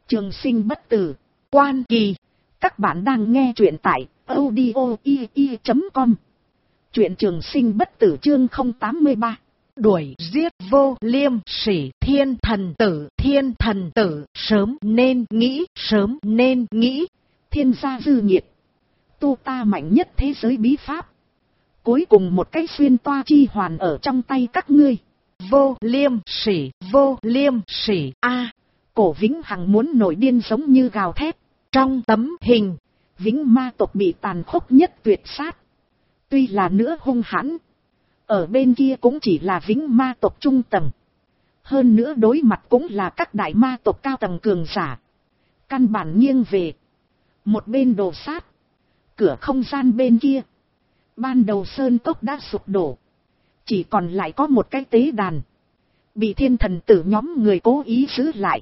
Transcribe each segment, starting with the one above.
Trường sinh bất tử, Quan Kỳ. Các bạn đang nghe truyện tại audio.com. Truyện Trường sinh bất tử chương 083. Đuổi giết Vô Liêm Sỉ. Thiên thần tử, sớm nên nghĩ. Thiên gia dư nhiệt, tu ta mạnh nhất thế giới bí pháp. Cuối cùng một cái xuyên toa chi hoàn ở trong tay các ngươi. Vô Liêm Sỉ a. Cổ Vĩnh Hằng muốn nổi điên giống như gào thét. Trong tấm hình, Vĩnh ma tộc bị tàn khốc nhất tuyệt sát. Tuy là nữa hung hãn, ở bên kia cũng chỉ là Vĩnh ma tộc trung tầng. Hơn nữa đối mặt cũng là các đại ma tộc cao tầng cường giả. Căn bản nghiêng về một bên đồ sát. Cửa không gian bên kia, ban đầu sơn cốc đã sụp đổ, chỉ còn lại có một cái tế đàn, bị thiên thần tử nhóm người cố ý giữ lại.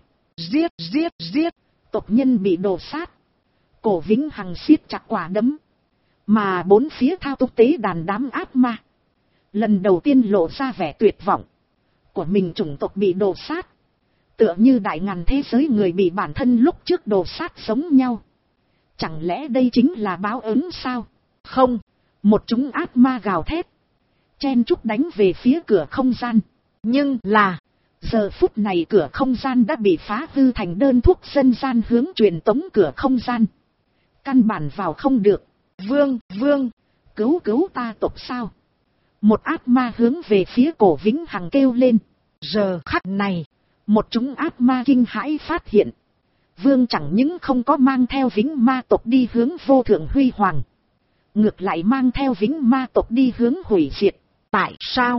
Giết, tộc nhân bị đổ sát. Cổ Vĩnh Hằng siết chặt quả đấm, mà bốn phía thao túng tế đàn đám ác ma lần đầu tiên lộ ra vẻ tuyệt vọng của mình. Chủng tộc bị đổ sát, tựa như đại ngàn thế giới người bị bản thân lúc trước đổ sát giống nhau. Chẳng lẽ đây chính là báo ứng sao? Không, một chúng ác ma gào thét, chen chúc đánh về phía cửa không gian. Nhưng là, giờ phút này cửa không gian đã bị phá hư thành đơn thuốc dân gian hướng truyền tống cửa không gian. Căn bản vào không được. Vương, cứu ta tộc sao? Một ác ma hướng về phía Cổ Vĩnh Hằng kêu lên. Giờ khắc này, một chúng ác ma kinh hãi phát hiện, Vương chẳng những không có mang theo Vĩnh ma tộc đi hướng vô thượng huy hoàng, ngược lại mang theo Vĩnh ma tộc đi hướng hủy diệt. Tại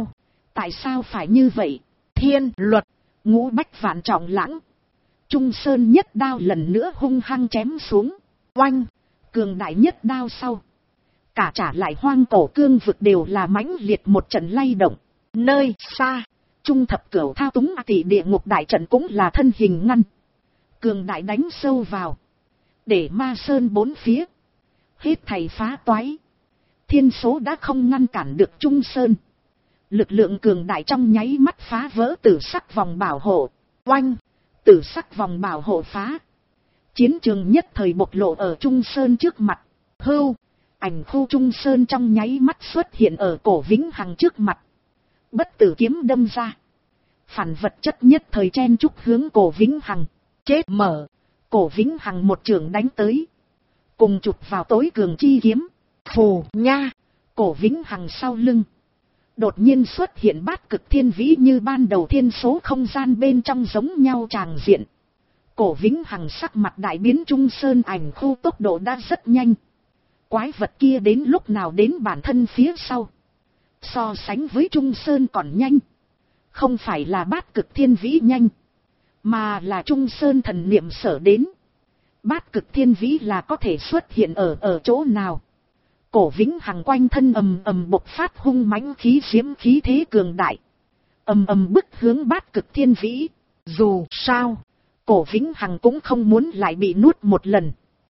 sao phải như vậy? Thiên luật, ngũ bách vạn trọng lãng. Trung Sơn nhất đao lần nữa hung hăng chém xuống. Oanh, cường đại nhất đao sau, cả trả lại hoang cổ cương vực đều là mãnh liệt một trận lay động. Nơi xa, Trung thập cửu thao túng tỷ địa ngục đại trận cũng là thân hình ngăn. Cường đại đánh sâu vào, để ma sơn bốn phía hết thảy phá toái. Thiên số đã không ngăn cản được Trung Sơn. Lực lượng cường đại trong nháy mắt phá vỡ tử sắc vòng bảo hộ. Oanh, tử sắc vòng bảo hộ phá. Chiến trường nhất thời bộc lộ ở Trung Sơn trước mặt. Hưu, ảnh khu Trung Sơn trong nháy mắt xuất hiện ở Cổ Vĩnh Hằng trước mặt. Bất tử kiếm đâm ra, phản vật chất nhất thời chen chúc hướng Cổ Vĩnh Hằng. Chết mở, Cổ Vĩnh Hằng một trường đánh tới, cùng chụp vào tối cường chi kiếm. Phù nha, Cổ Vĩnh Hằng sau lưng đột nhiên xuất hiện bát cực thiên vĩ như ban đầu thiên số không gian bên trong giống nhau tràng diện. Cổ Vĩnh Hằng sắc mặt đại biến. Trung Sơn ảnh khu tốc độ đã rất nhanh. Quái vật kia đến lúc nào đến bản thân phía sau, so sánh với Trung Sơn còn nhanh. Không phải là bát cực thiên vĩ nhanh, mà là Trung Sơn thần niệm sở đến. Bát cực thiên vĩ là có thể xuất hiện ở chỗ nào? Cổ Vĩnh Hằng quanh thân ầm bộc phát hung mãnh khí diễm khí thế cường đại, ầm bức hướng bát cực thiên vĩ. Dù sao, Cổ Vĩnh Hằng cũng không muốn lại bị nuốt một lần.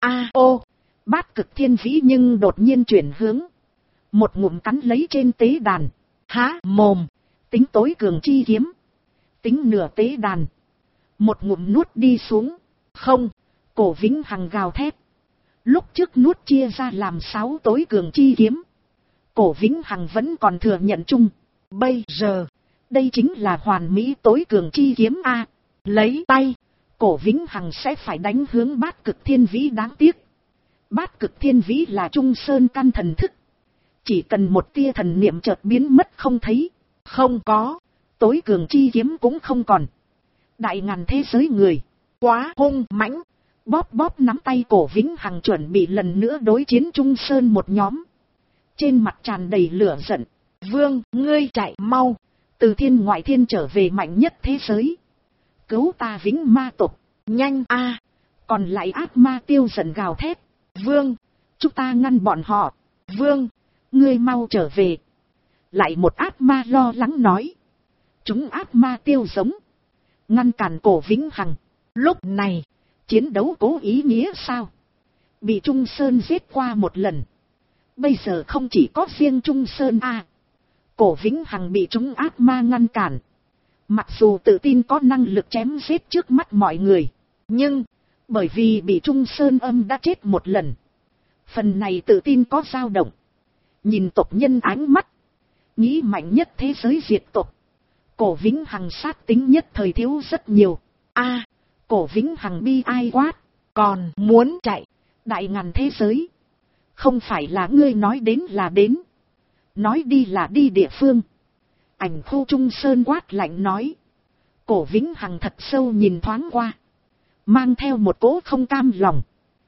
Bát cực thiên vĩ nhưng đột nhiên chuyển hướng, một ngụm cắn lấy trên tế đàn. Há mồm, tính tối cường chi kiếm, tính nửa tế đàn, một ngụm nuốt đi xuống. Không, Cổ Vĩnh Hằng gào thét. Lúc trước nuốt chia ra làm 6 tối cường chi kiếm, Cổ Vĩnh Hằng vẫn còn thừa nhận chung. Bây giờ, đây chính là hoàn mỹ tối cường chi kiếm a. Lấy tay, Cổ Vĩnh Hằng sẽ phải đánh hướng bát cực thiên vĩ. Đáng tiếc, bát cực thiên vĩ là Trung Sơn căn thần thức, chỉ cần một tia thần niệm chợt biến mất không thấy. Không có, tối cường chi kiếm cũng không còn. Đại ngàn thế giới người quá hung mãnh. Bóp nắm tay Cổ Vĩnh Hằng chuẩn bị lần nữa đối chiến Trung Sơn một nhóm. Trên mặt tràn đầy lửa giận. Vương, ngươi chạy mau, từ thiên ngoại thiên trở về mạnh nhất thế giới, cứu ta Vĩnh ma tộc, nhanh a. Còn lại ác ma tiêu giận gào thét. Vương, chúng ta ngăn bọn họ. Vương, ngươi mau trở về. Lại một ác ma lo lắng nói. Chúng ác ma tiêu giống, ngăn cản Cổ Vĩnh Hằng. Lúc này, chiến đấu cố ý nghĩa sao? Bị Trung Sơn giết qua một lần, bây giờ không chỉ có riêng Trung Sơn a. Cổ Vĩnh Hằng bị chúng ác ma ngăn cản. Mặc dù tự tin có năng lực chém giết trước mắt mọi người, nhưng Bởi vì bị Trung Sơn Âm đã chết một lần. Phần này tự tin có dao động. Nhìn tộc nhân ánh mắt. Nghĩ mạnh nhất thế giới diệt tộc. Cổ Vĩnh Hằng sát tính nhất thời thiếu rất nhiều. Cổ Vĩnh Hằng bi ai quát. Còn muốn chạy. Đại ngàn thế giới. Không phải là ngươi nói đến là đến. Nói đi là đi địa phương. Ảnh khu Trung Sơn quát lạnh nói. Cổ Vĩnh Hằng thật sâu nhìn thoáng qua. Mang theo một cỗ không cam lòng.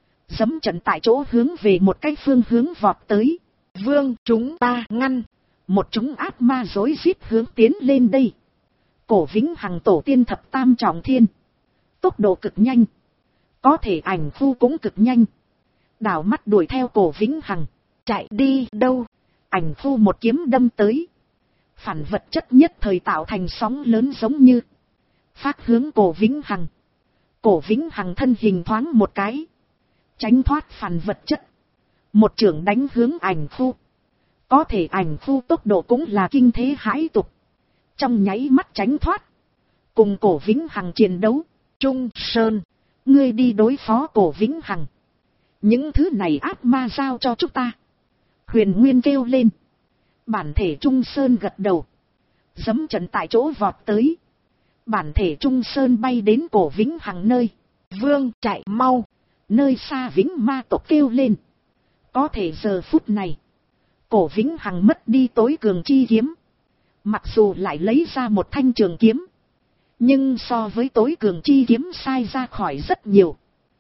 Dẫm trận tại chỗ hướng về một cái phương hướng vọt tới. Vương, chúng ta ngăn. Một chúng ác ma rối rít hướng tiến lên đây. Cổ Vĩnh Hằng tổ tiên thập tam trọng thiên. Tốc độ cực nhanh. Có thể ảnh khu cũng cực nhanh. Đảo mắt đuổi theo cổ Vĩnh Hằng. Chạy đi đâu? Ảnh khu một kiếm đâm tới. Phản vật chất nhất thời tạo thành sóng lớn giống như. Phát hướng cổ Vĩnh Hằng. Cổ Vĩnh Hằng thân hình thoáng một cái. Tránh thoát phản vật chất. Một chưởng đánh hướng ảnh khu. Có thể ảnh khu tốc độ cũng là kinh thế hãi tục. Trong nháy mắt tránh thoát. Cùng cổ Vĩnh Hằng chiến đấu. Trung Sơn. Ngươi đi đối phó cổ Vĩnh Hằng. Những thứ này ác ma giao cho chúng ta. Huyền Nguyên kêu lên. Bản thể Trung Sơn gật đầu. Dẫm trận tại chỗ vọt tới. Bản thể Trung Sơn bay đến cổ Vĩnh Hằng nơi. Vương, chạy mau. Nơi xa Vĩnh ma tộc kêu lên. Có thể giờ phút này. Cổ Vĩnh Hằng mất đi tối cường chi kiếm. Mặc dù lại lấy ra một thanh trường kiếm. Nhưng so với tối cường chi kiếm sai ra khỏi rất nhiều.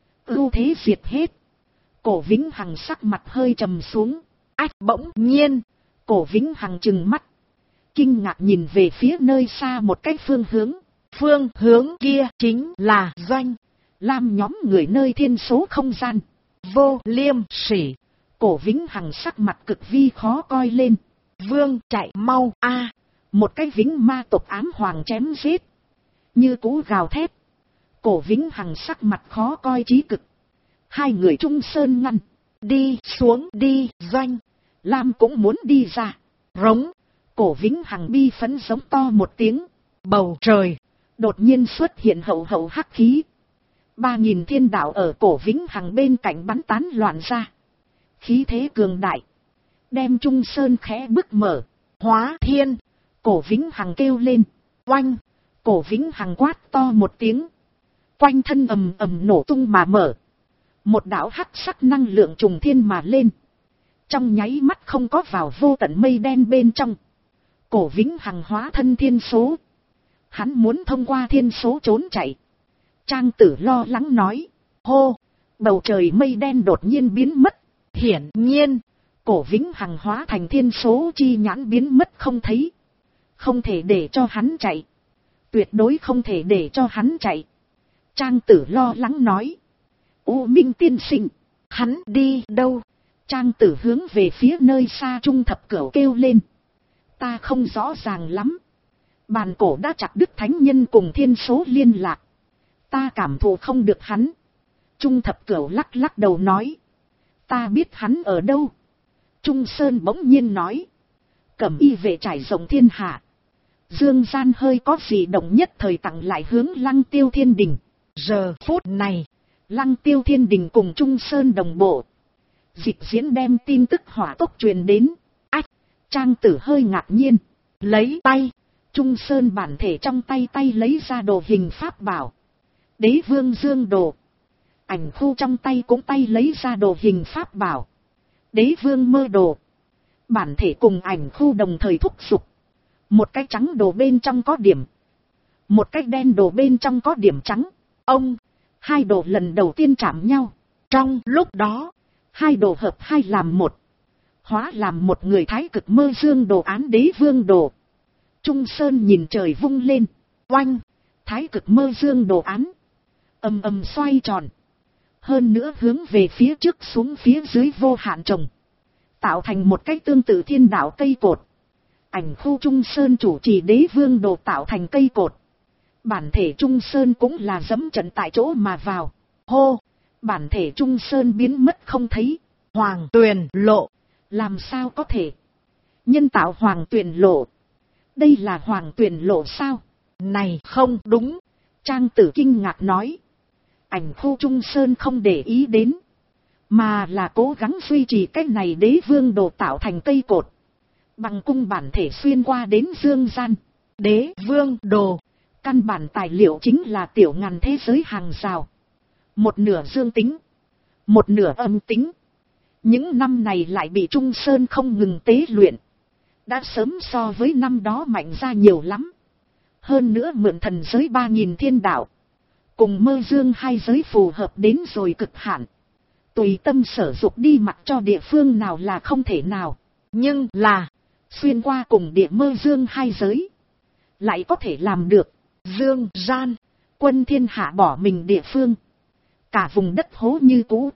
Ưu thế diệt hết. Cổ Vĩnh Hằng sắc mặt hơi trầm xuống. Bỗng nhiên. Cổ Vĩnh Hằng trừng mắt. Kinh ngạc nhìn về phía nơi xa một cái phương hướng. Phương hướng kia chính là Doanh Lam nhóm người nơi thiên số không gian. Vô Liêm Sỉ. Cổ Vĩnh Hằng sắc mặt cực vi khó coi lên. Vương, chạy mau. Một cái Vĩnh ma tộc ám hoàng chém giết. Như cú gào thét. Cổ Vĩnh Hằng sắc mặt khó coi chí cực. Hai người Trung Sơn ngăn. Đi xuống đi. Doanh Lam cũng muốn đi ra. Rống. Cổ Vĩnh Hằng bi phấn giống to một tiếng. Bầu trời đột nhiên xuất hiện hậu hậu hắc khí. 3000 thiên đạo ở cổ Vĩnh Hằng bên cạnh bắn tán loạn ra. Khí thế cường đại. Đem Trung Sơn khẽ bức mở. Hóa thiên. Cổ Vĩnh Hằng kêu lên. Oanh. Cổ Vĩnh Hằng quát to một tiếng. Quanh thân ầm ầm nổ tung mà mở. Một đạo hắc sắc năng lượng trùng thiên mà lên. Trong nháy mắt không có vào vô tận mây đen bên trong. Cổ Vĩnh Hằng hóa thân thiên số. Hắn muốn thông qua thiên số trốn chạy. Trang Tử lo lắng nói. Hô. Bầu trời mây đen đột nhiên biến mất. Hiển nhiên. Cổ Vĩnh Hằng hóa thành thiên số chi nhãn biến mất không thấy. Không thể để cho hắn chạy. Tuyệt đối không thể để cho hắn chạy. Trang Tử lo lắng nói. U Minh tiên sinh. Hắn đi đâu? Trang Tử hướng về phía nơi xa Trung Thập Cửu kêu lên. Ta không rõ ràng lắm. Bàn cổ đã chặt đứt thánh nhân cùng thiên số liên lạc. Ta cảm thụ không được hắn. Trung Thập Cửu lắc lắc đầu nói. Ta biết hắn ở đâu. Trung Sơn bỗng nhiên nói. Cẩm y vệ trải rộng thiên hạ. Dương gian hơi có gì động nhất thời tặng lại hướng Lăng Tiêu Thiên Đình. Giờ phút này. Lăng Tiêu Thiên Đình cùng Trung Sơn đồng bộ. Dịch diễn đem tin tức hỏa tốc truyền đến. Trang Tử hơi ngạc nhiên. Lấy tay. Trung Sơn bản thể trong tay lấy ra đồ hình pháp bảo. Đế vương dương đồ. Ảnh khu trong tay cũng lấy ra đồ hình pháp bảo. Đế vương mơ đồ. Bản thể cùng ảnh khu đồng thời thúc giục. Một cái trắng đồ bên trong có điểm. Một cái đen đồ bên trong có điểm trắng. Hai đồ lần đầu tiên chạm nhau. Trong lúc đó, hai đồ hợp hai làm một. Hóa làm một người thái cực mơ dương đồ án đế vương đồ. Trung Sơn nhìn trời vung lên. Oanh. Thái cực mơ dương đồ án. Ầm ầm xoay tròn. Hơn nữa hướng về phía trước xuống phía dưới vô hạn trồng. Tạo thành một cái tương tự thiên đạo cây cột. Ảnh khu Trung Sơn chủ trì đế vương đồ tạo thành cây cột. Bản thể Trung Sơn cũng là dẫm trận tại chỗ mà vào. Hô. Bản thể Trung Sơn biến mất không thấy. Hoàng Tuyền lộ. Làm sao có thể? Nhân tạo Hoàng Tuyền lộ. Đây là Hoàng Tuyền lộ sao? Này không đúng. Trang Tử kinh ngạc nói. Ảnh khu Trung Sơn không để ý đến, mà là cố gắng duy trì cái này đế vương đồ tạo thành cây cột, bằng cung bản thể xuyên qua đến dương gian. Đế vương đồ, căn bản tài liệu chính là tiểu ngàn thế giới hàng rào, một nửa dương tính, một nửa âm tính. Những năm này lại bị Trung Sơn không ngừng tế luyện, đã sớm so với năm đó mạnh ra nhiều lắm. Hơn nữa mượn thần giới 3000 thiên đạo, cùng mơ dương hai giới phù hợp đến rồi cực hạn, tùy tâm sở dục đi mặc cho địa phương nào là không thể nào. nhưng là Xuyên qua cùng địa mơ dương hai giới, lại có thể làm được. dương gian, Quân thiên hạ bỏ mình địa phương, cả vùng đất hố như cũ.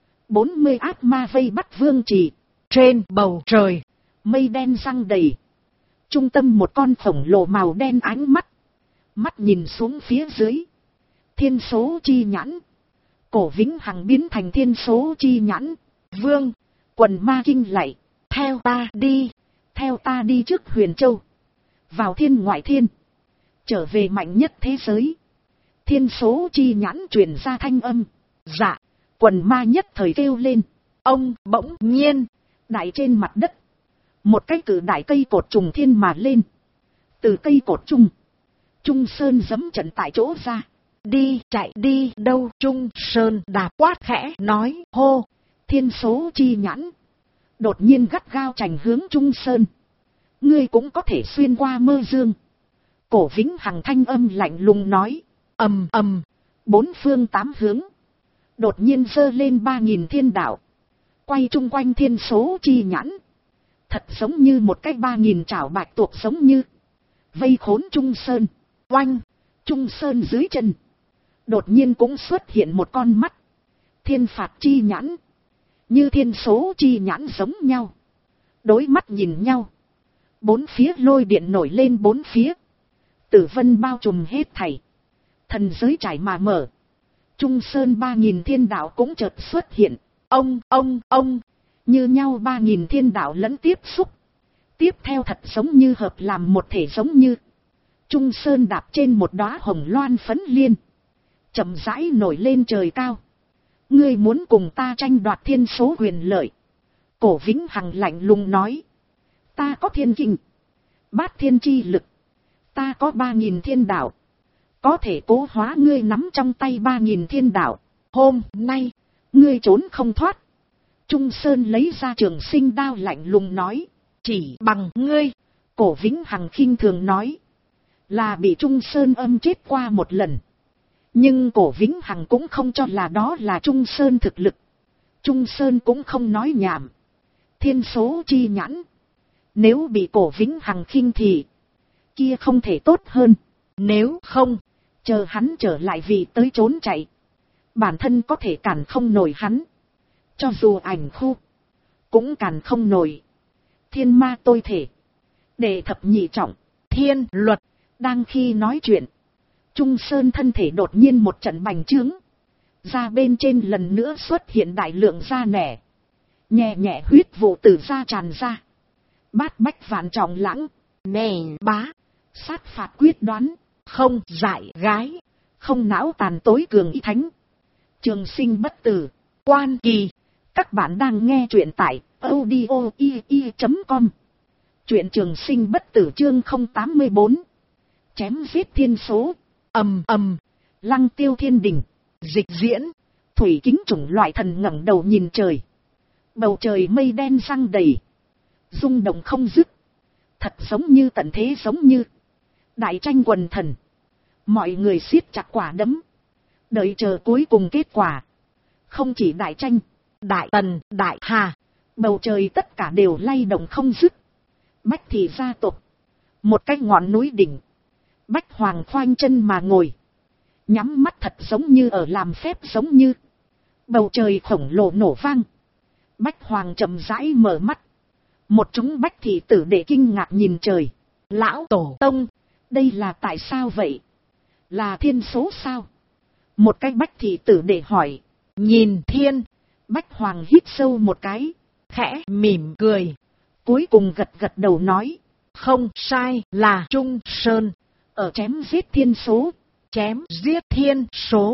40 ác ma vây bắt vương trì, trên bầu trời, mây đen răng đầy. Trung tâm một con khổng lồ màu đen ánh mắt, mắt nhìn xuống phía dưới. Thiên số chi nhãn, Cổ Vĩnh Hằng biến thành thiên số chi nhãn. vương, Quần ma kinh lạy, theo ta đi, theo ta đi trước Huyền Châu, vào thiên ngoại thiên, trở về mạnh nhất thế giới. Thiên số chi nhãn truyền ra thanh âm. dạ. Quần ma nhất thời kêu lên. Ông bỗng nhiên, Đại trên mặt đất, một cái cử đại cây cột trùng thiên mà lên. Từ cây cột trung, Trung Sơn giẫm trận tại chỗ ra. đi chạy đi đâu? Trung Sơn đạp quát khẽ nói hô. Thiên số chi nhãn đột nhiên gắt gao chành hướng Trung Sơn. Ngươi cũng có thể xuyên qua mơ dương. Cổ Vĩnh Hằng thanh âm lạnh lùng nói. Ầm ầm, Bốn phương tám hướng, đột nhiên giơ lên 3000 thiên đạo, quay chung quanh thiên số chi nhãn. Thật giống như một cái 3000 chảo bạch tuộc, giống như vây khốn Trung Sơn. oanh, Trung Sơn dưới chân, đột nhiên cũng xuất hiện một con mắt. Thiên phạt chi nhãn, như thiên số chi nhãn giống nhau. Đối mắt nhìn nhau, bốn phía lôi điện nổi lên bốn phía. Tử vân bao trùm hết thảy. Thần giới trải mà mở. Trung Sơn 3000 thiên đạo cũng chợt xuất hiện. Ông, như nhau 3000 thiên đạo lẫn tiếp xúc. Tiếp theo thật giống như hợp làm một thể, giống như Trung Sơn đạp trên một đóa hồng loan phấn liên, chậm rãi nổi lên trời cao. Ngươi muốn cùng ta tranh đoạt thiên số quyền lợi? Cổ Vĩnh Hằng lạnh lùng nói. Ta có thiên kinh, bát thiên chi lực. Ta có 3000 thiên đạo, có thể cố hóa ngươi nắm trong tay 3000 thiên đạo. Hôm nay, ngươi trốn không thoát. Trung Sơn lấy ra trường sinh đao lạnh lùng nói. chỉ bằng ngươi. Cổ Vĩnh Hằng khinh thường nói. Là bị Trung Sơn âm chết qua một lần. Nhưng Cổ Vĩnh Hằng cũng không cho là đó là Trung Sơn thực lực. Trung Sơn cũng không nói nhảm. Thiên số chi nhãn, nếu bị Cổ Vĩnh Hằng khinh thì kia không thể tốt hơn. Nếu không, chờ hắn trở lại vì tới trốn chạy, bản thân có thể cản không nổi hắn. Cho dù ảnh khu, cũng cản không nổi. Thiên ma tôi thể, đệ thập nhị trọng, thiên luật. Đang khi nói chuyện, Trung Sơn thân thể đột nhiên một trận bành trướng. Da bên trên lần nữa xuất hiện đại lượng da nẻ. Nhẹ nhẹ huyết vụ từ da tràn ra. Bát bách vạn trọng lãng, Nè bá, sát phạt quyết đoán, không dại gái, không não tàn tối cường y thánh, trường sinh bất tử, quan kỳ. Các bạn đang nghe truyện tại audio.com. Truyện trường sinh bất tử chương 084. Chém giết thiên số. Ầm, Lăng tiêu thiên đình. dịch diễn. Thủy kính chủng loại thần ngẩng đầu nhìn trời. Bầu trời mây đen răng đầy, rung động không dứt. Thật giống như tận thế, giống như đại tranh quần thần. Mọi người siết chặt quả đấm, đợi chờ cuối cùng kết quả. Không chỉ đại tranh, Đại tần, đại hà, bầu trời tất cả đều lay động không dứt. Bách thị gia tộc, một cái ngọn núi đỉnh. Bách Hoàng khoanh chân mà ngồi, nhắm mắt thật giống như ở làm phép, giống như bầu trời khổng lồ nổ vang. Bách Hoàng chậm rãi mở mắt. Một chúng bách thị tử đệ kinh ngạc nhìn trời. lão tổ tông, đây là tại sao vậy? Là thiên số sao? Một cái bách thị tử đệ hỏi. nhìn thiên. Bách Hoàng hít sâu một cái, khẽ mỉm cười, cuối cùng gật gật đầu nói. không sai, là Trung Sơn. Ở chém giết thiên số. Chém giết thiên số.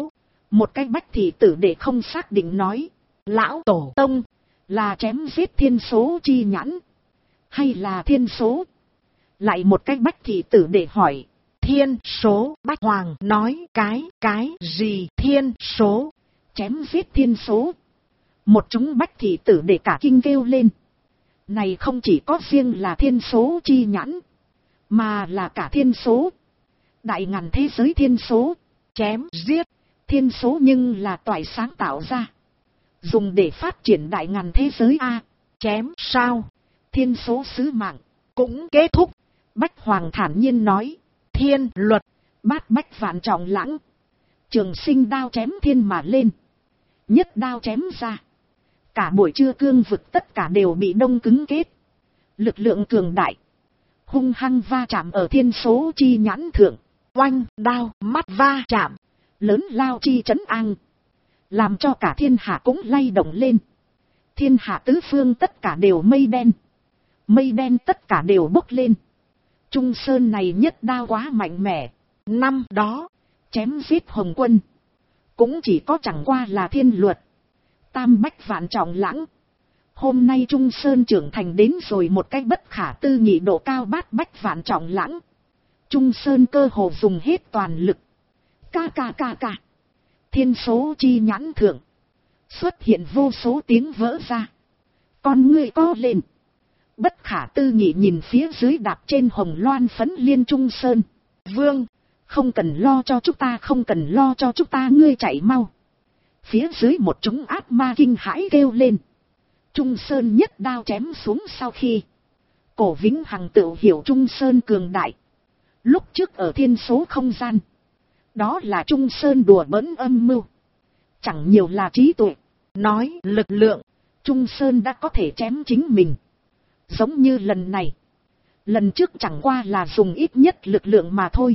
Một cái bách thị tử để không xác định nói. Lão tổ tông, là chém giết thiên số chi nhãn, hay là thiên số? Lại một cái bách thị tử để hỏi. thiên số. Bách Hoàng nói cái gì thiên số? Chém giết thiên số. Một chúng bách thị tử để cả kinh kêu lên. Này không chỉ có riêng là thiên số chi nhãn, mà là cả thiên số. Đại ngàn thế giới thiên số. Chém giết. Thiên số nhưng là toại sáng tạo ra, dùng để phát triển đại ngàn thế giới a. Chém sao? Thiên số sứ mạng cũng kết thúc. Bách Hoàng thản nhiên nói. Thiên luật. Bát bách vạn trọng lãng. Trường sinh đao chém thiên mà lên. Nhất đao chém ra. Cả buổi trưa cương vực tất cả đều bị đông cứng kết. Lực lượng cường đại, hung hăng va chạm ở thiên số chi nhãn thượng. Oanh, đao, mắt va chạm. Lớn lao chi trấn an, làm cho cả thiên hạ cũng lay động lên. Thiên hạ tứ phương tất cả đều mây đen. Mây đen tất cả đều bốc lên. Trung Sơn này nhất đao quá mạnh mẽ. Năm đó, chém giết Hồng Quân, cũng chỉ có chẳng qua là thiên luật. Tam bách vạn trọng lãng. Hôm nay Trung Sơn trưởng thành đến rồi một cách bất khả tư nghị độ cao bát bách vạn trọng lãng. Trung Sơn cơ hồ dùng hết toàn lực. Ca. Thiên số chi nhãn thượng xuất hiện vô số tiếng vỡ ra. Con người co lên, bất khả tư nghị nhìn phía dưới đạp trên hồng loan phấn liên Trung Sơn. Vương, không cần lo cho chúng ta, không cần lo cho chúng ta, ngươi chạy mau. Phía dưới một chúng ác ma kinh hãi kêu lên. Trung Sơn nhất đao chém xuống sau khi, Cổ Vĩnh Hằng tự hiểu Trung Sơn cường đại. Lúc trước ở thiên số không gian, đó là Trung Sơn đùa bỡn âm mưu, chẳng nhiều là trí tuệ. Nói lực lượng, Trung Sơn đã có thể chém chính mình. Giống như lần này, lần trước chẳng qua là dùng ít nhất lực lượng mà thôi.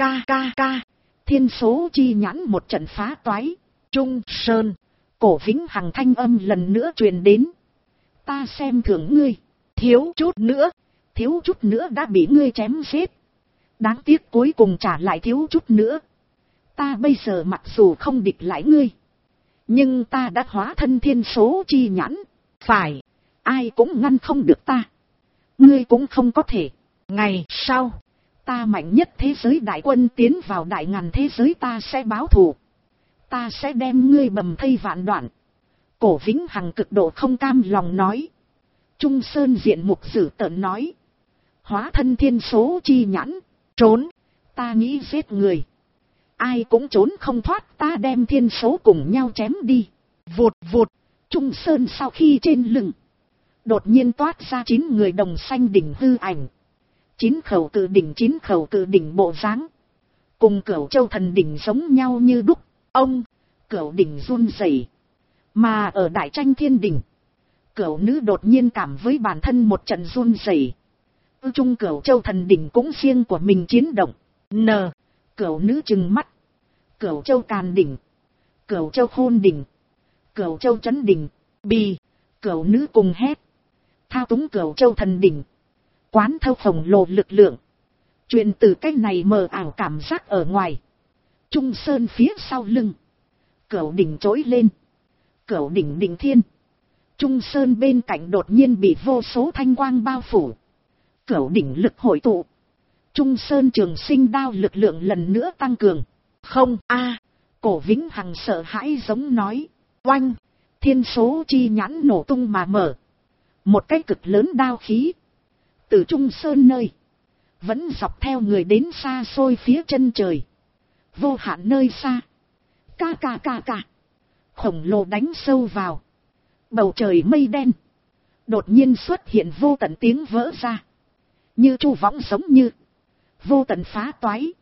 Ca. Thiên số chi nhãn một trận phá toái. Trung Sơn, Cổ Vĩnh Hằng thanh âm lần nữa truyền đến. Ta xem thường ngươi, thiếu chút nữa đã bị ngươi chém giết. Đáng tiếc cuối cùng trả lại thiếu chút nữa. Ta bây giờ mặc dù không địch lại ngươi, nhưng ta đã hóa thân thiên số chi nhãn. Phải, ai cũng ngăn không được ta, ngươi cũng không có thể. Ngày sau, ta mạnh nhất thế giới đại quân tiến vào đại ngàn thế giới, ta sẽ báo thù. Ta sẽ đem ngươi bầm thây vạn đoạn. Cổ Vĩnh Hằng cực độ không cam lòng nói. Trung Sơn diện mục dữ tợn nói. Hóa thân thiên số chi nhãn, trốn. Ta nghĩ giết người, ai cũng trốn không thoát, ta đem thiên số cùng nhau chém đi. Vụt. Trung Sơn sau khi trên lưng, đột nhiên toát ra 9 người đồng xanh đỉnh hư ảnh. 9 khẩu cự đỉnh bộ dáng, cùng Cửu Châu thần đỉnh giống nhau như đúc. Ông, Cửu đỉnh run rẩy. Mà ở Đại Tranh Thiên đỉnh, Cửu nữ đột nhiên cảm với bản thân một trận run rẩy. Trung Cửu Châu thần đỉnh cũng riêng của mình chiến động. Cửu nữ trừng mắt. Cửu Châu Càn đỉnh, Cửu Châu Khôn đỉnh, Cửu Châu Chấn đỉnh. Cửu nữ cùng hét, thao túng Cửu Châu thần đỉnh, quán thâu khổng lồ lực lượng. Chuyện từ cách này mờ ảo cảm giác ở ngoài. Trung Sơn phía sau lưng, Cửu đỉnh trỗi lên. Cửu đỉnh đỉnh thiên. Trung Sơn bên cạnh đột nhiên bị vô số thanh quang bao phủ. Cửu đỉnh lực hội tụ. Trung Sơn trường sinh đao lực lượng lần nữa tăng cường. Không Cổ Vĩnh Hằng sợ hãi giống nói. Oanh, thiên số chi nhãn nổ tung mà mở. Một cái cực lớn đao khí từ Trung Sơn nơi, vẫn dọc theo người đến xa xôi phía chân trời. Vô hạn nơi xa. Ca. Khổng lồ đánh sâu vào. Bầu trời mây đen, đột nhiên xuất hiện vô tận tiếng vỡ ra. Như chu võng giống như vô tận phá toái.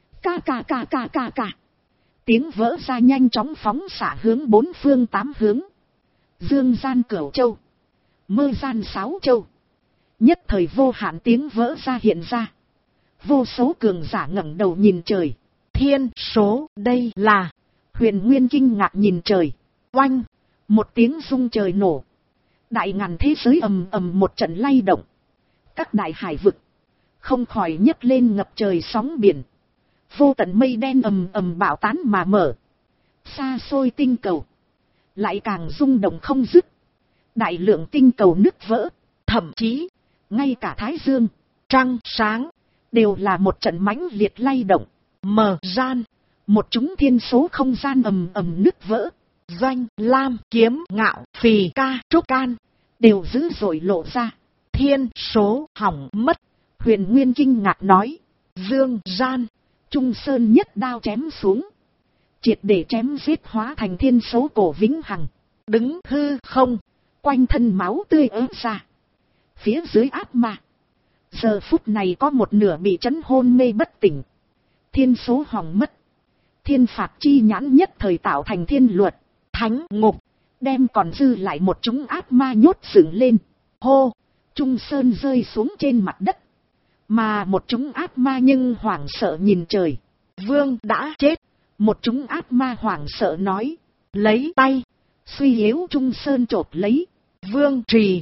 Ca. Tiếng vỡ ra nhanh chóng phóng xạ hướng 4 phương 8 hướng. Dương gian Cửu Châu, mơ gian 6 châu. Nhất thời vô hạn tiếng vỡ ra hiện ra. Vô số cường giả ngẩng đầu nhìn trời. Thiên số, đây là. Huyền Nguyên kinh ngạc nhìn trời. Oanh, một tiếng rung trời nổ. Đại ngàn thế giới ầm ầm một trận lay động. Các đại hải vực không khỏi nhấc lên ngập trời sóng biển. Vô tận mây đen ầm ầm bạo tán mà mở. xa xôi tinh cầu, lại càng rung động không dứt. Đại lượng tinh cầu nứt vỡ, thậm chí, ngay cả Thái Dương, trăng sáng, đều là một trận mãnh liệt lay động. mờ gian, Một chúng thiên số không gian ầm ầm nứt vỡ, Doanh, Lam, Kiếm, Ngạo, Phì, Ca, Trúc, Can, đều dữ dội lộ ra. thiên số hỏng mất. Huyền Nguyên kinh ngạc nói, Dương gian, Trung Sơn nhất đao chém xuống, triệt để chém giết hóa thành thiên số cổ vĩnh hằng. đứng hư không, Quanh thân máu tươi ớt ra. Phía dưới ác ma, giờ phút này có một nửa bị chấn hôn mê bất tỉnh. Thiên số hỏng mất, thiên phạt chi nhãn nhất thời tạo thành thiên luật, thánh ngục, đem còn dư lại một chúng ác ma nhốt dựng lên. Hô, Trung Sơn rơi xuống trên mặt đất, mà một chúng ác ma nhưng hoảng sợ nhìn trời. vương đã chết. Một chúng ác ma hoảng sợ nói, Lấy tay, suy yếu Trung Sơn chộp lấy. vương trì,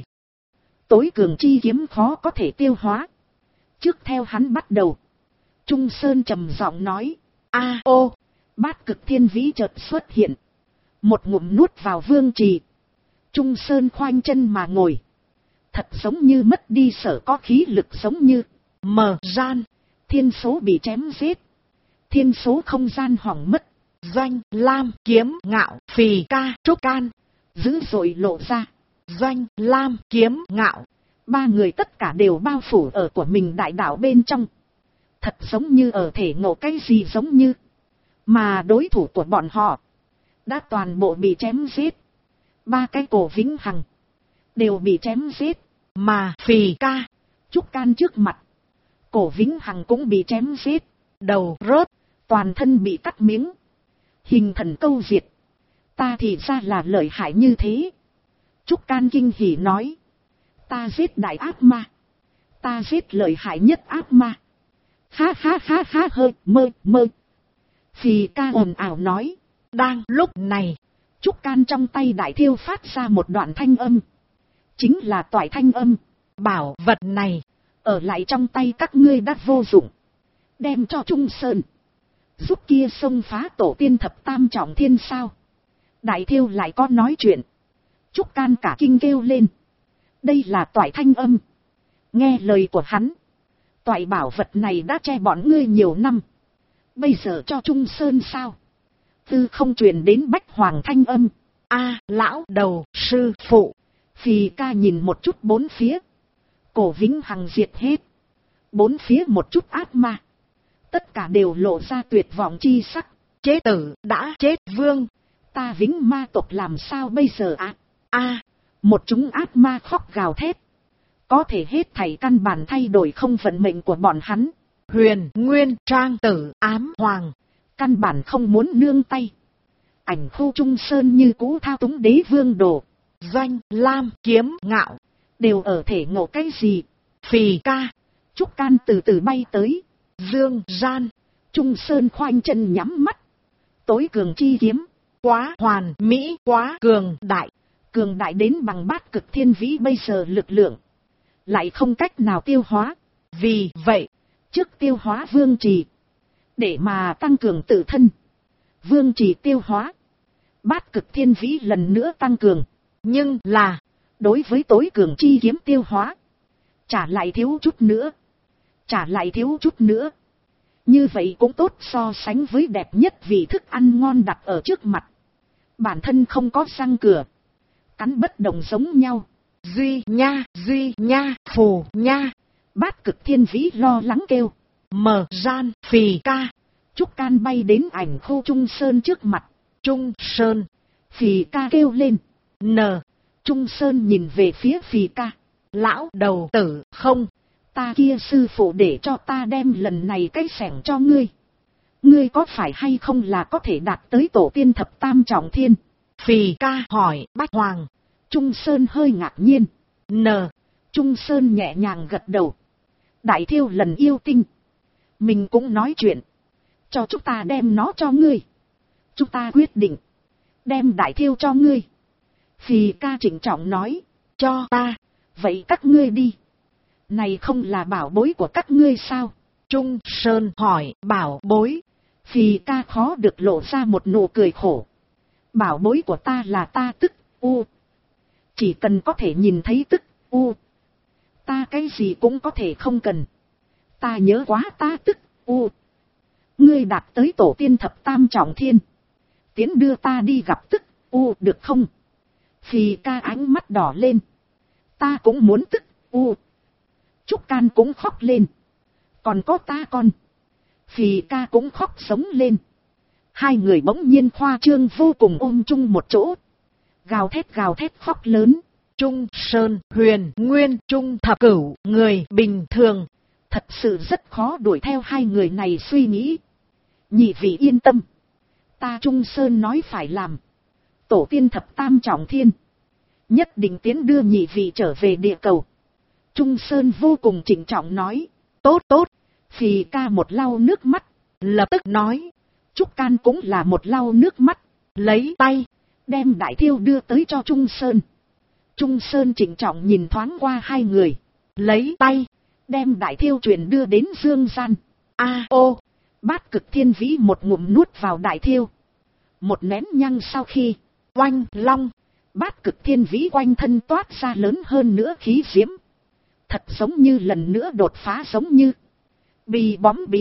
Tối cường chi kiếm khó có thể tiêu hóa, trước theo hắn bắt đầu. Trung Sơn trầm giọng nói, a ô, bát cực thiên vĩ chợt xuất hiện, một ngụm nuốt vào vương trì. Trung Sơn khoanh chân mà ngồi, thật giống như mất đi sở có khí lực, giống như mờ gian, thiên số bị chém giết, thiên số không gian hỏng mất. Doanh, Lam, Kiếm, Ngạo, Phì, Ca, Trúc, Can, Dữ dội lộ ra. Doanh, Lam, Kiếm, Ngạo, Ba người tất cả đều bao phủ ở của mình đại đạo bên trong, thật giống như ở thể ngộ cái gì giống như. Mà đối thủ của bọn họ đã toàn bộ bị chém giết. Ba cái cổ vĩnh hằng đều bị chém giết, mà Phì, Ca, Trúc Can trước mặt, cổ vĩnh hằng cũng bị chém giết, đầu rớt, toàn thân bị cắt miếng, hình thần câu diệt. Ta thì ra là lợi hại như thế. Trúc Can kinh hỉ nói, ta giết đại ác ma, ta giết lợi hại nhất ác ma. Ha ha ha ha, hơi mơ. Phì Ca ồn ào nói. đang lúc này, Trúc Can trong tay đại thiêu phát ra một đoạn thanh âm, chính là toại thanh âm. bảo vật này, Ở lại trong tay các ngươi đã vô dụng, đem cho Trung Sơn, giúp kia xông phá tổ tiên thập tam trọng thiên sao. Đại thiêu lại có nói chuyện. Trúc Can cả kinh kêu lên, đây là toại thanh âm. Nghe lời của hắn, toại bảo vật này đã che bọn ngươi nhiều năm, bây giờ cho Trung Sơn sao. Tư không truyền đến Bách Hoàng thanh âm, a lão đầu, sư phụ. Phì Ca nhìn một chút bốn phía, cổ vĩnh hằng diệt hết, bốn phía một chút ác ma, tất cả đều lộ ra tuyệt vọng chi sắc. Chế tử đã chết, vương, Ta vĩnh ma tộc làm sao bây giờ ạ? a Một chúng ác ma khóc gào thét, có thể hết thảy căn bản thay đổi không vận mệnh của bọn hắn. Huyền Nguyên Trang Tử Ám Hoàng, Căn bản không muốn nương tay. Ảnh khu Trung Sơn như cũ thao túng đế vương đồ. Doanh, Lam, Kiếm, Ngạo, Đều ở thể ngộ cái gì. Phì, Ca, Trúc Can từ từ bay tới. Dương gian, Trung Sơn khoanh chân nhắm mắt. Tối cường chi kiếm, quá hoàn mỹ, quá cường đại. cường đại đến bằng bát cực thiên vĩ bây giờ lực lượng, lại không cách nào tiêu hóa. Vì vậy, Trước tiêu hóa vương trì, để mà tăng cường tự thân. Vương trì tiêu hóa, bát cực thiên vĩ lần nữa tăng cường. nhưng là, Đối với tối cường chi kiếm tiêu hóa, trả lại thiếu chút nữa, trả lại thiếu chút nữa. Như vậy cũng tốt, so sánh với đẹp nhất vị thức ăn ngon đặt ở trước mặt, bản thân không có răng cửa, cắn bất đồng giống nhau. duy nha, phù nha. Bát cực thiên vĩ lo lắng kêu. Mờ gian, Phì, Ca, Trúc Can bay đến ảnh khu Trung Sơn trước mặt. Trung Sơn, Phì Ca kêu lên. n Trung Sơn nhìn về phía Phì Ca. lão đầu tử không. Ta kia sư phụ để cho ta đem lần này cái xẻng cho ngươi. Ngươi có phải hay không là có thể đạt tới tổ tiên thập tam trọng thiên? Phì, Ca hỏi Bách Hoàng. Trung Sơn hơi ngạc nhiên. n Trung Sơn nhẹ nhàng gật đầu. Đại thiêu lần yêu tinh, mình cũng nói chuyện, cho chúng ta đem nó cho ngươi. Chúng ta quyết định đem đại thiêu cho ngươi. Phì Ca trịnh trọng nói. cho ta. Vậy các ngươi đi. Này không là bảo bối của các ngươi sao? Trung Sơn hỏi bảo bối. Phì Ca khó được lộ ra một nụ cười khổ. bảo bối của ta là ta tức u. Chỉ cần có thể nhìn thấy tức u. Ta cái gì cũng có thể không cần. Ta nhớ quá ta tức u. Ngươi đạt tới tổ tiên thập tam trọng thiên. Tiến đưa ta đi gặp tức u được không? Phì ca ánh mắt đỏ lên. Ta cũng muốn tức u. Trúc Can cũng khóc lên. Còn có ta con. Phì ca cũng khóc sống lên. Hai người bỗng nhiên khoa trương vô cùng ôm chung một chỗ. Gào thét khóc lớn. Trung Sơn, Huyền Nguyên, Trung Thập Cửu, người bình thường. Thật sự rất khó đuổi theo hai người này suy nghĩ. Nhị vị yên tâm. Ta Trung Sơn nói phải làm. Tổ tiên thập tam trọng thiên. Nhất định tiến đưa nhị vị trở về địa cầu. Trung Sơn vô cùng trịnh trọng nói. Tốt tốt. Phì ca một lau nước mắt. Lập tức nói. Trúc Can cũng là một lau nước mắt. Lấy tay. Đem đại thiêu đưa tới cho Trung Sơn. Trung Sơn trịnh trọng nhìn thoáng qua hai người. Lấy tay. Đem đại thiêu truyền đưa đến dương gian. Ô. Bát Cực Thiên Vĩ một ngụm nuốt vào đại thiêu. Một nén nhang sau khi. Oanh long. Bát Cực Thiên Vĩ quanh thân toát ra lớn hơn nữa khí diễm. Thật giống như lần nữa đột phá giống như. Bì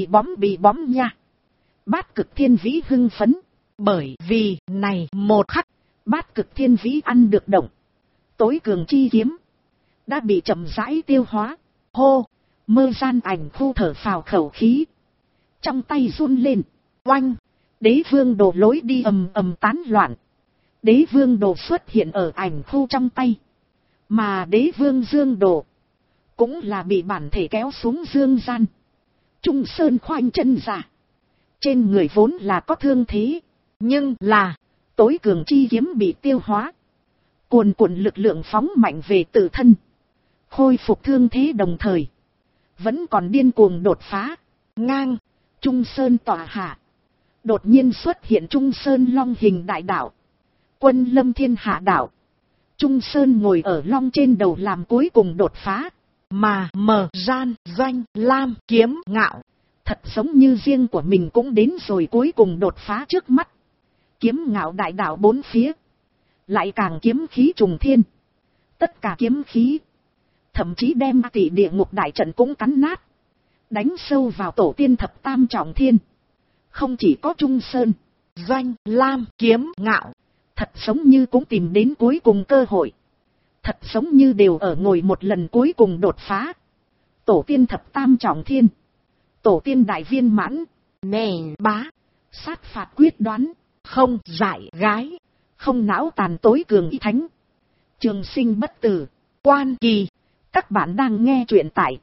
bóm nha. Bát Cực Thiên Vĩ hưng phấn. Bởi vì này một khắc. Bát Cực Thiên Vĩ ăn được động. Tối cường chi kiếm. Đã bị chậm rãi tiêu hóa. Hô. Mơ gian ảnh khu thở phào khẩu khí. Trong tay run lên. Oanh. Đế vương đồ lối đi ầm ầm tán loạn. Đế vương đồ xuất hiện ở ảnh khu trong tay. Mà đế vương dương đồ. Cũng là bị bản thể kéo xuống dương gian. Trung Sơn khoanh chân ra. Trên người vốn là có thương thế. Nhưng là. Tối cường chi kiếm bị tiêu hóa. Cuồn cuộn lực lượng phóng mạnh về tự thân. Khôi phục thương thế đồng thời. Vẫn còn điên cuồng đột phá. Ngang. Trung Sơn tỏa hạ. Đột nhiên xuất hiện Trung Sơn long hình đại đạo. Quân lâm thiên hạ đạo. Trung Sơn ngồi ở long trên đầu làm cuối cùng đột phá. Mà mở gian doanh lam kiếm ngạo. Thật giống như riêng của mình cũng đến rồi cuối cùng đột phá trước mắt. Kiếm ngạo đại đạo bốn phía. Lại càng kiếm khí trùng thiên. Tất cả kiếm khí. Thậm chí đem tỷ địa ngục đại trận cũng cắn nát. Đánh sâu vào tổ tiên thập tam trọng thiên. Không chỉ có Trung Sơn. Doanh lam kiếm ngạo. Thật giống như cũng tìm đến cuối cùng cơ hội. Thật giống như đều ở ngồi một lần cuối cùng đột phá. Tổ tiên thập tam trọng thiên. Tổ tiên đại viên mãn. Nền bá. Sát phạt quyết đoán. Không giải gái. Không não tàn tối cường y thánh. Trường sinh bất tử. Quan kỳ. Các bạn đang nghe truyện tại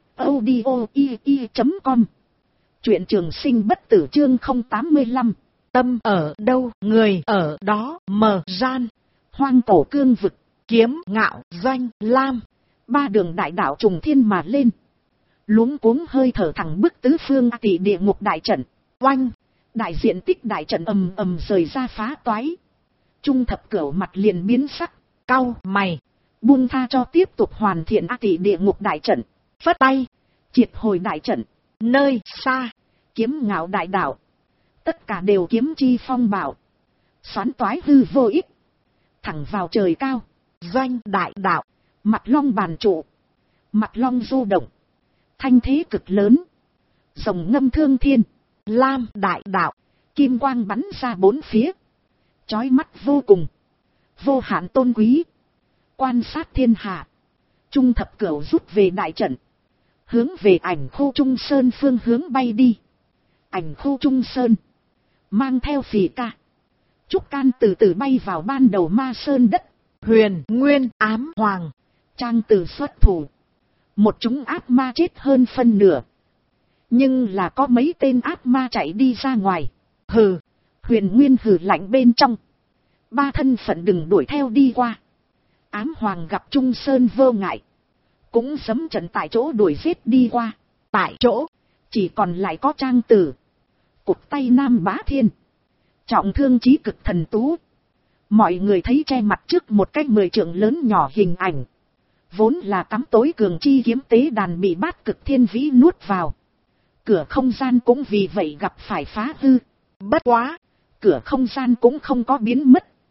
audio.com. Truyện Trường Sinh Bất Tử chương 085. Tâm ở đâu, người ở đó, mở gian. Hoang cổ cương vực. Kiếm ngạo doanh lam. Ba đường đại đạo trùng thiên mà lên. Luống cuống hơi thở thẳng bức tứ phương tỷ địa ngục đại trận. Oanh. Đại diện tích đại trận ầm ầm rời ra phá toái. Trung Thập Cửu mặt liền biến sắc. Cau mày. Buông tha cho tiếp tục hoàn thiện tỷ địa ngục đại trận. Phất tay. Triệt hồi đại trận. Nơi xa. Kiếm ngạo đại đạo. Tất cả đều kiếm chi phong bảo. Xoắn toái hư vô ích. Thẳng vào trời cao. Doanh đại đạo. Mặt long bàn trụ. Mặt long du động. Thanh thế cực lớn. Rồng ngâm thương thiên. Lam đại đạo. Kim quang bắn ra bốn phía. Chói mắt vô cùng. Vô hạn tôn quý. Quan sát thiên hạ. Trung Thập Cửu rút về đại trận. Hướng về ảnh khu Trung Sơn phương hướng bay đi. Ảnh khu Trung Sơn. Mang theo Phì ca. Trúc Can từ từ bay vào ban đầu ma sơn đất. Huyền Nguyên ám hoàng. Trang từ xuất thủ. Một chúng ác ma chết hơn phân nửa. Nhưng là có mấy tên ác ma chạy đi ra ngoài. Hừ. Huyền Nguyên hừ lạnh bên trong. Ba thân phận đừng đuổi theo đi qua. Ám hoàng gặp Trung Sơn vô ngại. Cũng giẫm trận tại chỗ đuổi giết đi qua. Tại chỗ. Chỉ còn lại có Trang Tử. Cụt tay Nam Bá Thiên. Trọng thương chí cực thần tú. Mọi người thấy che mặt trước một cái 10 trượng lớn nhỏ hình ảnh. Vốn là cắm tối cường chi kiếm tế đàn bị Bát Cực Thiên Vĩ nuốt vào. Cửa không gian cũng vì vậy gặp phải phá hư. Bất quá. Cửa không gian cũng không có biến mất.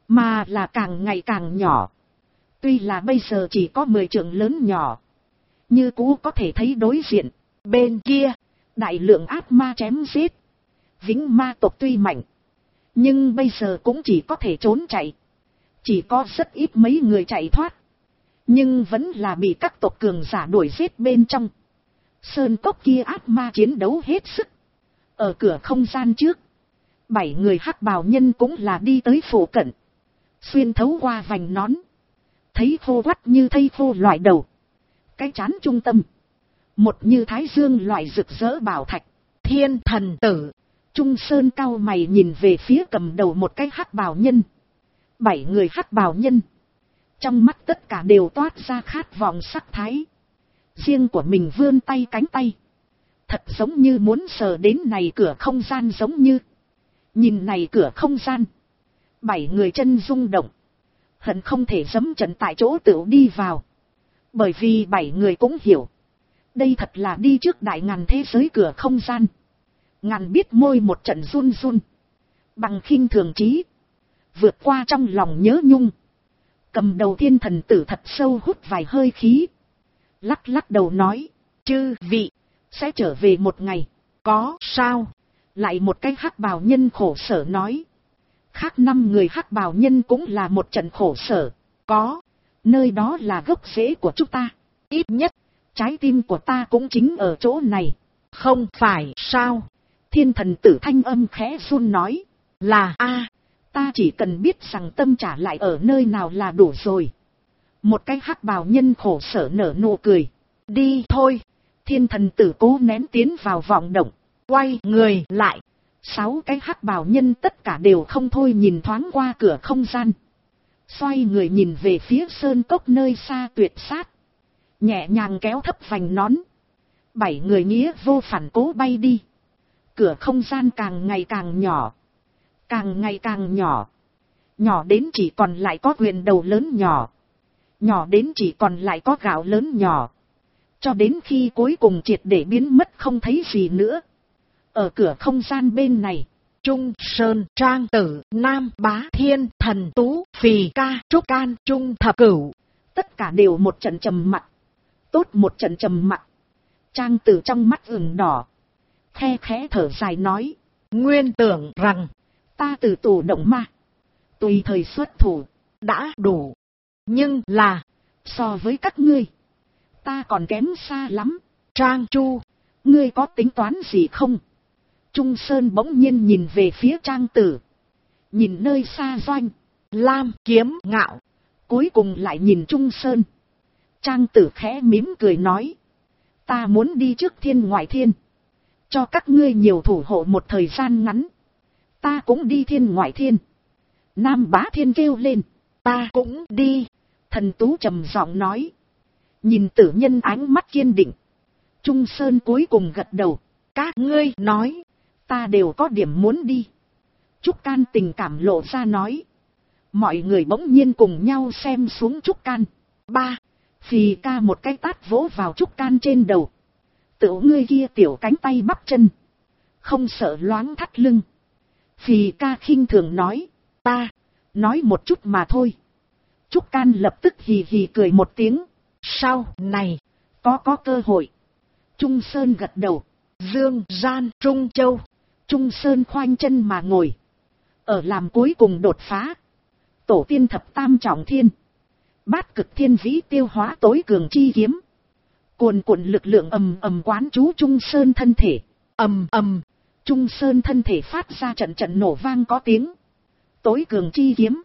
mà là càng ngày càng nhỏ. Tuy là bây giờ chỉ có 10 trượng lớn nhỏ, như cũ có thể thấy đối diện, bên kia, đại lượng ác ma chém giết. Vĩnh ma tộc tuy mạnh, nhưng bây giờ cũng chỉ có thể trốn chạy. Chỉ có rất ít mấy người chạy thoát, nhưng vẫn là bị các tộc cường giả đuổi giết bên trong. Sơn cốc kia ác ma chiến đấu hết sức. Ở cửa không gian trước, 7 người hắc bào nhân cũng là đi tới phủ cận, xuyên thấu qua vành nón, thấy khô quắt như thây khô loại đầu. Cái trán trung tâm, một như thái dương loại rực rỡ bảo thạch. Thiên thần tử. Trung Sơn cau mày nhìn về phía cầm đầu một cái hắc bào nhân. 7 người hắc bào nhân, trong mắt tất cả đều toát ra khát vọng sắc thái. Riêng của mình vươn tay cánh tay, thật giống như muốn sờ đến này cửa không gian giống như. Nhìn này cửa không gian, 7 người chân rung động, hận không thể giẫm trận tại chỗ tựu đi vào. Bởi vì 7 người cũng hiểu, đây thật là đi trước đại ngàn thế giới cửa không gian. Ngàn biết môi một trận run run, bằng khinh thường trí, vượt qua trong lòng nhớ nhung. Cầm đầu thiên thần tử thật sâu hút vài hơi khí, lắc lắc đầu nói, chư vị, sẽ trở về một ngày. Có sao? Lại một cái hắc bào nhân khổ sở nói. Khác 5 người hắc bào nhân cũng là một trận khổ sở. Có, nơi đó là gốc rễ của chúng ta. Ít nhất, trái tim của ta cũng chính ở chỗ này. Không phải sao? Thiên thần tử thanh âm khẽ run nói. Là a, ta chỉ cần biết rằng tâm trả lại ở nơi nào là đủ rồi. Một cái hắc bào nhân khổ sở nở nụ cười. Đi thôi. Thiên thần tử cố nén tiến vào vọng động, quay người lại. 6 cái hắc bào nhân tất cả đều không thôi nhìn thoáng qua cửa không gian, xoay người nhìn về phía sơn cốc nơi xa tuyệt sát, nhẹ nhàng kéo thấp vành nón. 7 người nghĩa vô phản cố bay đi. Cửa không gian càng ngày càng nhỏ, càng ngày càng nhỏ, nhỏ đến chỉ còn lại có quyền đầu lớn nhỏ, nhỏ đến chỉ còn lại có gạo lớn nhỏ, cho đến khi cuối cùng triệt để biến mất không thấy gì nữa. Ở cửa không gian bên này, Trung Sơn, Trang Tử, Nam Bá, Thiên Thần, Tú, Phì Ca, Trúc Can, Trung Thập Cửu, tất cả đều một trận trầm mặc. Tốt một trận trầm mặc. Trang Tử trong mắt ửng đỏ, khe khẽ thở dài nói, nguyên tưởng rằng ta từ tù động ma, tùy thời xuất thủ đã đủ, nhưng là so với các ngươi, ta còn kém xa lắm. Trang Chu, ngươi có tính toán gì không? Trung Sơn bỗng nhiên nhìn về phía Trang Tử, nhìn nơi xa doanh, lam, kiếm, ngạo, cuối cùng lại nhìn Trung Sơn. Trang Tử khẽ mỉm cười nói, ta muốn đi trước thiên ngoại thiên, cho các ngươi nhiều thủ hộ một thời gian ngắn. Ta cũng đi thiên ngoại thiên. Nam Bá Thiên kêu lên, ta cũng đi. Thần Tú trầm giọng nói, nhìn Tử Nhân ánh mắt kiên định. Trung Sơn cuối cùng gật đầu, các ngươi nói, ta đều có điểm muốn đi. Trúc Can tình cảm lộ ra nói. Mọi người bỗng nhiên cùng nhau xem xuống Trúc Can. Ba, Phì Ca một cái tát vỗ vào Trúc Can trên đầu. Tựu ngươi kia tiểu cánh tay bắp chân, không sợ loáng thắt lưng. Phì Ca khinh thường nói, ta nói một chút mà thôi. Trúc Can lập tức hì hì cười một tiếng. Sau này có cơ hội. Trung Sơn gật đầu. Dương Gian, Trung Châu. Trung Sơn khoanh chân mà ngồi, ở làm cuối cùng đột phá. Tổ tiên thập tam trọng thiên, bát cực thiên vĩ tiêu hóa tối cường chi kiếm, cuồn cuộn lực lượng ầm ầm quán trú Trung Sơn thân thể. Ầm ầm, Trung Sơn thân thể phát ra trận trận nổ vang có tiếng. Tối cường chi kiếm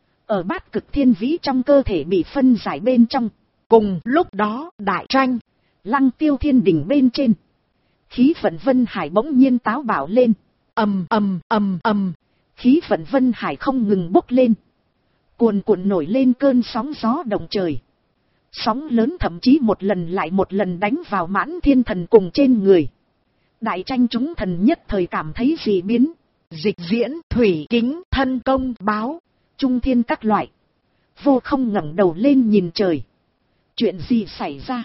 ở bát cực thiên vĩ trong cơ thể bị phân giải bên trong. Cùng lúc đó, đại tranh Lăng Tiêu Thiên đỉnh bên trên, khí vận Vân Hải bỗng nhiên táo bạo lên. Ầm ầm ầm ầm, khí vận Vân Hải không ngừng bốc lên, cuồn cuộn nổi lên cơn sóng gió động trời. Sóng lớn thậm chí một lần lại một lần đánh vào Mãn Thiên Thần cùng trên người. Đại tranh chúng thần nhất thời cảm thấy dị biến. Dịch diễn, thủy kính, thân công, báo, trung thiên các loại. Vô không ngẩng đầu lên nhìn trời. Chuyện gì xảy ra?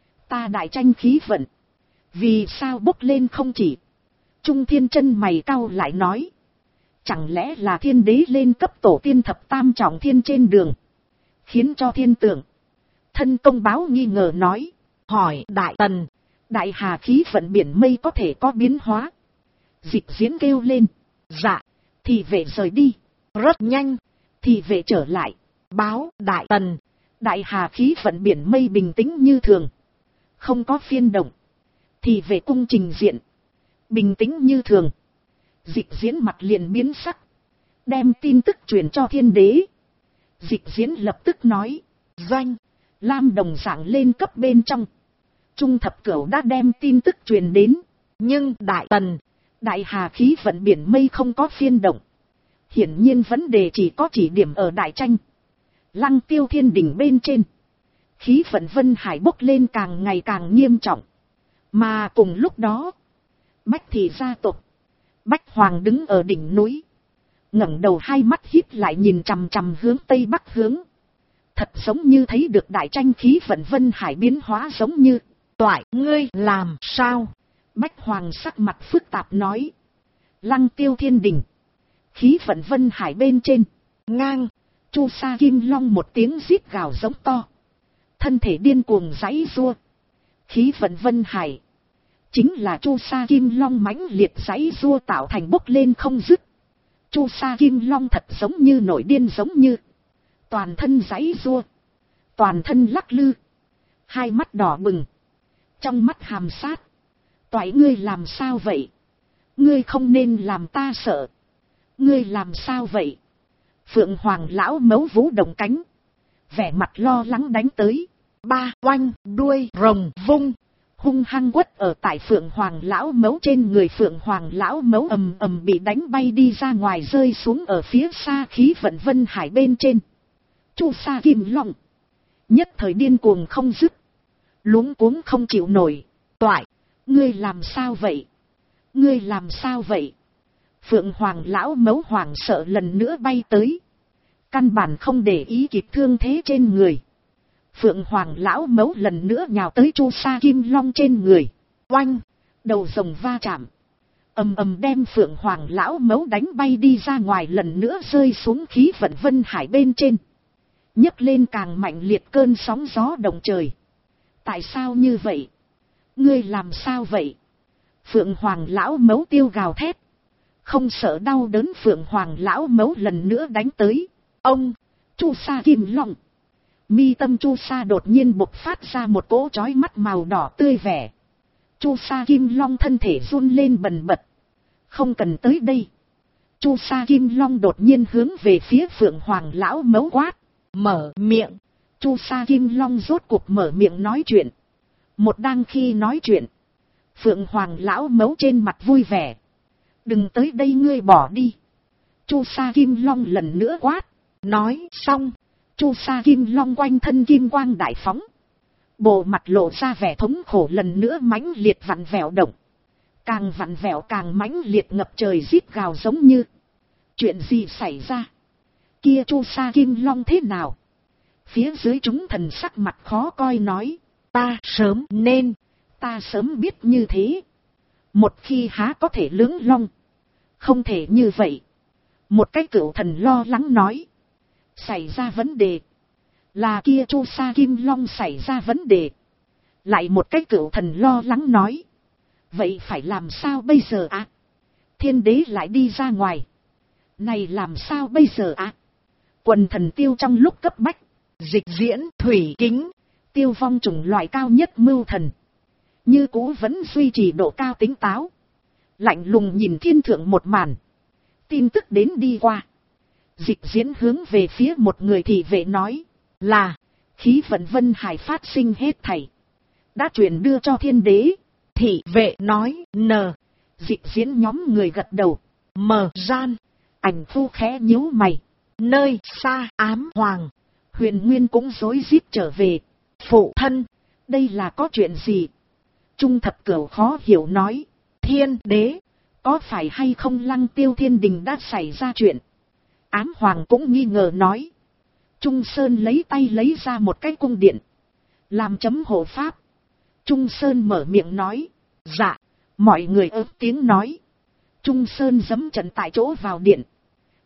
Ta đại tranh khí vận, vì sao bốc lên không chỉ? Trung thiên chân mày cau lại nói. Chẳng lẽ là thiên đế lên cấp tổ tiên thập tam trọng thiên trên đường, khiến cho thiên tượng thân công báo nghi ngờ nói. Hỏi Đại Tần, Đại Hà khí vận biển mây có thể có biến hóa? Dịch Diễn kêu lên. Dạ. Thì vệ rời đi. Rất nhanh. Thì vệ trở lại. Báo Đại Tần, Đại Hà khí vận biển mây bình tĩnh như thường, không có phiên động. Thì vệ cung trình diện, bình tĩnh như thường. Dịch Diễn mặt liền biến sắc, đem tin tức truyền cho thiên đế. Dịch Diễn lập tức nói. Doanh, Lam đồng dạng lên cấp bên trong. Trung thập cửu đã đem tin tức truyền đến. Nhưng Đại Tần, Đại Hà khí vận biển mây không có phiên động. Hiển nhiên vấn đề chỉ có chỉ điểm ở Đại Tranh, Lăng Tiêu thiên đỉnh bên trên. Khí vận Vân Hải bốc lên càng ngày càng nghiêm trọng. Mà cùng lúc đó, Bách Thị gia tộc, Bách Hoàng đứng ở đỉnh núi, ngẩng đầu hai mắt híp lại nhìn chằm chằm hướng Tây Bắc hướng. Thật giống như thấy được Đại Tranh khí vận Vân Hải biến hóa giống như. Toại, ngươi làm sao? Bách Hoàng sắc mặt phức tạp nói. Lăng Tiêu thiên đỉnh, khí vận Vân Hải bên trên, ngang. Chu Sa Kim Long một tiếng rít gào giống to, thân thể điên cuồng giãy giụa. Khí vận Vân Hải chính là Chu Sa Kim Long mãnh liệt giãy giụa tạo thành bốc lên không dứt. Chu Sa Kim Long thật giống như nổi điên giống như, toàn thân giãy giụa, toàn thân lắc lư, hai mắt đỏ bừng, trong mắt hàm sát. Toại, ngươi làm sao vậy? Ngươi không nên làm ta sợ. Ngươi làm sao vậy? Phượng Hoàng lão mấu vũ động cánh, vẻ mặt lo lắng đánh tới. Ba oanh, đuôi rồng vung, hung hăng quất ở tại Phượng Hoàng lão mấu trên người. Phượng Hoàng lão mấu ầm ầm bị đánh bay đi ra ngoài, rơi xuống ở phía xa khí vận Vân Hải bên trên. Chu Sa Kim Long nhất thời điên cuồng không dứt, luống cuống không chịu nổi. Toại, ngươi làm sao vậy? Ngươi làm sao vậy? Phượng Hoàng lão mấu hoảng sợ lần nữa bay tới, căn bản không để ý kịp thương thế trên người. Phượng Hoàng lão mấu lần nữa nhào tới Chu Sa Kim Long trên người. Oanh, đầu rồng va chạm, ầm ầm đem Phượng Hoàng lão mấu đánh bay đi ra ngoài, lần nữa rơi xuống khí vận Vân Hải bên trên, nhấc lên càng mạnh liệt cơn sóng gió động trời. Tại sao như vậy? Ngươi làm sao vậy? Phượng Hoàng lão mấu tiêu gào thét, không sợ đau đớn. Phượng Hoàng lão mấu lần nữa đánh tới. Ông, Chu Sa Kim Long, mi tâm Chu Sa đột nhiên bộc phát ra một cỗ chói mắt màu đỏ tươi vẻ. Chu Sa Kim Long thân thể run lên bần bật. Không cần tới đây. Chu Sa Kim Long đột nhiên hướng về phía Phượng Hoàng lão mấu quát. Mở miệng. Chu Sa Kim Long rốt cuộc mở miệng nói chuyện. Một đang khi nói chuyện, Phượng Hoàng lão mấu trên mặt vui vẻ. Đừng tới đây, ngươi bỏ đi. Chu Sa Kim Long lần nữa quát. Nói xong, Chu Sa Kim Long quanh thân kim quang đại phóng, bộ mặt lộ ra vẻ thống khổ, lần nữa mãnh liệt vặn vẹo động. Càng vặn vẹo càng mãnh liệt, ngập trời rít gào giống như. Chuyện gì xảy ra? Kia Chu Sa Kim Long thế nào? Phía dưới chúng thần sắc mặt khó coi nói. Ta sớm biết như thế. Một khi há có thể lưỡng long. Không thể như vậy. Một cái cửu thần lo lắng nói. Xảy ra vấn đề. Là kia Chu Sa Kim Long xảy ra vấn đề. Lại một cái cửu thần lo lắng nói. Vậy phải làm sao bây giờ ạ? Thiên đế lại đi ra ngoài. Này làm sao bây giờ ạ? Quần thần tiêu trong lúc cấp bách. Dịch Diễn, Thủy Kính, Tiêu Vong chủng loại cao nhất mưu thần. Như cũ vẫn duy trì độ cao tính táo. Lạnh lùng nhìn thiên thượng một màn. Tin tức đến đi qua. Dịch Diễn hướng về phía một người thị vệ nói. Là, khí vận Vân Hải phát sinh hết thảy. Đã truyền đưa cho thiên đế. Thị vệ nói. Dịch Diễn nhóm người gật đầu. Gian. Ảnh Phu khẽ nhíu mày. Nơi xa Ám Hoàng, Huyền Nguyên cũng rối rít trở về. Phụ thân, đây là có chuyện gì? Trung thập cửu khó hiểu nói. Thiên đế, có phải hay không Lăng Tiêu thiên đình đã xảy ra chuyện? Ám Hoàng cũng nghi ngờ nói. Trung Sơn lấy tay lấy ra một cái cung điện, làm chấm hộ pháp. Trung Sơn mở miệng nói. Dạ. Mọi người ớt tiếng nói. Trung Sơn giẫm trận tại chỗ vào điện.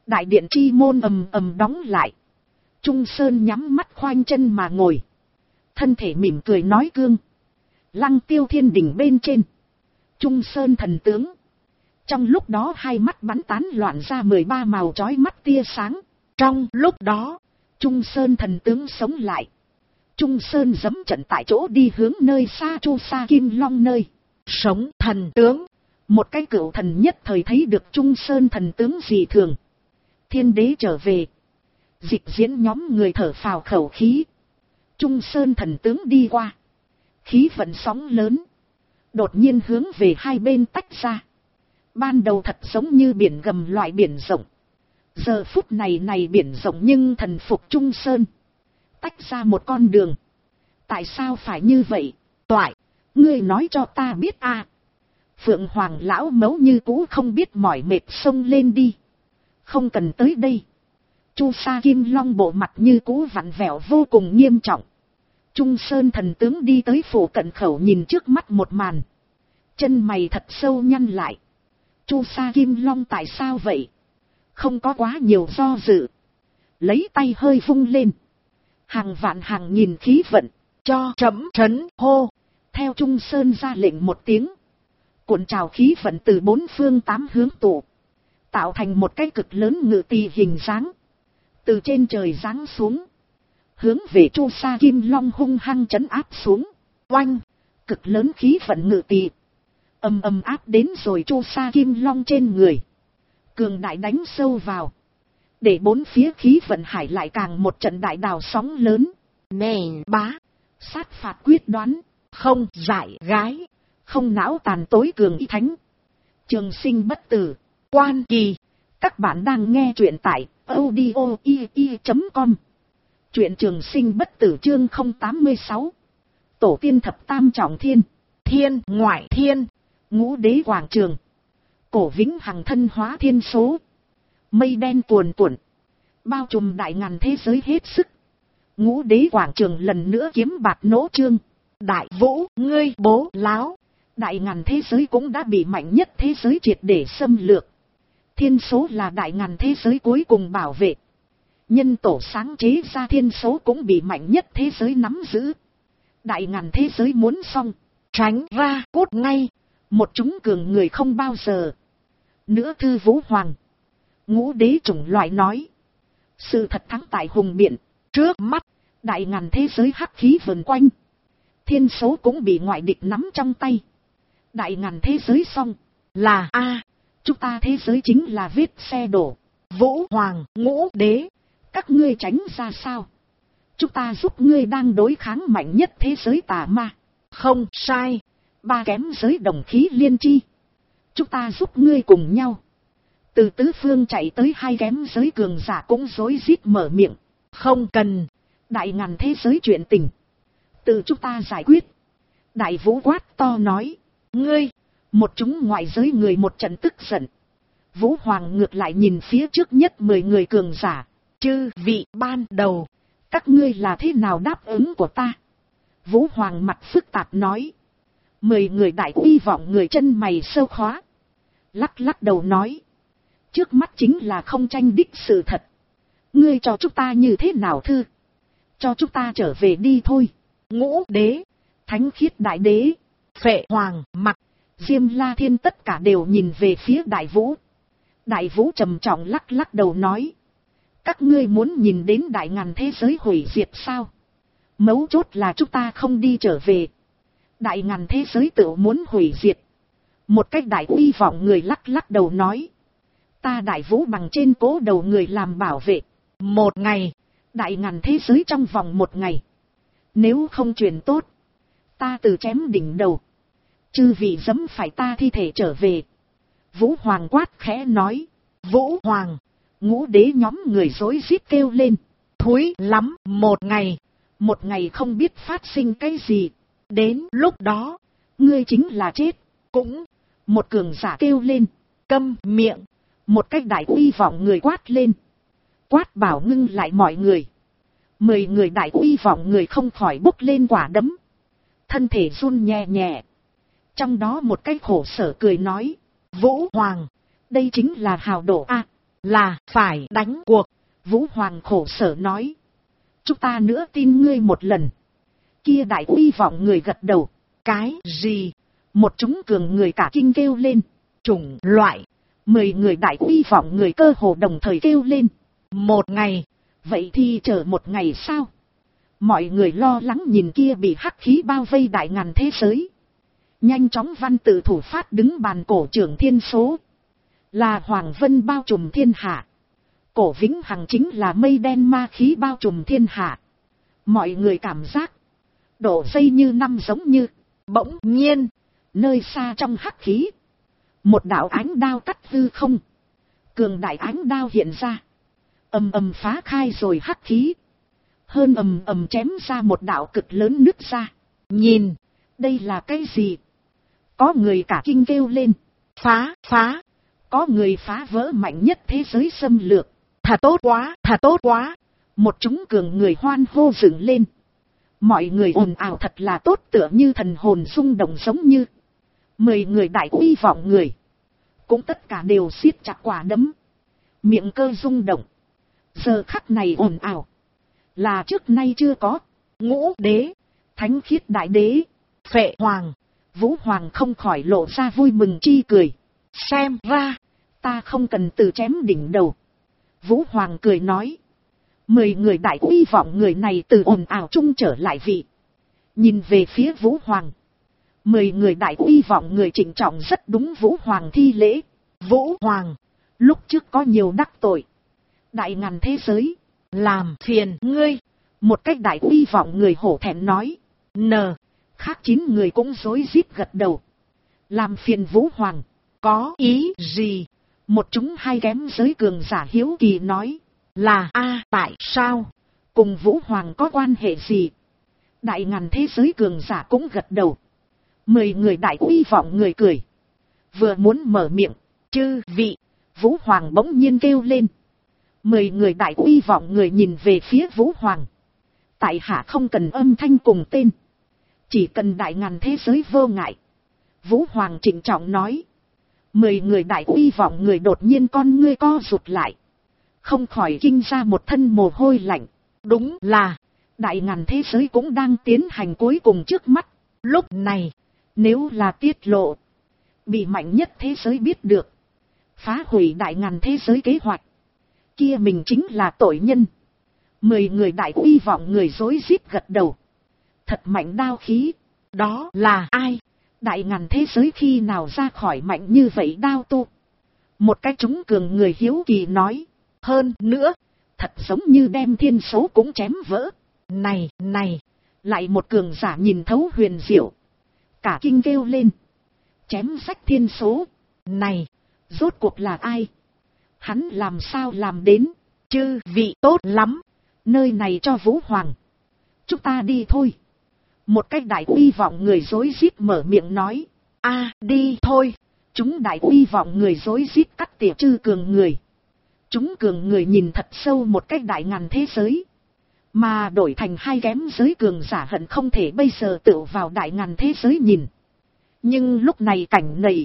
Đại điện chi môn ầm ầm đóng lại. Trung Sơn nhắm mắt khoanh chân mà ngồi. Thân thể mỉm cười nói cương. Lăng Tiêu thiên đỉnh bên trên. Trung Sơn thần tướng. Trong lúc đó hai mắt bắn tán loạn ra 13 màu chói mắt tia sáng. Trong lúc đó, Trung Sơn thần tướng sống lại. Trung Sơn giẫm trận tại chỗ đi hướng nơi xa Chu Sa Kim Long nơi. Sống thần tướng. Một cái cửu thần nhất thời thấy được Trung Sơn thần tướng dị thường. Thiên đế trở về. Dịch diễn nhóm người thở phào khẩu khí. Trung Sơn thần tướng đi qua. Khí vận sóng lớn. Đột nhiên hướng về hai bên tách ra. Ban đầu thật giống như biển gầm loại biển rộng. Giờ phút này biển rộng nhưng thần phục Trung Sơn. Tách ra một con đường. Tại sao phải như vậy? Toại, ngươi nói cho ta biết a. Phượng Hoàng lão mấu như cũ không biết mỏi mệt xông lên đi. Không cần tới đây. Chu Sa Kim Long bộ mặt như cũ vặn vẹo vô cùng nghiêm trọng. Trung Sơn thần tướng đi tới phủ cận khẩu nhìn trước mắt một màn. Chân mày thật sâu nhăn lại. Chu Sa Kim Long tại sao vậy? Không có quá nhiều do dự. Lấy tay hơi vung lên. Hàng vạn hàng nghìn khí vận. Cho trẫm trấn hô. Theo Trung Sơn ra lệnh một tiếng. Cuộn trào khí vận từ bốn phương tám hướng tụ. Tạo thành một cái cực lớn ngự tỳ hình dáng. Từ trên trời giáng xuống. Hướng về Chu Sa Kim Long hung hăng trấn áp xuống. Oanh. Cực lớn khí vận ngự tỳ. Ầm ầm áp đến rồi Chu Sa Kim Long trên người. Cường đại đánh sâu vào. Để bốn phía khí vận hải lại càng một trận đại đào sóng lớn. Nè bá. Sát phạt quyết đoán. Không giải gái. Không não tàn tối cường y thánh. Trường sinh bất tử. Quan kỳ. Các bạn đang nghe truyện tại audio.com. Truyện trường sinh bất tử chương 086. Tổ tiên thập tam trọng thiên. Thiên ngoại thiên. Ngũ đế quảng trường. Cổ vĩnh hằng thân hóa thiên số. Mây đen cuồn cuộn. Bao trùm đại ngàn thế giới hết sức. Ngũ đế quảng trường lần nữa kiếm bạc nỗ trương. Đại vũ, ngươi bố láo. Đại ngàn thế giới cũng đã bị mạnh nhất thế giới triệt để xâm lược. Thiên số là đại ngàn thế giới cuối cùng bảo vệ. Nhân tổ sáng chế ra thiên số cũng bị mạnh nhất thế giới nắm giữ. Đại ngàn thế giới muốn xong. Tránh ra cút ngay. Một chúng cường người không bao giờ. Nữa thư Vũ Hoàng. Ngũ đế chủng loại nói. Sự thật thắng tại hùng biện. Trước mắt. Đại ngàn thế giới hắc khí vần quanh. Thiên số cũng bị ngoại địch nắm trong tay. Đại ngàn thế giới xong. Là a. Chúng ta thế giới chính là vết xe đổ. Vũ Hoàng, Ngũ đế. Các ngươi tránh ra sao? Chúng ta giúp ngươi đang đối kháng mạnh nhất thế giới tà ma. Không sai. Ba kém giới đồng khí liên chi. Chúng ta giúp ngươi cùng nhau. Từ tứ phương chạy tới hai kém giới cường giả cũng rối rít mở miệng. Không cần. Đại ngàn thế giới chuyện tình. Từ chúng ta giải quyết. Đại vũ quát to nói. Ngươi. Một chúng ngoại giới người một trận tức giận. Vũ Hoàng ngược lại nhìn phía trước nhất 10 người cường giả. Chư vị ban đầu. Các ngươi là thế nào đáp ứng của ta? Vũ Hoàng mặt phức tạp nói. 10 người đại uy vọng người chân mày sâu khóa. Lắc lắc đầu nói. Trước mắt chính là không tranh đích sự thật. Ngươi cho chúng ta như thế nào thư? Cho chúng ta trở về đi thôi. Ngũ đế. Thánh khiết đại đế. Phệ Hoàng mặt. Diêm La Thiên tất cả đều nhìn về phía Đại Vũ. Đại Vũ trầm trọng lắc lắc đầu nói. Các ngươi muốn nhìn đến đại ngàn thế giới hủy diệt sao? Mấu chốt là chúng ta không đi trở về. Đại ngàn thế giới tự muốn hủy diệt. Một cách đại uy vọng người lắc lắc đầu nói. Ta Đại Vũ bằng trên cố đầu người làm bảo vệ. Một ngày. Đại ngàn thế giới trong vòng một ngày. Nếu không truyền tốt. Ta tự chém đỉnh đầu. Chư vị dẫm phải ta thi thể trở về. Vũ Hoàng quát khẽ nói. Vũ Hoàng. Ngũ đế nhóm người rối rít kêu lên. Thúi lắm. Một ngày. Một ngày không biết phát sinh cái gì. Đến lúc đó. Ngươi chính là chết. Cũng. Một cường giả kêu lên. Câm miệng. Một cách đại uy vọng người quát lên. Quát bảo ngưng lại mọi người. 10 người đại uy vọng người không khỏi bốc lên quả đấm. Thân thể run nhẹ nhẹ. Trong đó một cái khổ sở cười nói. Vũ Hoàng. Đây chính là hào đổ a. là phải đánh cuộc. Vũ Hoàng khổ sở nói. Chúng ta nữa tin ngươi một lần. Kia đại uy vọng người gật đầu. Cái gì? Một chúng cường người cả kinh kêu lên. Chủng loại. 10 người đại uy vọng người cơ hồ đồng thời kêu lên. 1 ngày. Vậy thì chờ 1 ngày sao? Mọi người lo lắng nhìn kia bị hắc khí bao vây đại ngàn thế giới. Nhanh chóng văn tự thủ phát đứng bàn cổ trưởng thiên số. Là Hoàng Vân bao trùm thiên hạ. Cổ Vĩnh Hằng chính là mây đen ma khí bao trùm thiên hạ. Mọi người cảm giác. Độ dây như năm giống như. Bỗng nhiên. Nơi xa trong hắc khí. Một đạo ánh đao cắt hư không. Cường đại ánh đao hiện ra. Ầm ầm phá khai rồi hắc khí. Hơn ầm ầm chém ra một đạo cực lớn nứt ra. Nhìn. Đây là cái gì? Có người cả kinh kêu lên. Phá. Có người phá vỡ mạnh nhất thế giới xâm lược. Thật tốt quá. Một chúng cường người hoan hô dựng lên. Mọi người ồn ào thật là tốt, tựa như thần hồn rung động giống như. 10 người đại uy vọng người. Cũng tất cả đều siết chặt quả đấm. Miệng cơ rung động. Giờ khắc này ồn ào. Là trước nay chưa có. Ngũ đế. Thánh khiết đại đế. Phệ Hoàng. Vũ Hoàng không khỏi lộ ra vui mừng chi cười. Xem ra. Ta không cần tự chém đỉnh đầu. Vũ Hoàng cười nói. 10 người đại uy vọng người này từ ồn ào chung trở lại vị. Nhìn về phía Vũ Hoàng. 10 người đại uy vọng người trịnh trọng rất đúng Vũ Hoàng thi lễ. Vũ Hoàng. Lúc trước có nhiều đắc tội. Đại ngàn thế giới. Làm phiền ngươi. Một cách đại uy vọng người hổ thẹn nói. Khác 9 người cũng rối rít gật đầu. Làm phiền Vũ Hoàng. Có ý gì? Một chúng hai kém giới cường giả hiếu kỳ nói. Là tại sao? Cùng Vũ Hoàng có quan hệ gì? Đại ngàn thế giới cường giả cũng gật đầu. 10 người đại uy vọng người cười. Vừa muốn mở miệng. Chư vị. Vũ Hoàng bỗng nhiên kêu lên. 10 người đại uy vọng người nhìn về phía Vũ Hoàng. Tại hạ không cần âm thanh cùng tên. Chỉ cần đại ngàn thế giới vô ngại. Vũ Hoàng trịnh trọng nói. 10 người đại uy vọng người đột nhiên con ngươi co rụt lại. Không khỏi kinh ra một thân mồ hôi lạnh. Đúng là. Đại ngàn thế giới cũng đang tiến hành cuối cùng trước mắt. Lúc này. Nếu là tiết lộ. Bị mạnh nhất thế giới biết được. Phá hủy đại ngàn thế giới kế hoạch. Kia mình chính là tội nhân. 10 người đại uy vọng người rối rít gật đầu. Thật mạnh đao khí. Đó là ai? Đại ngàn thế giới khi nào ra khỏi mạnh như vậy đao tu? Một cái chúng cường người hiếu kỳ nói. Hơn nữa. Thật giống như đem thiên số cũng chém vỡ. Này. Lại một cường giả nhìn thấu huyền diệu. Cả kinh kêu lên. Chém rách thiên số. Này. Rốt cuộc là ai? Hắn làm sao làm đến? Chư vị tốt lắm. Nơi này cho Vũ Hoàng. Chúng ta đi thôi. Một cách đại uy vọng người rối rít mở miệng nói. Đi thôi. Chúng đại uy vọng người rối rít cắt tỉa chư cường người. Chúng cường người nhìn thật sâu một cách đại ngàn thế giới. Mà đổi thành hai kém giới cường giả hận không thể bây giờ tự vào đại ngàn thế giới nhìn. Nhưng lúc này cảnh này.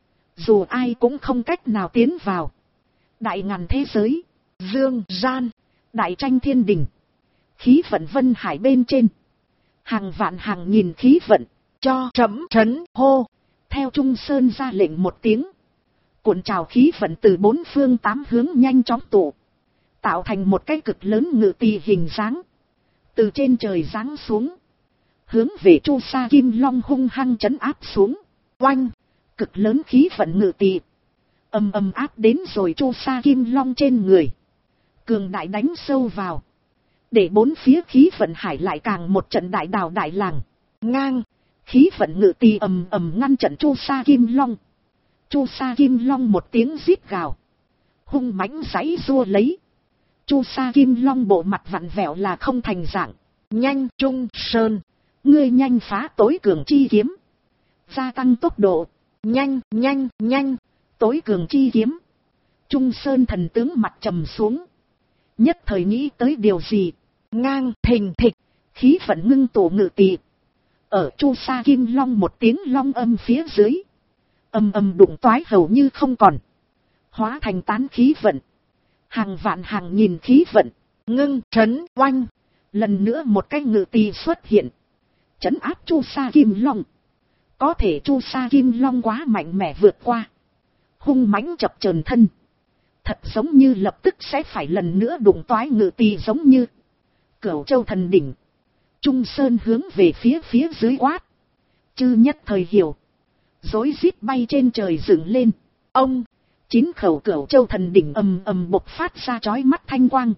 Dù ai cũng không cách nào tiến vào. Đại ngàn thế giới. Dương gian. Đại tranh thiên đình. Khí vận vân hải bên trên. Hàng vạn hàng nghìn khí vận. Cho trẫm trấn hô. Theo Trung Sơn ra lệnh một tiếng. Cuộn trào khí vận từ 4 phương 8 hướng nhanh chóng tụ. Tạo thành một cái cực lớn ngự tỳ hình dáng. Từ trên trời giáng xuống. Hướng về Chu Sa Kim Long hung hăng trấn áp xuống. Oanh. Cực lớn khí vận ngự tỳ. Ầm ầm áp đến rồi Chu Sa Kim Long trên người. Cường đại đánh sâu vào. Để 4 phía khí vận hải lại càng một trận đại đào đại làng. Ngang. Khí vận ngự tỳ ầm ầm ngăn trận Chu Sa Kim Long. Chu Sa Kim Long một tiếng rít gào. Hung mãnh giãy giụa lấy. Chu Sa Kim Long bộ mặt vặn vẹo là không thành dạng. Nhanh Trung Sơn. Ngươi nhanh phá tối cường chi kiếm. Gia tăng tốc độ. Nhanh. Tối cường chi kiếm. Trung Sơn thần tướng mặt trầm xuống. Nhất thời nghĩ tới điều gì. Ngang thình thịch. Khí vận ngưng tụ ngự tỳ. Ở Chu Sa Kim Long một tiếng long âm phía dưới. Âm đụng toái hầu như không còn. Hóa thành tán khí vận. Hàng vạn hàng nghìn khí vận, ngưng trấn oanh. lần nữa một cái ngự tỳ xuất hiện, trấn áp Chu Sa Kim Long. Có thể Chu Sa Kim Long quá mạnh mẽ vượt qua, hung mãnh chập chờn thân, thật giống như lập tức sẽ phải lần nữa đụng toái ngự tỳ, giống như Cửu Châu Thần Đỉnh. Trung Sơn hướng về phía dưới quát, chư nhất thời hiểu, rối rít bay trên trời dựng lên. Ông, 9 khẩu Cửu Châu Thần Đỉnh ầm ầm bộc phát ra chói mắt thanh quang,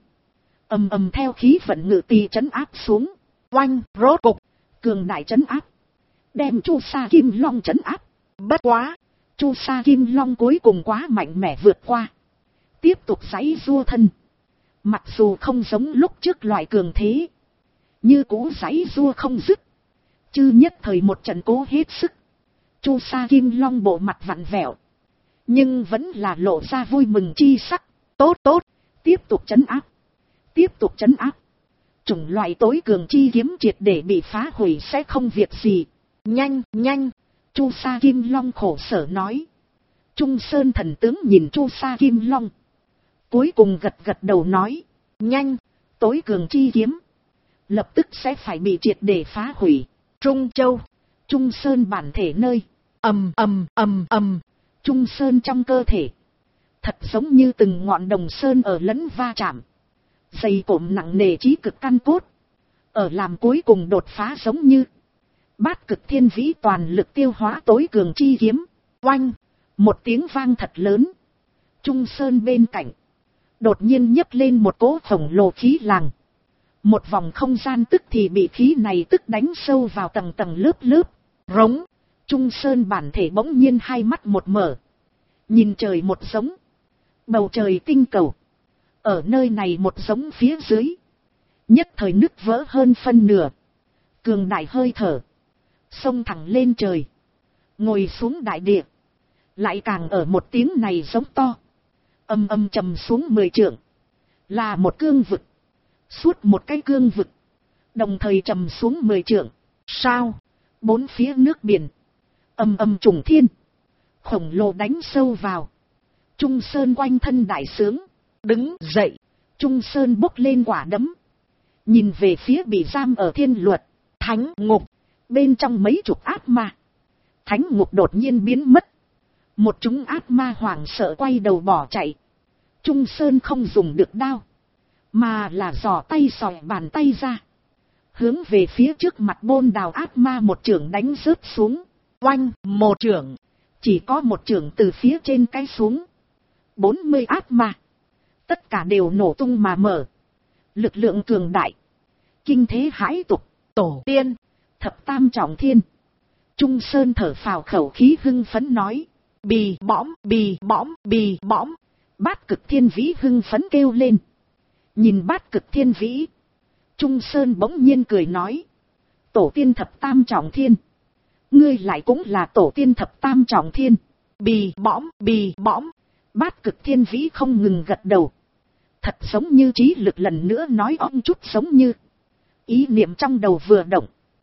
ầm ầm theo khí vận ngự tỳ trấn áp xuống. Oanh, rốt cục cường đại trấn áp, đem Chu Sa Kim Long trấn áp. Bất quá, Chu Sa Kim Long cuối cùng quá mạnh mẽ vượt qua, tiếp tục giãy giụa thân. Mặc dù không giống lúc trước loại cường thế, như cũ giãy giụa không dứt. Chư nhất thời một trận cố hết sức. Chu Sa Kim Long bộ mặt vặn vẹo, nhưng vẫn là lộ ra vui mừng chi sắc. Tốt tốt, tiếp tục trấn áp, tiếp tục trấn áp. Chủng loại tối cường chi kiếm triệt để bị phá hủy sẽ không việc gì. Nhanh, nhanh. Chu Sa Kim Long khổ sở nói. Trung Sơn thần tướng nhìn Chu Sa Kim Long, cuối cùng gật gật đầu nói. Nhanh, tối cường chi kiếm lập tức sẽ phải bị triệt để phá hủy. Trung Châu, Trung Sơn bản thể nơi. ầm ầm ầm ầm. Trung Sơn trong cơ thể, thật giống như từng ngọn đồng sơn ở lẫn va chạm, dày cộm nặng nề chí cực căn cốt, ở làm cuối cùng đột phá, giống như Bát Cực Thiên Vĩ toàn lực tiêu hóa tối cường chi kiếm. Oanh, một tiếng vang thật lớn. Trung Sơn bên cạnh đột nhiên nhấc lên một cỗ khổng lồ khí làng, một vòng không gian tức thì bị khí này tức đánh sâu vào tầng tầng lớp lớp. Rống, Trung Sơn bản thể bỗng nhiên hai mắt một mở, nhìn trời một giống, bầu trời tinh cầu ở nơi này một giống phía dưới, nhất thời nứt vỡ hơn phân nửa. Cường đại hơi thở xông thẳng lên trời, ngồi xuống đại địa, lại càng ở một tiếng này giống to, âm âm trầm xuống 10 trượng, là một cương vực, suốt một cái cương vực, đồng thời trầm xuống 10 trượng. Sao? Bốn phía nước biển âm âm trùng thiên, khổng lồ đánh sâu vào. Trung Sơn quanh thân đại sướng, đứng dậy. Trung Sơn bốc lên quả đấm, nhìn về phía bị giam ở Thiên Luật Thánh Ngục bên trong mấy chục ác ma. Thánh Ngục đột nhiên biến mất, một chúng ác ma hoảng sợ quay đầu bỏ chạy. Trung Sơn không dùng được đao, mà là giò tay xòe bàn tay ra, hướng về phía trước mặt Bôn Đào ác ma một chưởng đánh rớt xuống. Oanh, một chưởng, chỉ có một chưởng từ phía trên cái xuống. 40 ác ma, tất cả đều nổ tung mà mở. Lực lượng cường đại, kinh thế hãi tục. Tổ tiên, thập tam trọng thiên. Trung Sơn thở phào khẩu khí hưng phấn nói. Bì bõm, bì bõm, bì bõm. Bát Cực Thiên Vĩ hưng phấn kêu lên. Nhìn Bát Cực Thiên Vĩ, Trung Sơn bỗng nhiên cười nói. Tổ tiên thập tam trọng thiên, ngươi lại cũng là tổ tiên thập tam trọng thiên. Bì bõm, bì bõm. Bát Cực Thiên Vĩ không ngừng gật đầu, thật giống như trí lực lần nữa nói ong chút, giống như ý niệm trong đầu vừa động,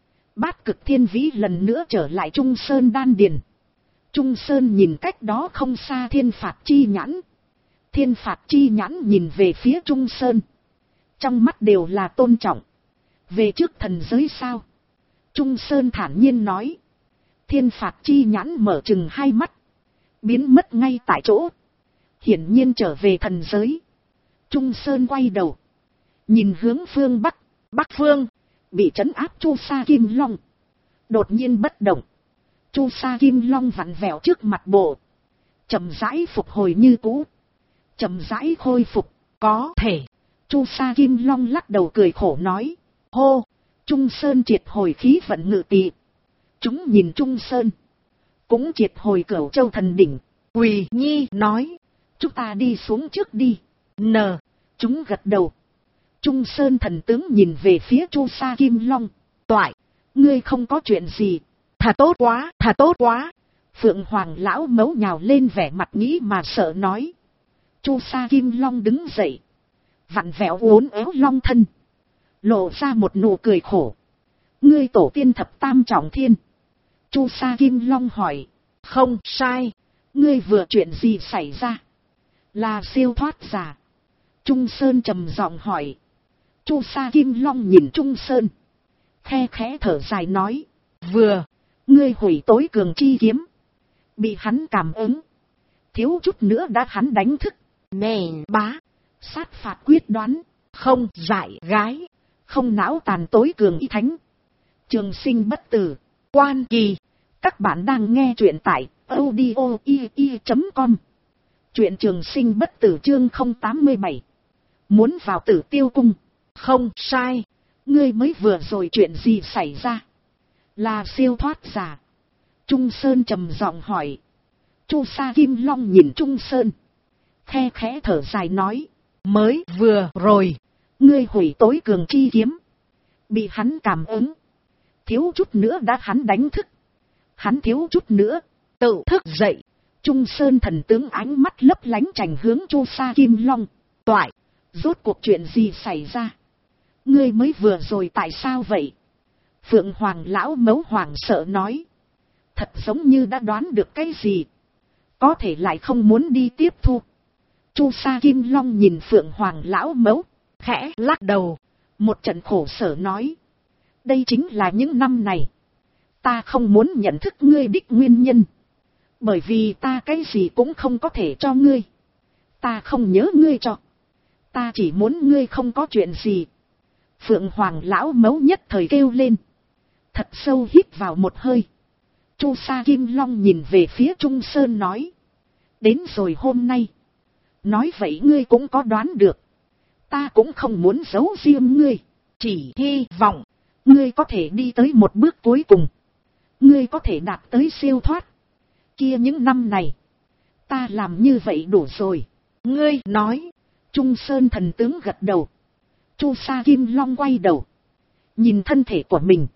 Bát Cực Thiên Vĩ lần nữa trở lại Trung Sơn đan điền. Trung Sơn nhìn cách đó không xa Thiên Phạt Chi Nhãn. Thiên Phạt Chi Nhãn nhìn về phía Trung Sơn, trong mắt đều là tôn trọng. Về trước thần giới sao? Trung Sơn thản nhiên nói. Thiên Phạt Chi Nhãn mở chừng hai mắt, biến mất ngay tại chỗ, hiển nhiên trở về thần giới. Trung Sơn quay đầu, nhìn hướng phương Bắc. Bắc phương, bị trấn áp Chu Sa Kim Long đột nhiên bất động. Chu Sa Kim Long vặn vẹo trước mặt bộ, chậm rãi phục hồi như cũ, chậm rãi khôi phục. Có thể. Chu Sa Kim Long lắc đầu cười khổ nói. Hô. Trung Sơn triệt hồi khí vận ngự tỵ. Chúng nhìn Trung Sơn, cũng triệt hồi Cửu Châu Thần Đỉnh. Quỳ Nhi nói. Chúng ta đi xuống trước đi. Chúng gật đầu. Trung Sơn thần tướng nhìn về phía Chu Sa Kim Long. Toại, ngươi không có chuyện gì. Thà tốt quá, thà tốt quá. Phượng Hoàng lão mấu nhào lên vẻ mặt nghĩ mà sợ nói. Chu Sa Kim Long đứng dậy, vặn vẹo uốn éo long thân, lộ ra một nụ cười khổ. Ngươi tổ tiên thập tam trọng thiên? Chu Sa Kim Long hỏi. Không sai. Ngươi vừa chuyện gì xảy ra? Là siêu thoát giả. Trung Sơn trầm giọng hỏi. Chu Sa Kim Long nhìn Trung Sơn, khe khẽ thở dài nói. Vừa, ngươi hủy tối cường chi kiếm, bị hắn cảm ứng, thiếu chút nữa đã hắn đánh thức. mèn bá, Sát phạt quyết đoán, không dại gái, không não tàn tối cường y thánh. Trường sinh bất tử. Quan Kỳ. Các bạn đang nghe truyện tại audio.com. Truyện Trường sinh bất tử chương 087. Muốn vào Tử Tiêu cung. Không sai. Ngươi mới vừa rồi chuyện gì xảy ra? Là siêu thoát giả. Trung Sơn trầm giọng hỏi. Chu Sa Kim Long nhìn Trung Sơn, khe khẽ thở dài nói. Mới vừa rồi, ngươi hủy tối cường chi kiếm, bị hắn cảm ứng, thiếu chút nữa đã hắn đánh thức. Hắn thiếu chút nữa tự thức dậy. Trung Sơn thần tướng ánh mắt lấp lánh chành hướng Chu Sa Kim Long. Toại, rốt cuộc chuyện gì xảy ra? Ngươi mới vừa rồi tại sao vậy? Phượng Hoàng lão mấu hoàng sợ nói. Thật giống như đã đoán được cái gì, có thể lại không muốn đi tiếp thu. Chu Sa Kim Long nhìn Phượng Hoàng lão mấu, khẽ lắc đầu, một trận khổ sở nói. Đây chính là những năm này ta không muốn nhận thức ngươi đích nguyên nhân. Bởi vì ta cái gì cũng không có thể cho ngươi. Ta không nhớ ngươi cho. Ta chỉ muốn ngươi không có chuyện gì. Phượng Hoàng lão mấu nhất thời kêu lên, thật sâu hít vào một hơi. Chu Sa Kim Long nhìn về phía Trung Sơn nói. Đến rồi hôm nay. Nói vậy ngươi cũng có đoán được. Ta cũng không muốn giấu riêng ngươi. Chỉ hy vọng ngươi có thể đi tới một bước cuối cùng. Ngươi có thể đạt tới siêu thoát. Kia những năm này ta làm như vậy đủ rồi. Ngươi nói. Trung Sơn thần tướng gật đầu. Chu Sa Kim Long quay đầu, nhìn thân thể của mình.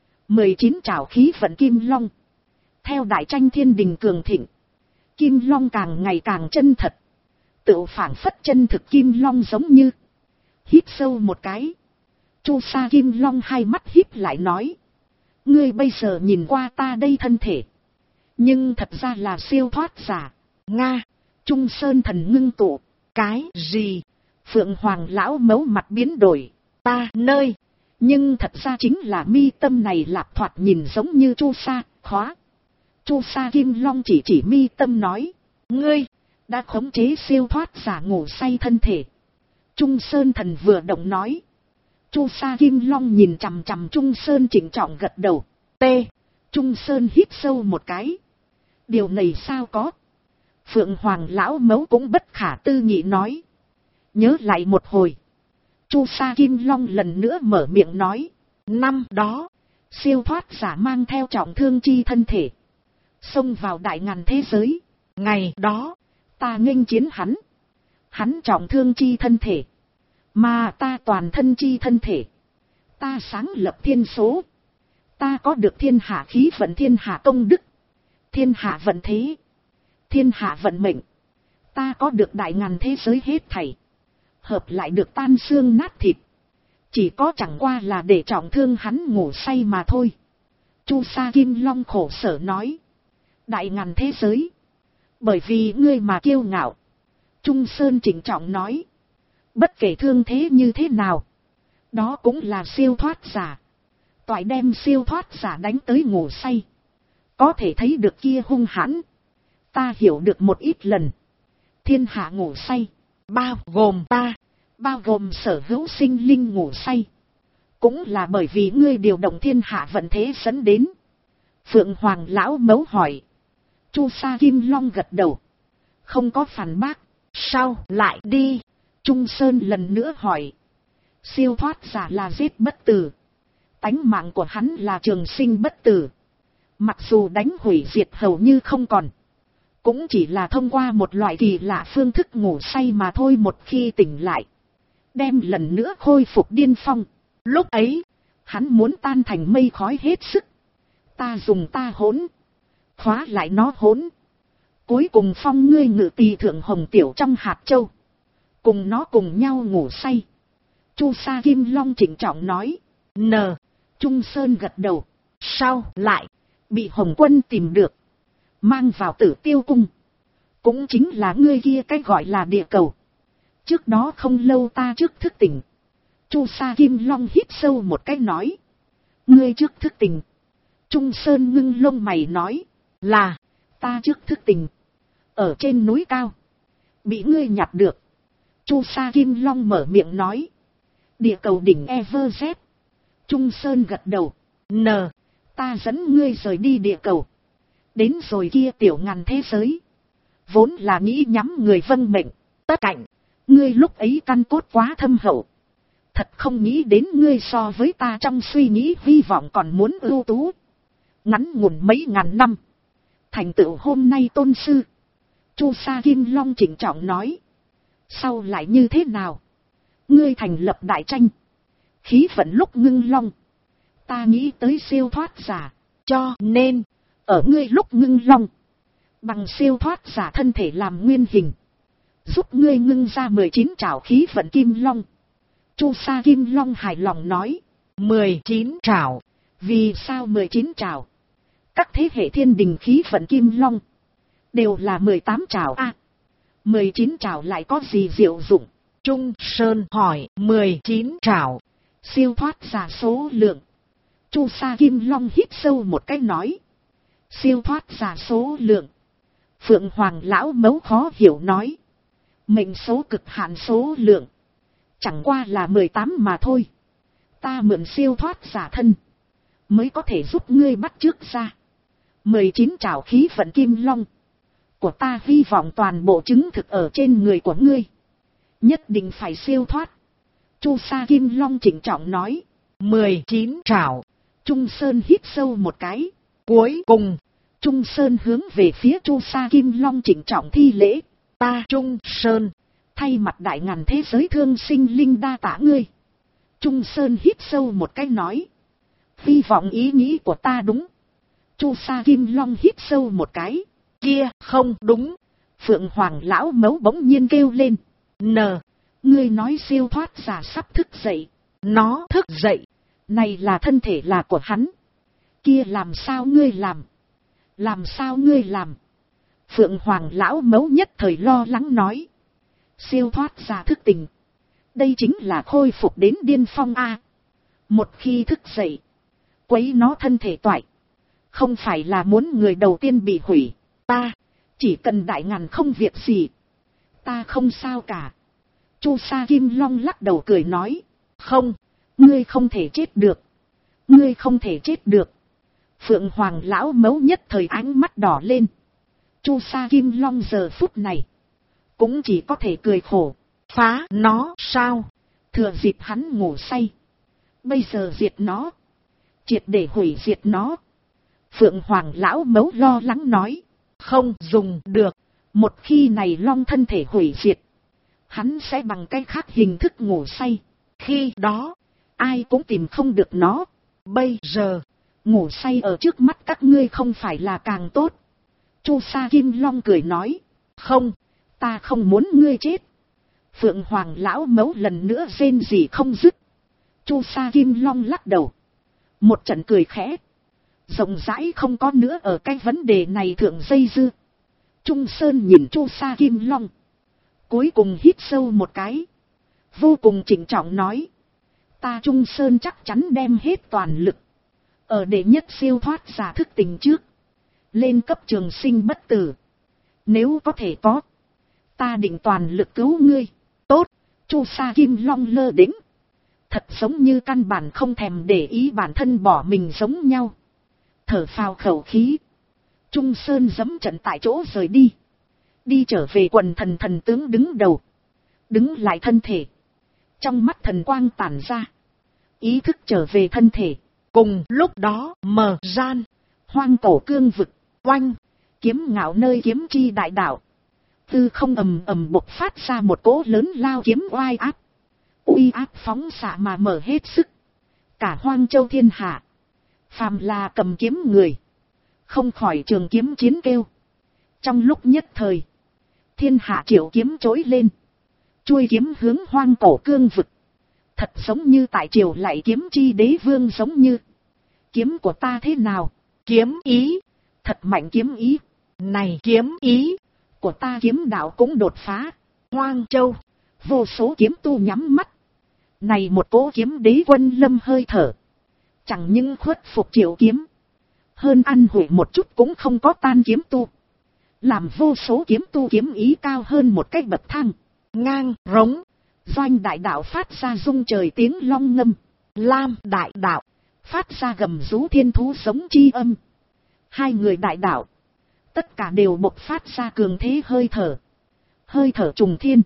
19 trảo khí vận Kim Long. Theo đại tranh thiên đình cường thịnh, Kim Long càng ngày càng chân thật, tựu phảng phất chân thực Kim Long giống như. Hít sâu một cái, Chu Sa Kim Long hai mắt híp lại nói. Ngươi bây giờ nhìn qua ta đây thân thể, nhưng thật ra là siêu thoát giả. Nga. Trung Sơn thần ngưng tụ. Cái gì? Phượng Hoàng lão mấu mặt biến đổi. Ta nơi. Nhưng thật ra chính là mi tâm này lạp thoạt nhìn giống như Chu Sa khóa. Chu Sa Kim Long chỉ mi tâm nói. Ngươi đã khống chế siêu thoát giả ngủ say thân thể. Trung Sơn thần vừa động nói. Chu Sa Kim Long nhìn chằm chằm Trung Sơn chỉnh trọng gật đầu. T. Trung Sơn hít sâu một cái. Điều này sao có? Phượng Hoàng lão mấu cũng bất khả tư nghị nói. Nhớ lại một hồi, Chu Sa Kim Long lần nữa mở miệng nói. Năm đó, siêu thoát giả mang theo trọng thương chi thân thể, xông vào đại ngàn thế giới. Ngày đó, ta nghênh chiến hắn. Hắn trọng thương chi thân thể, mà ta toàn thân chi thân thể. Ta sáng lập thiên số. Ta có được thiên hạ khí vận, thiên hạ công đức, thiên hạ vận thế, thiên hạ vận mệnh. Ta có được đại ngàn thế giới hết thảy, hợp lại được tan xương nát thịt. Chỉ có chẳng qua là để trọng thương hắn ngủ say mà thôi. Chu Sa Kim Long khổ sở nói. Đại ngàn thế giới, bởi vì ngươi mà kiêu ngạo. Trung Sơn chỉnh trọng nói. Bất kể thương thế như thế nào, đó cũng là siêu thoát giả. Toại đem siêu thoát giả đánh tới ngủ say, có thể thấy được kia hung hãn. Ta hiểu được một ít lần. Thiên hạ ngủ say, bao gồm ta, bao gồm sở hữu sinh linh ngủ say, cũng là bởi vì ngươi điều động thiên hạ vận thế dẫn đến. Phượng Hoàng lão mấu hỏi. Chu Sa Kim Long gật đầu, không có phản bác. Sao lại đi? Trung Sơn lần nữa hỏi. Siêu thoát giả là giết bất tử, tánh mạng của hắn là trường sinh bất tử. Mặc dù đánh hủy diệt hầu như không còn, cũng chỉ là thông qua một loại kỳ lạ phương thức ngủ say mà thôi. Một khi tỉnh lại, đem lần nữa khôi phục điên phong. Lúc ấy, hắn muốn tan thành mây khói hết sức. Ta dùng ta hỗn, khóa lại nó hỗn. Cuối cùng phong ngươi ngự tỳ thượng hồng tiểu trong hạt châu, cùng nó cùng nhau ngủ say. Chu Sa Kim Long chỉnh trọng nói. N. Trung Sơn gật đầu. Sao lại bị Hồng Quân tìm được, mang vào Tử Tiêu cung, cũng chính là ngươi kia cái gọi là địa cầu. Trước đó không lâu ta trước thức tỉnh. Chu Sa Kim Long hít sâu một cái nói. Ngươi trước thức tỉnh. Trung Sơn ngưng lông mày nói. Là, ta trước thức tỉnh. Ở trên núi cao. Bị ngươi nhặt được. Chu Sa Kim Long mở miệng nói. Địa cầu đỉnh Everest. Trung Sơn gật đầu. Ta dẫn ngươi rời đi địa cầu. Đến rồi kia tiểu ngàn thế giới. Vốn là nghĩ nhắm người vâng mệnh. Tất cạnh. Ngươi lúc ấy căn cốt quá thâm hậu. Thật không nghĩ đến ngươi so với ta trong suy nghĩ hy vọng còn muốn ưu tú. Ngắn ngủn mấy ngàn năm. Thành tựu hôm nay tôn sư. Chu Sa Kim Long chỉnh trọng nói. Sau lại như thế nào? Ngươi thành lập đại tranh. Khí vận lúc ngưng long. Ta nghĩ tới siêu thoát giả. cho nên, ở ngươi lúc ngưng long. Bằng siêu thoát giả thân thể làm nguyên hình. Giúp ngươi ngưng ra 19 trảo khí vận kim long. Chu Sa Kim Long hài lòng nói. 19 trảo. Vì sao 19 trảo? Các thế hệ thiên đình khí vận kim long. Đều là 18 trảo a. 19 trảo lại có gì diệu dụng? Trung Sơn hỏi 19 trảo. Siêu thoát giả số lượng. Chu Sa Kim Long hít sâu một cái nói. Siêu thoát giả số lượng. Phượng Hoàng lão mấu khó hiểu nói. Mệnh số cực hạn số lượng. Chẳng qua là 18 mà thôi. Ta mượn siêu thoát giả thân. Mới có thể giúp ngươi bắt chước ra. 19 trảo khí vận kim long. Của ta hy vọng toàn bộ chứng thực ở trên người của ngươi. Nhất định phải siêu thoát. Chu Sa Kim Long chỉnh trọng nói. 19 trảo. Trung Sơn hít sâu một cái. Cuối cùng, Trung Sơn hướng về phía Chu Sa Kim Long chỉnh trọng thi lễ. ta Trung Sơn, thay mặt đại ngàn thế giới thương sinh linh đa tạ ngươi. Trung Sơn hít sâu một cái nói. Hy vọng ý nghĩ của ta đúng. Chu Sa Kim Long hít sâu một cái. kia không đúng. Phượng Hoàng lão mấu bỗng nhiên kêu lên. Ngươi nói siêu thoát giả sắp thức dậy. Nó thức dậy. Này là thân thể là của hắn. Kia làm sao ngươi làm? Làm sao ngươi làm? Phượng Hoàng lão mấu nhất thời lo lắng nói. Siêu thoát giả thức tỉnh. Đây chính là khôi phục đến điên phong a. Một khi thức dậy, quấy nó thân thể toại. Không phải là muốn người đầu tiên bị hủy. Ta chỉ cần đại ngàn không việc gì. Ta không sao cả. Chu Sa Kim Long lắc đầu cười nói. Không, ngươi không thể chết được. Ngươi không thể chết được. Phượng Hoàng lão mấu nhất thời ánh mắt đỏ lên. Chu Sa Kim Long giờ phút này cũng chỉ có thể cười khổ. Phá nó sao? Thừa dịp hắn ngủ say. Bây giờ diệt nó. Triệt để hủy diệt nó. Phượng Hoàng lão mấu lo lắng nói. Không dùng được. Một khi này long thân thể hủy diệt. Hắn sẽ bằng cách khác hình thức ngủ say. Khi đó, ai cũng tìm không được nó. Bây giờ, ngủ say ở trước mắt các ngươi không phải là càng tốt. Chu Sa Kim Long cười nói. Không, ta không muốn ngươi chết. Phượng Hoàng lão mấu lần nữa rên rỉ không dứt. Chu Sa Kim Long lắc đầu. Một trận cười khẽ. Rộng rãi không có nữa ở cái vấn đề này thượng dây dưa. Trung Sơn nhìn Chu Sa Kim Long. Cuối cùng hít sâu một cái. Vô cùng trịnh trọng nói. Ta Trung Sơn chắc chắn đem hết toàn lực. Ở đệ nhất siêu thoát giả thức tỉnh trước. Lên cấp trường sinh bất tử. Nếu có thể có. Ta định toàn lực cứu ngươi. Tốt. Chu Sa Kim Long lơ đễnh. Thật giống như căn bản không thèm để ý bản thân bỏ mình giống nhau. Thở phào khẩu khí. Trung Sơn giẫm trận tại chỗ rời đi. Đi trở về quần thần thần tướng đứng đầu. Đứng lại thân thể. Trong mắt thần quang tản ra. Ý thức trở về thân thể. Cùng lúc đó mở gian. Hoang cổ cương vực. Oanh. Kiếm ngạo nơi kiếm chi đại đạo. Tư không ầm ầm bộc phát ra một cỗ lớn lao kiếm oai áp. Uy áp phóng xạ mà mở hết sức. Cả Hoang Châu thiên hạ. Phàm là cầm kiếm người. Không khỏi trường kiếm chiến kêu. Trong lúc nhất thời. Thiên hạ triệu kiếm trỗi lên. Chuôi kiếm hướng hoang cổ cương vực. Thật giống như tại triều lại kiếm chi đế vương giống như. Kiếm của ta thế nào? Kiếm ý. Thật mạnh kiếm ý. Này kiếm ý. Của ta kiếm đạo cũng đột phá. Hoang Châu. Vô số kiếm tu nhắm mắt. Này một cỗ kiếm đế quân lâm hơi thở. Chẳng những khuất phục Triệu Kiếm. Hơn ăn hủy một chút cũng không có tan kiếm tu. Làm vô số kiếm tu kiếm ý cao hơn một cái bậc thang. Ngang, rống. Doanh đại đạo phát ra rung trời tiếng long ngâm. Lam đại đạo phát ra gầm rú thiên thú sống chi âm. Hai người đại đạo. Tất cả đều bộc phát ra cường thế hơi thở. Hơi thở trùng thiên.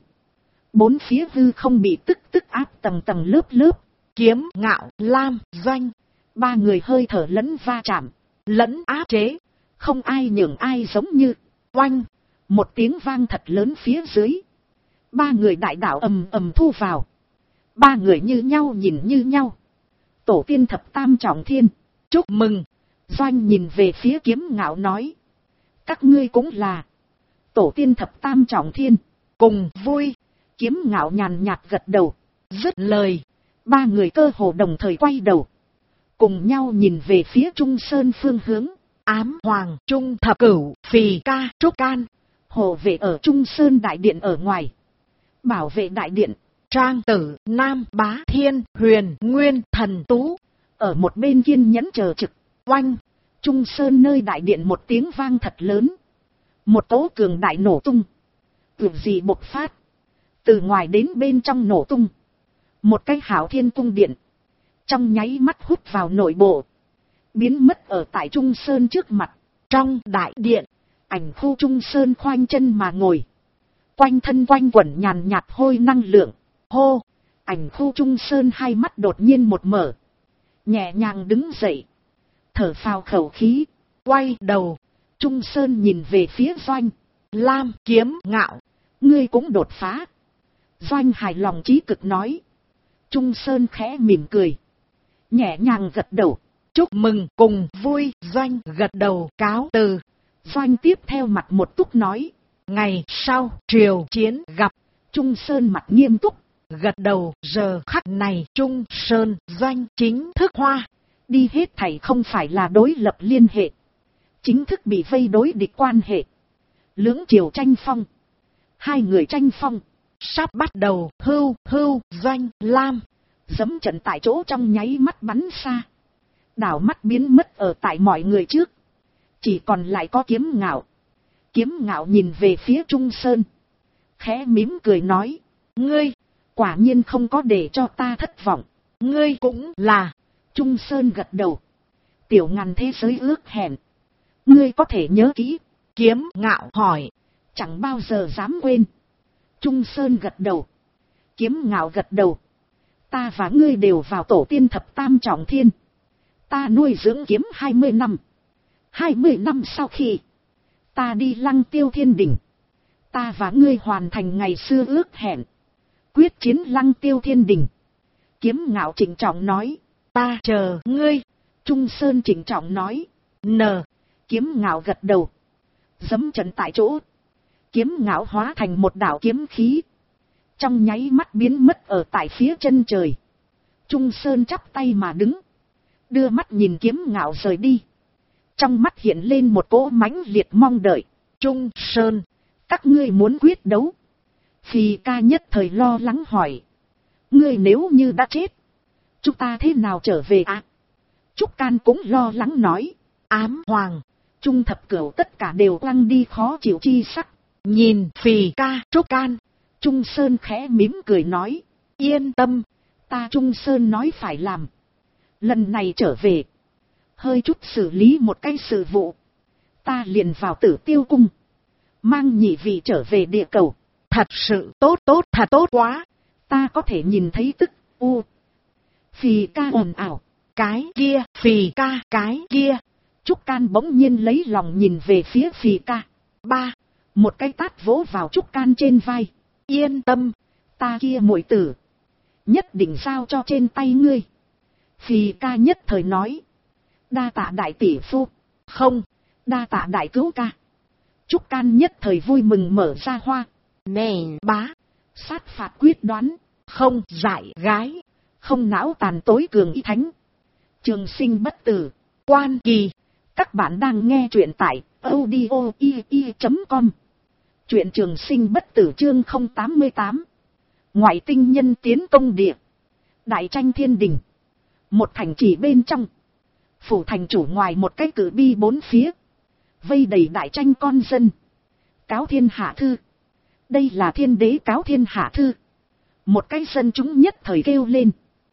Bốn phía hư không bị tức áp tầng tầng lớp lớp. Kiếm, Ngạo, Lam, Doanh. Ba người hơi thở lẫn va chạm. Lẫn áp chế. Không ai nhường ai giống như. Oanh. Một tiếng vang thật lớn phía dưới. Ba người đại đạo ầm ầm thu vào. Ba người như nhau nhìn như nhau. Tổ tiên thập tam trọng thiên. Chúc mừng. Doanh nhìn về phía Kiếm Ngạo nói. Các ngươi cũng là. Tổ tiên thập tam trọng thiên. Cùng vui. Kiếm Ngạo nhàn nhạt gật đầu. Dứt lời. Ba người cơ hồ đồng thời quay đầu. Cùng nhau nhìn về phía Trung Sơn phương hướng. Ám Hoàng, Trung Thập Cửu, Phì Ca, Trúc Can. Hộ vệ ở Trung Sơn đại điện ở ngoài. Bảo vệ đại điện. Trang Tử, Nam Bá Thiên, Huyền, Nguyên, Thần Tú. Ở một bên kiên nhẫn chờ trực. Oanh. Trung Sơn nơi đại điện một tiếng vang thật lớn. Một tố cường đại nổ tung. Tưởng gì bộc phát. Từ ngoài đến bên trong nổ tung. Một cái Hảo Thiên cung điện. Trong nháy mắt hút vào nội bộ. Biến mất ở tại Trung Sơn trước mặt. Trong đại điện. Ảnh khu Trung Sơn khoanh chân mà ngồi. Quanh thân quanh quẩn nhàn nhạt hôi năng lượng. Hô. Ảnh khu Trung Sơn hai mắt đột nhiên một mở. Nhẹ nhàng đứng dậy. Thở phào khẩu khí. Quay đầu. Trung Sơn nhìn về phía Doanh. Lam, Kiếm, Ngạo. Ngươi cũng đột phá. Doanh hài lòng chí cực nói. Trung Sơn khẽ mỉm cười. Nhẹ nhàng gật đầu. Chúc mừng cùng vui. Doanh gật đầu cáo từ. Doanh tiếp theo mặt một túc nói. Ngày sau triều chiến gặp. Trung Sơn mặt nghiêm túc. Gật đầu. Giờ khắc này Trung Sơn Doanh chính thức hoa. Đi hết thảy không phải là đối lập liên hệ. Chính thức bị vây đối địch quan hệ. Lưỡng triều tranh phong. Hai người tranh phong. Sắp bắt đầu. Hưu Doanh Lam. Dẫm trận tại chỗ trong nháy mắt bắn xa. Đảo mắt biến mất ở tại mọi người trước. Chỉ còn lại có Kiếm Ngạo. Kiếm Ngạo nhìn về phía Trung Sơn. Khẽ mỉm cười nói. Ngươi. Quả nhiên không có để cho ta thất vọng. Ngươi cũng là. Trung Sơn gật đầu. Tiểu ngàn thế giới ước hẹn. Ngươi có thể nhớ kỹ. Kiếm Ngạo hỏi. Chẳng bao giờ dám quên. Trung Sơn gật đầu. Kiếm Ngạo gật đầu. Ta và ngươi đều vào tổ tiên thập tam trọng thiên. Ta nuôi dưỡng kiếm 20 năm. 20 năm sau khi ta đi Lăng Tiêu Thiên Đỉnh. Ta và ngươi hoàn thành ngày xưa ước hẹn. Quyết chiến Lăng Tiêu Thiên Đỉnh. Kiếm Ngạo trịnh trọng nói. Ta chờ ngươi. Trung Sơn trịnh trọng nói. Kiếm Ngạo gật đầu. Dẫm trận tại chỗ. Kiếm Ngạo hóa thành một đạo kiếm khí. Trong nháy mắt biến mất ở tại phía chân trời. Trung Sơn chắp tay mà đứng. Đưa mắt nhìn Kiếm Ngạo rời đi. Trong mắt hiện lên một cỗ mãnh liệt mong đợi. Trung Sơn. Các ngươi muốn quyết đấu. Phì Ca nhất thời lo lắng hỏi. Ngươi nếu như đã chết. Chúng ta thế nào trở về à? Trúc Can cũng lo lắng nói. Ám Hoàng. Trung Thập Cửu tất cả đều quăng đi khó chịu chi sắc. Nhìn Phì Ca, Trúc Can. Trung Sơn khẽ mỉm cười nói. Yên tâm. Ta Trung Sơn nói phải làm. Lần này trở về. Hơi chút xử lý một cái sự vụ. Ta liền vào Tử Tiêu Cung. Mang nhị vị trở về địa cầu. Thật sự tốt thật tốt quá. Ta có thể nhìn thấy tức. Phì Ca ồn ào. Cái kia, Phì Ca, cái kia. Trúc Can bỗng nhiên lấy lòng nhìn về phía Phì Ca. Một cái tát vỗ vào Trúc Can trên vai. Yên tâm. Ta kia muội tử. Nhất định giao cho trên tay ngươi. Phì Ca nhất thời nói. Đa tạ đại tỷ phu. Không. Đa tạ đại cứu ca. Trúc Can nhất thời vui mừng mở ra hoa. Này bá. Sát phạt quyết đoán. Không dại gái. Không não tàn tối cường y thánh. Trường sinh bất tử. Quan kỳ. Các bạn đang nghe truyện tại audio.com. Truyện Trường Sinh bất tử chương 088. Ngoại tinh nhân tiến công địa. Đại tranh thiên đình. Một thành trì bên trong. Phủ thành chủ ngoài một cái cử bi bốn phía. Vây đầy đại tranh con dân. Cáo thiên hạ thư. Đây là thiên đế cáo thiên hạ thư. Một cái dân chúng nhất thời kêu lên.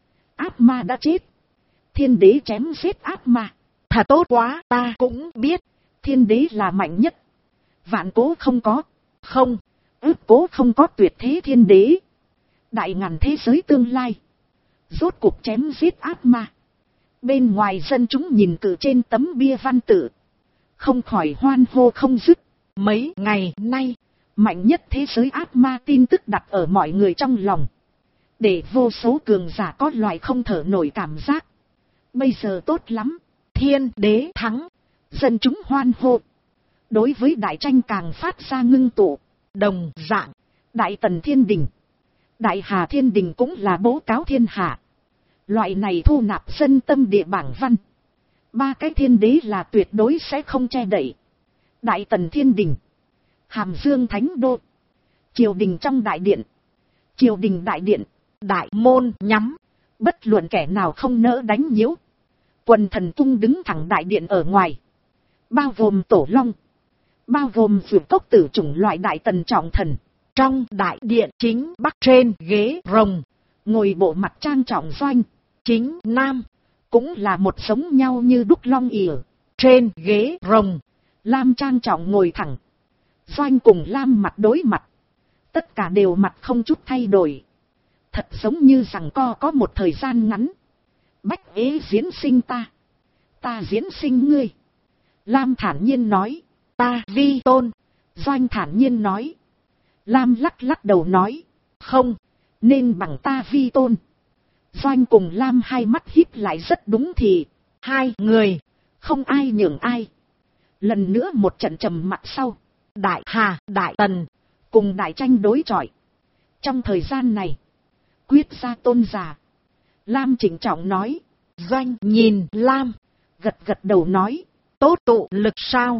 Ác ma đã chết. Thiên đế chém giết ác ma. Thật tốt quá, ta cũng biết. Thiên đế là mạnh nhất. Vạn cố không có. Không. Ước cố không có tuyệt thế thiên đế. Đại ngàn thế giới tương lai. Rốt cuộc chém giết ác ma. Bên ngoài dân chúng nhìn cử trên tấm bia văn tự. Không khỏi hoan hô không dứt. Mấy ngày nay, mạnh nhất thế giới ác ma tin tức đặt ở mọi người trong lòng. Để vô số cường giả có loại không thở nổi cảm giác. Bây giờ tốt lắm. thiên đế thắng. Dân chúng hoan hô. Đối với đại tranh càng phát ra ngưng tụ. Đồng dạng, Đại Tần Thiên Đình. Đại Hà Thiên Đình cũng là bố cáo thiên hạ. Loại này thu nạp dân tâm địa bảng văn. Ba cái thiên đế là tuyệt đối sẽ không che đậy. Đại Tần Thiên Đình. Hàm Dương Thánh Đô. Triều đình trong đại điện. Triều đình đại điện. đại môn nhắm. Bất luận kẻ nào không nỡ đánh nhiễu. Quần thần cung đứng thẳng đại điện ở ngoài. Bao gồm Tổ Long. Bao gồm vượt cốc tử chủng loại đại tần trọng thần. Trong đại điện chính bắc trên ghế rồng. Ngồi bộ mặt trang trọng Doanh. Chính nam. Cũng là một giống nhau như đúc long ỉa. Trên ghế rồng. Lam trang trọng ngồi thẳng. Doanh cùng Lam mặt đối mặt. Tất cả đều mặt không chút thay đổi. Thật giống như rằng có một thời gian ngắn. Bách ế diễn sinh ta. Ta diễn sinh ngươi. Lam thản nhiên nói. Ta vi tôn. Doanh thản nhiên nói. Lam lắc lắc đầu nói. Không, nên bằng ta vi tôn. Doanh cùng Lam hai mắt híp lại rất đúng thì. Hai người. Không ai nhường ai. Lần nữa một trận trầm mặc sau. Đại Hà, Đại Tần. Cùng đại tranh đối chọi. Trong thời gian này. Quyết ra tôn giả. Lam trịnh trọng nói. Doanh nhìn Lam. Gật gật đầu nói. Tốt tụ lực sao?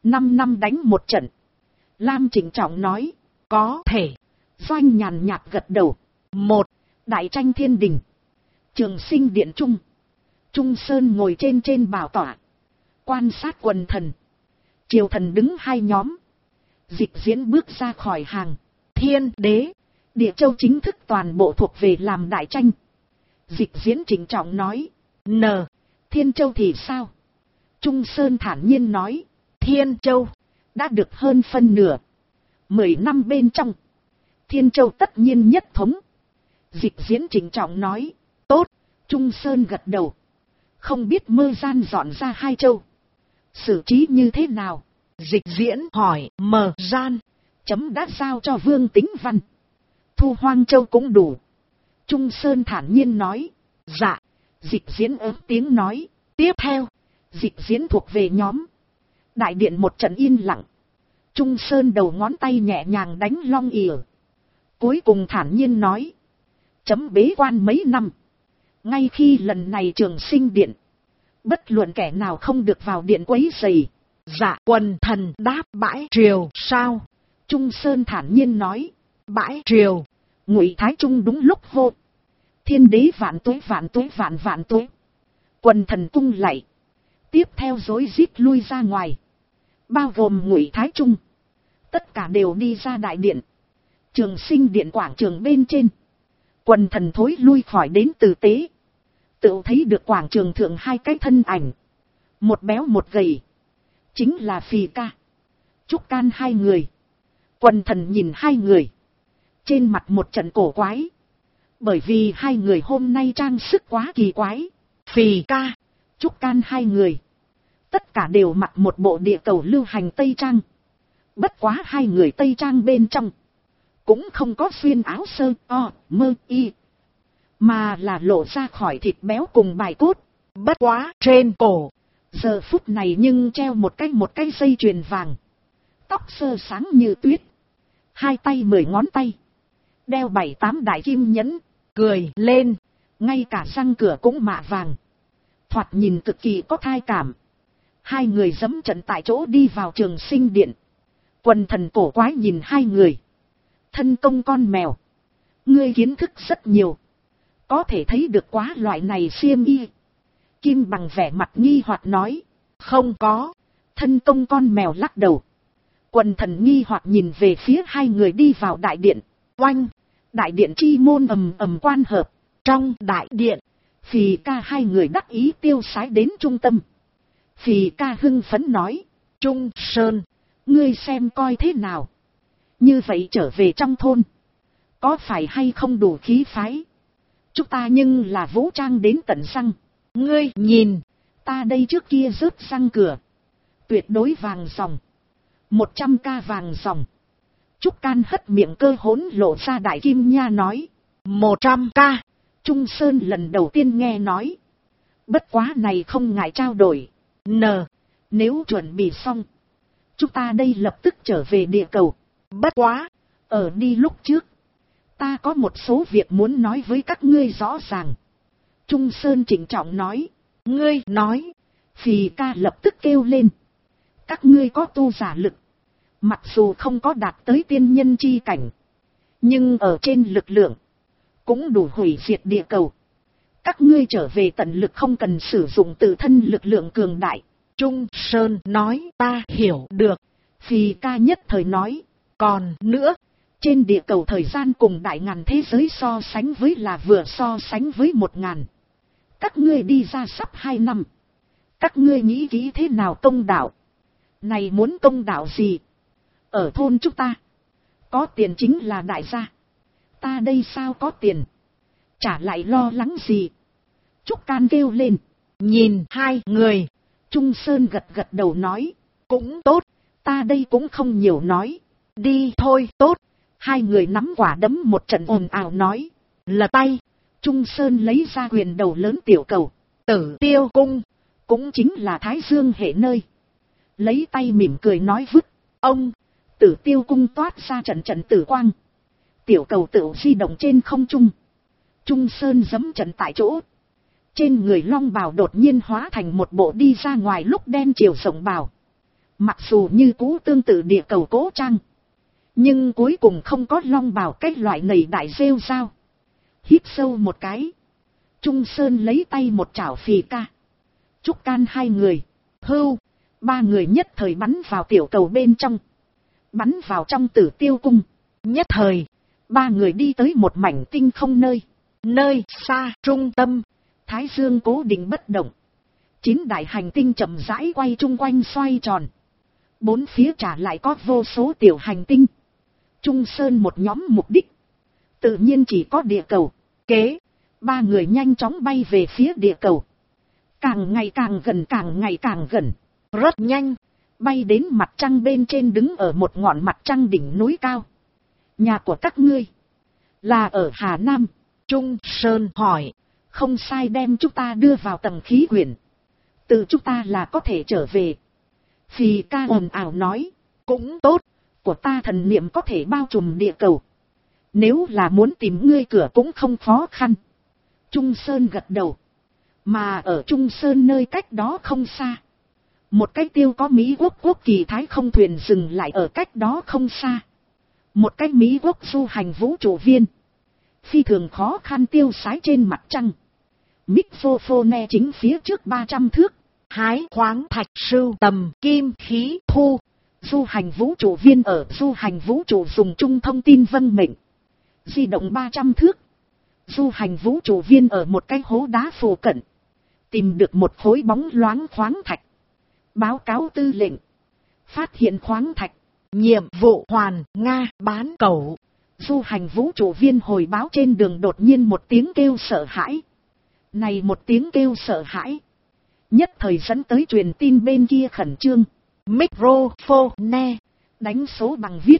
5 năm đánh một trận. Lam trịnh trọng nói. Có thể. Doanh nhàn nhạt gật đầu. Một. Đại tranh thiên đình. Trường Sinh điện trung. Trung Sơn ngồi trên bảo tọa. Quan sát quần thần. Triều thần đứng hai nhóm. Dịch diễn bước ra khỏi hàng. Thiên đế. Địa châu chính thức toàn bộ thuộc về làm đại tranh. Dịch diễn trịnh trọng nói. N. Thiên châu thì sao? Trung Sơn thản nhiên nói. Thiên châu. Đã được hơn phân nửa. 10 năm bên trong. Thiên châu tất nhiên nhất thống. Dịch diễn trịnh trọng nói. Tốt. Trung Sơn gật đầu. Không biết Mơ Gian dọn ra hai châu. Xử trí như thế nào? Dịch diễn hỏi Mơ Gian. Chấm đã giao cho Vương Tính Văn. Thu Hoang Châu cũng đủ. Trung Sơn thản nhiên nói. Dạ. Dịch diễn ớt tiếng nói. Tiếp theo. Dịch diễn thuộc về nhóm. Đại điện một trận yên lặng. Trung Sơn đầu ngón tay nhẹ nhàng đánh long ỉa. Cuối cùng thản nhiên nói. Chấm bế quan mấy năm. Ngay khi lần này Trường Sinh điện. Bất luận kẻ nào không được vào điện quấy rầy. Dạ quần thần đáp bãi triều sao? Trung Sơn thản nhiên nói. Bãi triều. Ngụy Thái Trung đúng lúc hô. Thiên đế vạn tuế vạn tuế vạn vạn tuế. Quần thần cung lạy. Tiếp theo rối rít lui ra ngoài. Bao gồm Ngụy Thái Trung. Tất cả đều đi ra đại điện. Trường Sinh điện quảng trường bên trên. Quần thần thối lui khỏi đến từ tế. Tự thấy được quảng trường thượng hai cái thân ảnh. Một béo một gầy. Chính là Phì Ca. Trúc Can hai người. Quần thần nhìn hai người. Trên mặt một trận cổ quái. Bởi vì hai người hôm nay trang sức quá kỳ quái. Phì Ca. Trúc Can hai người. Tất cả đều mặc một bộ địa cầu lưu hành Tây Trang. Bất quá hai người Tây Trang bên trong. Cũng không có xuyên áo sơ mơ y. Mà là lộ ra khỏi thịt béo cùng bài cốt. Bất quá trên cổ. Giờ phút này nhưng treo một cái dây chuyền vàng. Tóc sơ sáng như tuyết. Hai tay 10 ngón tay. Đeo 7-8 đại kim nhẫn. Cười lên. Ngay cả răng cửa cũng mạ vàng. Thoạt nhìn cực kỳ có thai cảm. Hai người dẫm trận tại chỗ đi vào Trường Sinh điện. Quần thần cổ quái nhìn hai người. Thân công con mèo. Ngươi kiến thức rất nhiều. Có thể thấy được quá loại này xiêm y. Kim Bằng vẻ mặt nghi hoặc nói. Không có. Thân công con mèo lắc đầu. Quần thần nghi hoặc nhìn về phía hai người đi vào đại điện. Oanh. Đại điện chi môn ầm ầm quan hợp. Trong đại điện. Phì Ca hai người đắc ý tiêu sái đến trung tâm. Phì Ca hưng phấn nói. Trung Sơn. Ngươi xem coi thế nào. Như vậy trở về trong thôn. Có phải hay không đủ khí phái? Chúng ta nhưng là vũ trang đến tận răng. Ngươi nhìn. Ta đây trước kia rớt răng cửa. Tuyệt đối vàng ròng. 100k vàng ròng. Trúc Can hất miệng cơ hỗn lộ ra đại kim nha nói. 100k. Trung Sơn lần đầu tiên nghe nói. Bất quá này không ngại trao đổi. Nếu chuẩn bị xong. Chúng ta đây lập tức trở về địa cầu. Bất quá. Ở đi lúc trước. Ta có một số việc muốn nói với các ngươi rõ ràng. Trung Sơn trịnh trọng nói. Ngươi nói. Phì Ca lập tức kêu lên. Các ngươi có tu giả lực. Mặc dù không có đạt tới tiên nhân chi cảnh. Nhưng ở trên lực lượng. Cũng đủ hủy diệt địa cầu. Các ngươi trở về tận lực không cần sử dụng tự thân lực lượng cường đại. Trung Sơn nói ta hiểu được. Phì Ca nhất thời nói. Còn nữa. Trên địa cầu thời gian cùng đại ngàn thế giới so sánh với là vừa so sánh với 1000. Các ngươi đi ra sắp 2 năm. Các ngươi nghĩ kỹ thế nào công đạo? Này muốn công đạo gì? Ở thôn chúng ta. Có tiền chính là đại gia. Ta đây sao có tiền? Chả lại lo lắng gì? Trúc Can kêu lên. Nhìn hai người. Trung Sơn gật gật đầu nói. Cũng tốt. Ta đây cũng không nhiều nói. Đi thôi tốt. Hai người nắm quả đấm một trận ồn ào nói. Lật tay. Trung Sơn lấy ra quyền đầu lớn tiểu cầu. Tử Tiêu Cung. Cũng chính là Thái Dương hệ nơi. Lấy tay mỉm cười nói vứt. Ông. Tử Tiêu Cung toát ra trận trận tử quang. Tiểu cầu tự di động trên không trung. Trung Sơn giẫm trận tại chỗ. Trên người long bào đột nhiên hóa thành một bộ đi ra ngoài lúc đen chiều rộng bào. Mặc dù như cũ tương tự địa cầu cố trang. Nhưng cuối cùng không có long bào cái loại nầy đại rêu rao. Hít sâu một cái. Trung Sơn lấy tay một chảo Phì Ca. Trúc Can hai người. Hưu. Ba người nhất thời bắn vào tiểu cầu bên trong. Bắn vào trong Tử Tiêu Cung. Nhất thời. Ba người đi tới một mảnh tinh không nơi. Nơi xa trung tâm. Thái Dương cố định bất động. 9 đại hành tinh chậm rãi quay chung quanh xoay tròn. Bốn phía trả lại có vô số tiểu hành tinh. Trung Sơn một nhóm mục đích. Tự nhiên chỉ có địa cầu. Kế. Ba người nhanh chóng bay về phía địa cầu. Càng ngày càng gần, càng ngày càng gần. Rất nhanh. Bay đến mặt trăng bên trên, đứng ở một ngọn mặt trăng đỉnh núi cao. Nhà của các ngươi là ở Hà Nam. Trung Sơn hỏi. Không sai, đem chúng ta đưa vào tầng khí quyển. Từ chúng ta là có thể trở về. Phì Ca ồn ào nói. Cũng tốt. Của ta thần niệm có thể bao trùm địa cầu. Nếu là muốn tìm ngươi cửa cũng không khó khăn. Trung Sơn gật đầu. Mà ở Trung Sơn nơi cách đó không xa. Một cái tiêu có Mỹ quốc quốc kỳ thái không thuyền dừng lại ở cách đó không xa. Một cái Mỹ quốc du hành vũ trụ viên. Phi thường khó khăn tiêu sái trên mặt trăng. Microphone chính phía trước 300 thước. Hái khoáng thạch sưu tầm kim khí thu. Du hành vũ trụ viên ở du hành vũ trụ dùng chung thông tin vân mệnh. Di động 300 thước. Du hành vũ trụ viên ở một cái hố đá phù cận. Tìm được một khối bóng loáng khoáng thạch. Báo cáo tư lệnh. Phát hiện khoáng thạch. Nhiệm vụ hoàn Nga bán cầu. Du hành vũ trụ viên hồi báo trên đường đột nhiên một tiếng kêu sợ hãi. Này một tiếng kêu sợ hãi. Nhất thời dẫn tới truyền tin bên kia khẩn trương. Microphone. Đánh số bằng viết.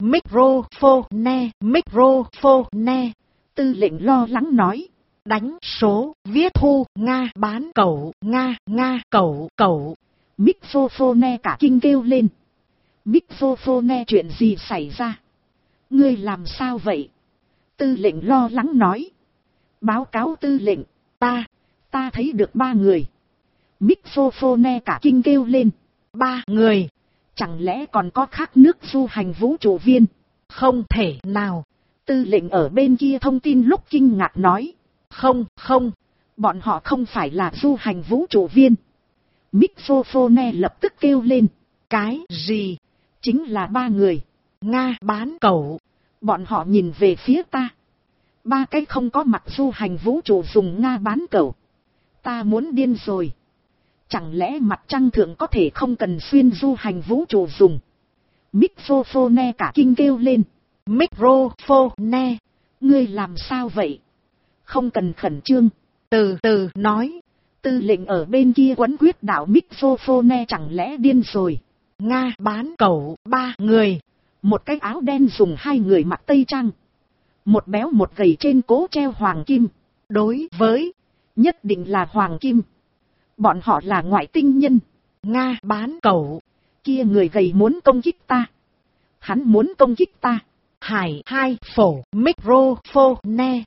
Microphone. Tư lệnh lo lắng nói. Đánh số viết thu Nga bán cầu. Nga cầu. Microphone cả kinh kêu lên. Microphone chuyện gì xảy ra? Ngươi làm sao vậy? Tư lệnh lo lắng nói. Báo cáo tư lệnh. Ta thấy được 3 người. Microphone cả kinh kêu lên. 3 người. Chẳng lẽ còn có khác nước du hành vũ trụ viên? Không thể nào. Tư lệnh ở bên kia thông tin lúc kinh ngạc nói. Không, bọn họ không phải là du hành vũ trụ viên. Mixophone lập tức kêu lên. Cái gì? Chính là 3 người. Nga bán cẩu. Bọn họ nhìn về phía ta. 3 cái không có mặt du hành vũ trụ dùng Nga bán cẩu. Ta muốn điên rồi. Chẳng lẽ mặt trăng thượng có thể không cần xuyên du hành vũ trụ dùng? Mixophone cả kinh kêu lên. Microphone, ngươi làm sao vậy? Không cần khẩn trương. Từ từ nói. Tư lệnh ở bên kia quấn quyết đạo Mixophone chẳng lẽ điên rồi. Nga bán cẩu 3 người. Một cái áo đen dùng 2 người mặc tây trang. Một béo một gầy trên cố treo hoàng kim. Đối với. Nhất định là hoàng kim. Bọn họ là ngoại tinh nhân. Nga bán cẩu. Kia người gầy muốn công kích ta. Hắn muốn công kích ta. Hải hai phổ microphone,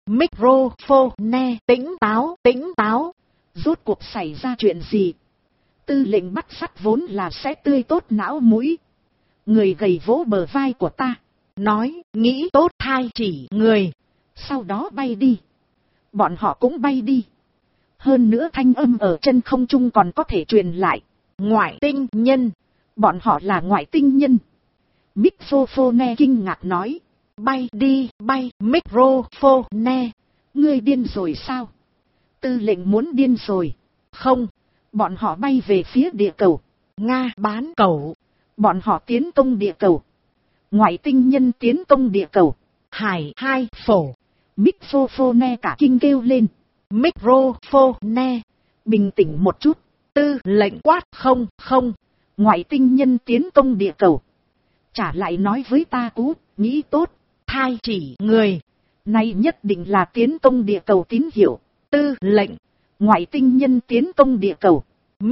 tĩnh táo. Rốt cuộc xảy ra chuyện gì? Tư lệnh bắt sắt vốn là sẽ tươi tốt não mũi. Người gầy vỗ bờ vai của ta. Nói, nghĩ tốt thai chỉ người. Sau đó bay đi. Bọn họ cũng bay đi. Hơn nữa thanh âm ở chân không trung còn có thể truyền lại. Ngoại tinh nhân. Bọn họ là ngoại tinh nhân. Mixophone kinh ngạc nói. Bay đi, bay, microphone. Ngươi điên rồi sao? Tư lệnh muốn điên rồi. Không. Bọn họ bay về phía địa cầu. Nga bán cẩu. Bọn họ tiến công địa cầu. Ngoại tinh nhân tiến công địa cầu. Hải hai phổ. Mixophone cả kinh kêu lên. Microphone. Bình tĩnh một chút. Tư lệnh quát. Không. Ngoại tinh nhân tiến công địa cầu. Trả lại nói với ta cú, nghĩ tốt. Thai chỉ người. Này nhất định là tiến công địa cầu tín hiệu. Tư lệnh. Ngoại tinh nhân tiến công địa cầu.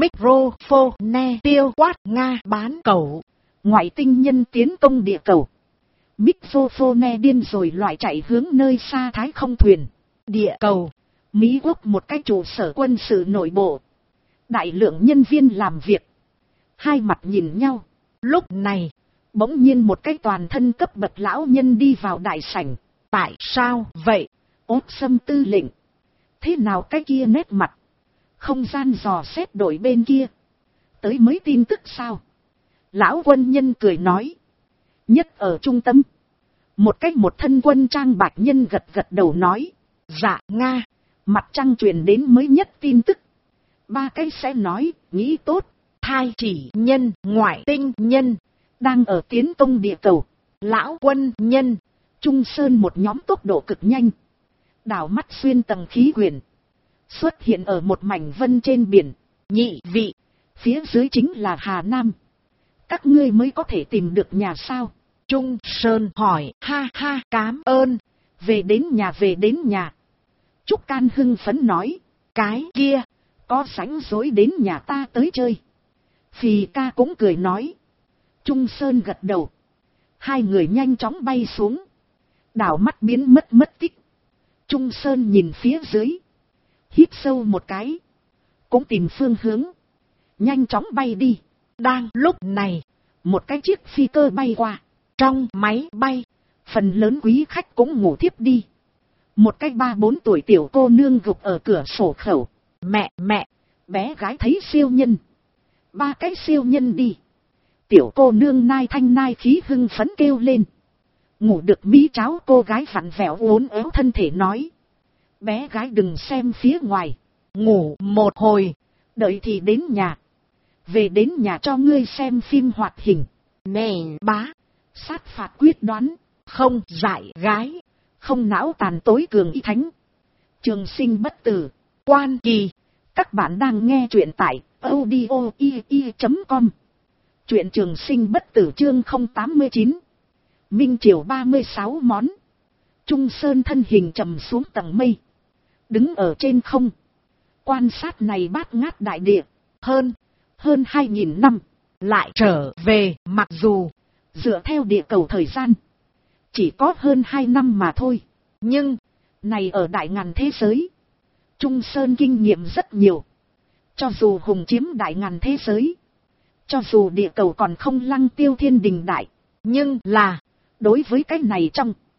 Microphone tiêu quát. Nga bán cẩu. Ngoại tinh nhân tiến công địa cầu. Mixophone điên rồi loại chạy hướng nơi xa thái không thuyền. Địa cầu. Mỹ Quốc một cái trụ sở quân sự nội bộ. Đại lượng nhân viên làm việc. Hai mặt nhìn nhau. Lúc này, bỗng nhiên một cái toàn thân cấp bậc lão nhân đi vào đại sảnh. Tại sao vậy? Ốt Sâm tư lệnh. Thế nào cái kia nét mặt? Không gian dò xét đội bên kia. Tới mới tin tức sao? Lão quân nhân cười nói. Nhất ở trung tâm. Một thân quân trang bạch nhân gật gật đầu nói. Dạ Nga. Mặt trăng truyền đến mới nhất tin tức. 3 cái sẽ nói, nghĩ tốt. Thai chỉ nhân, ngoại tinh nhân. Đang ở tiến công địa cầu. Lão quân nhân. Trung Sơn một nhóm tốc độ cực nhanh. Đảo mắt xuyên tầng khí quyển. Xuất hiện ở một mảnh vân trên biển. Nhị vị. Phía dưới chính là Hà Nam. Các ngươi mới có thể tìm được nhà sao? Trung Sơn hỏi. Ha cám ơn. Về đến nhà. Trúc Can hưng phấn nói. Cái kia. Có rảnh rỗi đến nhà ta tới chơi. Phì ca cũng cười nói. Trung Sơn gật đầu. 2 người nhanh chóng bay xuống. Đảo mắt biến mất tích. Trung Sơn nhìn phía dưới. Hít sâu một cái. Cũng tìm phương hướng. Nhanh chóng bay đi. Đang lúc này. Một cái chiếc phi cơ bay qua. Trong máy bay. Phần lớn quý khách cũng ngủ thiếp đi. Một cái 3-4 tuổi tiểu cô nương gục ở cửa sổ khẩu. Mẹ. Bé gái thấy siêu nhân. 3 cái siêu nhân đi. Tiểu cô nương nai thanh nai khí hưng phấn kêu lên. Ngủ được mỹ cháo cô gái vặn vẹo uốn éo thân thể nói. Bé gái đừng xem phía ngoài. Ngủ một hồi. Đợi thì đến nhà. Về đến nhà cho ngươi xem phim hoạt hình. Nè bá. Sát phạt quyết đoán. Không dại gái. Không não tàn tối cường y thánh. Trường sinh bất tử. Quan kỳ. Các bạn đang nghe truyện tại audio.com. Truyện trường sinh bất tử chương 089. Minh Triều 36 món. Trung Sơn thân hình trầm xuống tầng mây. Đứng ở trên không. Quan sát này bát ngát đại địa. Hơn 2.000 năm. Lại trở về mặc dù. Dựa theo địa cầu thời gian. Chỉ có hơn 2 năm mà thôi. Nhưng. Này ở đại ngàn thế giới. Trung Sơn kinh nghiệm rất nhiều. Cho dù hùng chiếm đại ngàn thế giới. Cho dù địa cầu còn không lăng tiêu thiên đình đại. Nhưng là. Đối với cái này trong.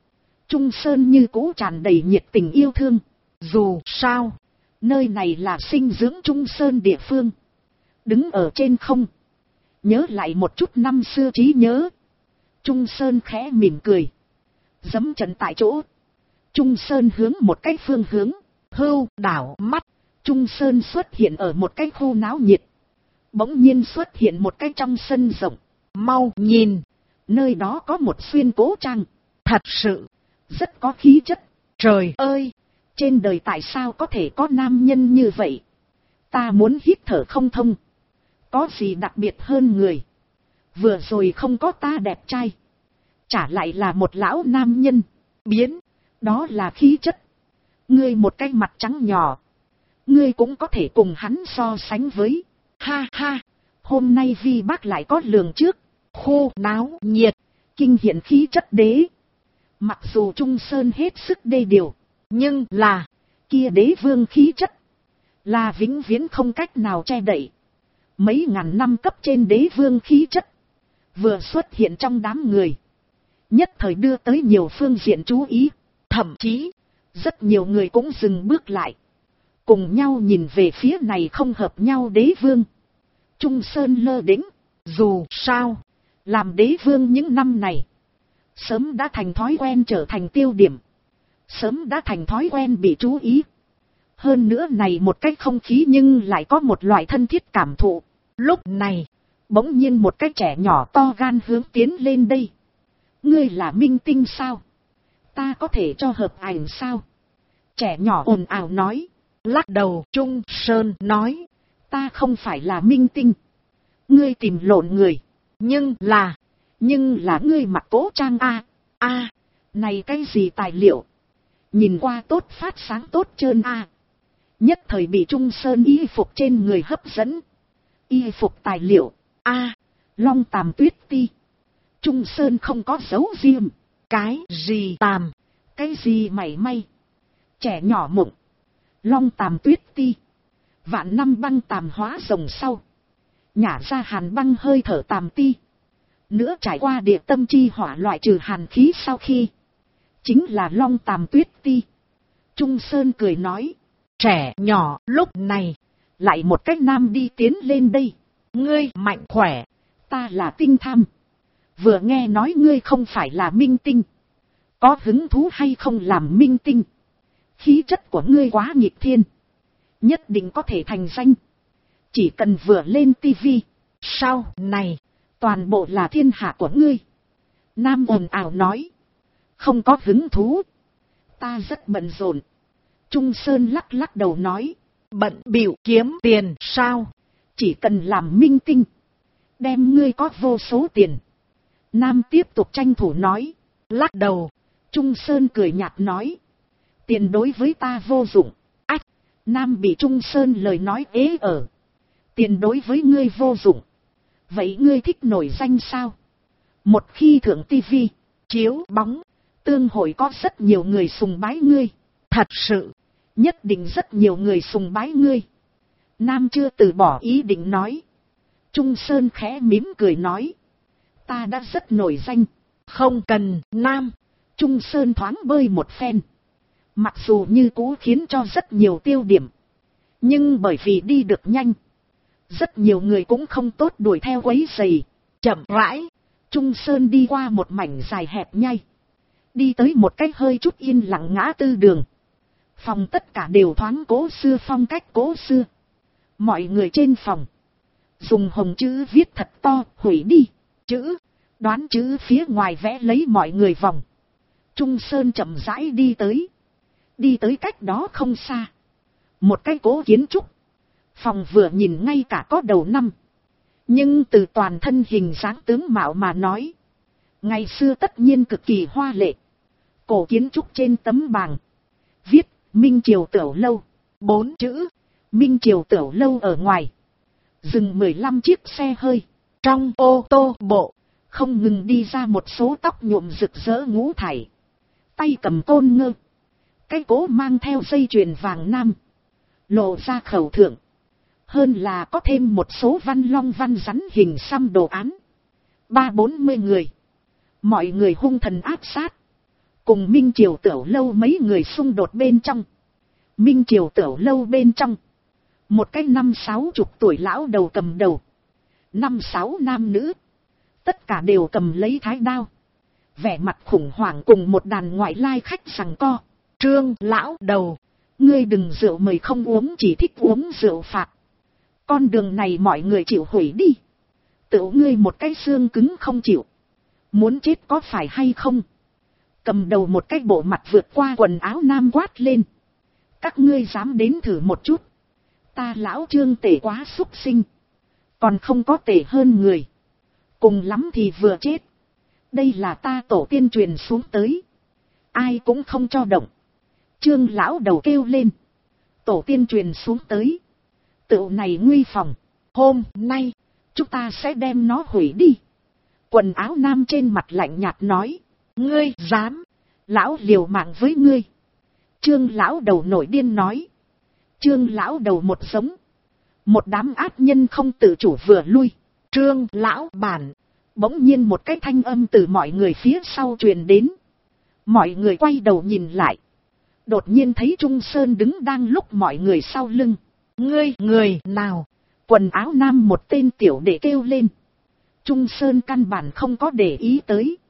Trung Sơn như cũ tràn đầy nhiệt tình yêu thương. Dù sao, nơi này là sinh dưỡng Trung Sơn địa phương. Đứng ở trên không, nhớ lại một chút năm xưa trí nhớ. Trung Sơn khẽ mỉm cười, dẫm chân tại chỗ. Trung Sơn hướng một cái phương hướng, hưu đảo mắt. Trung Sơn xuất hiện ở một cái khu náo nhiệt. Bỗng nhiên xuất hiện một cái trong sân rộng. Mau nhìn, nơi đó có một xuyên cố trang. thật sự, rất có khí chất. Trời ơi, trên đời tại sao có thể có nam nhân như vậy? Ta muốn hít thở không thông. Có gì đặc biệt hơn người? Vừa rồi không có ta đẹp trai, trả lại là một lão nam nhân. biến, Đó là khí chất. Ngươi một cái mặt trắng nhỏ, ngươi cũng có thể cùng hắn so sánh với. ha ha, Hôm nay vi bác lại có lường trước. khu náo nhiệt, Kinh hiện khí chất đế. Mặc dù Trung Sơn hết sức đê điều, nhưng là, kia đế vương khí chất là vĩnh viễn không cách nào che đậy. Mấy ngàn năm cấp trên đế vương khí chất vừa xuất hiện trong đám người, nhất thời đưa tới nhiều phương diện chú ý. thậm chí, Rất nhiều người cũng dừng bước lại, cùng nhau nhìn về phía này không hợp nhau đế vương. Trung Sơn lơ đễnh, dù sao, làm đế vương những năm này, sớm đã thành thói quen trở thành tiêu điểm, sớm đã thành thói quen bị chú ý. Hơn nữa này một cái không khí nhưng lại có một loại thân thiết cảm thụ. lúc này, Bỗng nhiên một cái trẻ nhỏ to gan hướng tiến lên đây. Ngươi là minh tinh sao? Ta có thể cho hợp ảnh sao? Trẻ nhỏ ồn ào nói. lắc đầu. Trung Sơn nói, Ta không phải là minh tinh. Ngươi tìm lộn người. nhưng là ngươi mặc cố trang a. Này cái gì tài liệu? Nhìn qua tốt phát sáng tốt trơn a. Nhất thời bị Trung Sơn y phục trên người hấp dẫn. Y phục tài liệu Long Tàm Tuyết Ti. Trung Sơn không có dấu riêng. cái gì tàm, Cái gì mảy may? Trẻ nhỏ mộng. Long Tàm Tuyết Ti. Vạn năm băng tàm hóa rồng sau, nhả ra hàn băng hơi thở tàm ti. Nữa trải qua địa tâm chi hỏa loại trừ hàn khí sau khi, chính là Long Tàm Tuyết Ti. Trung Sơn cười nói. trẻ nhỏ lúc này, Lại một cách nam đi tiến lên đây. ngươi mạnh khỏe, Ta là Tinh Tham. Vừa nghe nói ngươi không phải là minh tinh. Có hứng thú hay không làm minh tinh? Khí chất của ngươi quá nghịch thiên, nhất định có thể thành danh. Chỉ cần vừa lên tivi, sau này, toàn bộ là thiên hạ của ngươi. Nam ồn ào nói. Không có hứng thú. Ta rất bận rộn. Trung Sơn lắc lắc đầu nói. bận bịu kiếm tiền sao? Chỉ cần làm minh tinh, đem ngươi có vô số tiền. Nam tiếp tục tranh thủ nói. lắc đầu. Trung Sơn cười nhạt nói. Tiền đối với ta vô dụng. Ách! Nam bị Trung Sơn lời nói ế ở. Tiền đối với ngươi vô dụng. Vậy ngươi thích nổi danh sao? Một khi thượng tivi, chiếu bóng, tương hội có rất nhiều người sùng bái ngươi. thật sự, Nhất định rất nhiều người sùng bái ngươi. Nam chưa từ bỏ ý định nói. Trung Sơn khẽ mỉm cười nói. Ta đã rất nổi danh. không cần. Nam, Trung Sơn thoáng bơi một phen. Mặc dù như cũ khiến cho rất nhiều tiêu điểm, nhưng bởi vì đi được nhanh, rất nhiều người cũng không tốt đuổi theo quấy rầy. chậm rãi, Trung Sơn đi qua một mảnh dài hẹp nhai, đi tới một cách hơi chút yên lặng ngã tư đường. Phòng tất cả đều thoáng cố xưa phong cách cố xưa. Mọi người trên phòng dùng hồng chữ viết thật to, hủy đi chữ, đoán chữ phía ngoài vẽ lấy mọi người vòng. Trung Sơn chậm rãi đi tới cách đó không xa, một cái cố kiến trúc. Phòng vừa nhìn ngay cả có đầu năm, nhưng từ toàn thân hình dáng tướng mạo mà nói, ngày xưa tất nhiên cực kỳ hoa lệ. Cổ kiến trúc trên tấm bảng viết Minh Triều Tửu Lâu, 4 chữ. Minh Triều Tửu Lâu ở ngoài dừng 15 chiếc xe hơi. Trong ô tô bộ không ngừng đi ra một số tóc nhuộm rực rỡ ngũ thải, tay cầm côn ngơ, cái cố mang theo dây chuyền vàng nam, lộ ra khẩu thượng. Hơn là có thêm một số văn long văn rắn hình xăm đồ án. 30-40 người, mọi người hung thần áp sát, cùng Minh Triều Tiểu Lâu mấy người xung đột bên trong. Minh Triều Tiểu Lâu bên trong, một cái 50-60 tuổi lão đầu cầm đầu, 5-6 nam nữ, tất cả đều cầm lấy thái đao, vẻ mặt khủng hoảng cùng một đàn ngoại lai khách giằng co. Trương lão đầu, ngươi đừng rượu mời không uống, chỉ thích uống rượu phạt. Con đường này mọi người chịu hủy đi. Tự ngươi một cái xương cứng không chịu. Muốn chết có phải hay không? Cầm đầu một cái bộ mặt vượt qua quần áo nam quát lên. Các ngươi dám đến thử một chút. Ta lão Trương tể quá xúc sinh. Còn không có tể hơn người. Cùng lắm thì vừa chết. Đây là ta tổ tiên truyền xuống tới. Ai cũng không cho động. Trương lão đầu kêu lên. Tổ tiên truyền xuống tới. Tựu này nguy phòng. Hôm nay, chúng ta sẽ đem nó hủy đi. Quần áo nam trên mặt lạnh nhạt nói. Ngươi dám. Lão liều mạng với ngươi. Trương lão đầu nổi điên nói. Trương lão đầu một giống. Một đám ác nhân không tự chủ vừa lui. Trương lão bản. Bỗng nhiên một cái thanh âm từ mọi người phía sau truyền đến. Mọi người quay đầu nhìn lại. Đột nhiên thấy Trung Sơn đứng đang lúc mọi người sau lưng. Ngươi người nào? Quần áo nam một tên tiểu đệ kêu lên. Trung Sơn căn bản không có để ý tới.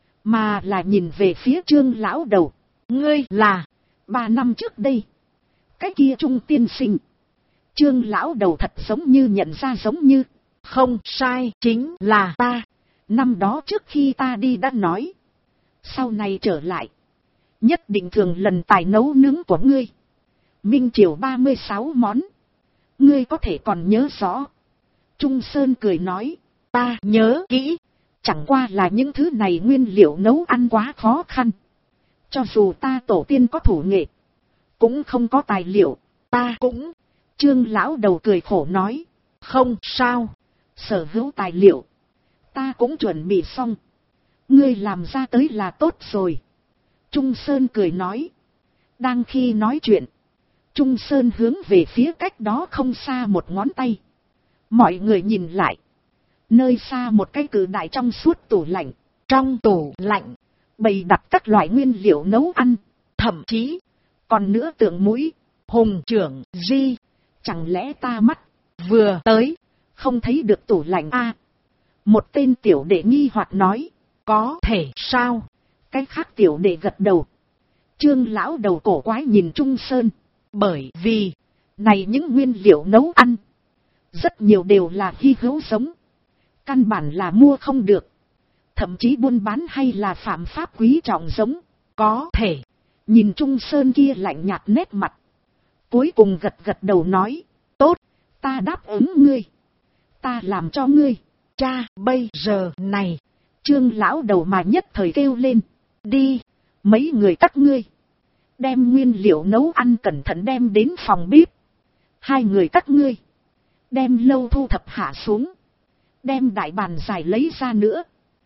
Mà là nhìn về phía Trương lão đầu. Ngươi là 3 năm trước đây. Cái kia Trung tiên sinh. Trương lão đầu thật giống như nhận ra giống như. Không sai, chính là ta. Năm đó trước khi ta đi đã nói. Sau này trở lại. Nhất định thường lần tài nấu nướng của ngươi. Minh Triều 36 món. Ngươi có thể còn nhớ rõ. Trung Sơn cười nói. Ta nhớ kỹ. Chẳng qua là những thứ này nguyên liệu nấu ăn quá khó khăn. Cho dù ta tổ tiên có thủ nghệ. Cũng không có tài liệu. Ta cũng. Trương lão đầu cười khổ nói. Không sao. Sở hữu tài liệu. Ta cũng chuẩn bị xong. Ngươi làm ra tới là tốt rồi. Trung Sơn cười nói. Đang khi nói chuyện. Trung Sơn hướng về phía cách đó không xa một ngón tay. Mọi người nhìn lại. Nơi xa một cái cự đại trong suốt tủ lạnh. Trong tủ lạnh. Bày đặt các loại nguyên liệu nấu ăn. Thậm chí. Còn nữa tượng mũi. Hùng trưởng di. Chẳng lẽ ta mắt. Vừa tới. Không thấy được tủ lạnh a? Một tên tiểu đệ nghi hoặc nói. Có thể sao? Cái khác tiểu đệ gật đầu. Trương lão đầu cổ quái nhìn Trung Sơn. Bởi vì. Này những nguyên liệu nấu ăn. Rất nhiều đều là hy hữu giống. Căn bản là mua không được. Thậm chí buôn bán hay là phạm pháp quý trọng giống. Có thể. Nhìn Trung Sơn kia lạnh nhạt nét mặt. Cuối cùng gật gật đầu nói. Tốt. Ta đáp ứng ngươi. Ta làm cho ngươi. Cha bây giờ này. Trương lão đầu mà nhất thời kêu lên. Đi. Mấy người các ngươi. Đem nguyên liệu nấu ăn cẩn thận đem đến phòng bếp. 2 người các ngươi. Đem lâu thu thập hạ xuống. Đem đại bàn dài lấy ra nữa.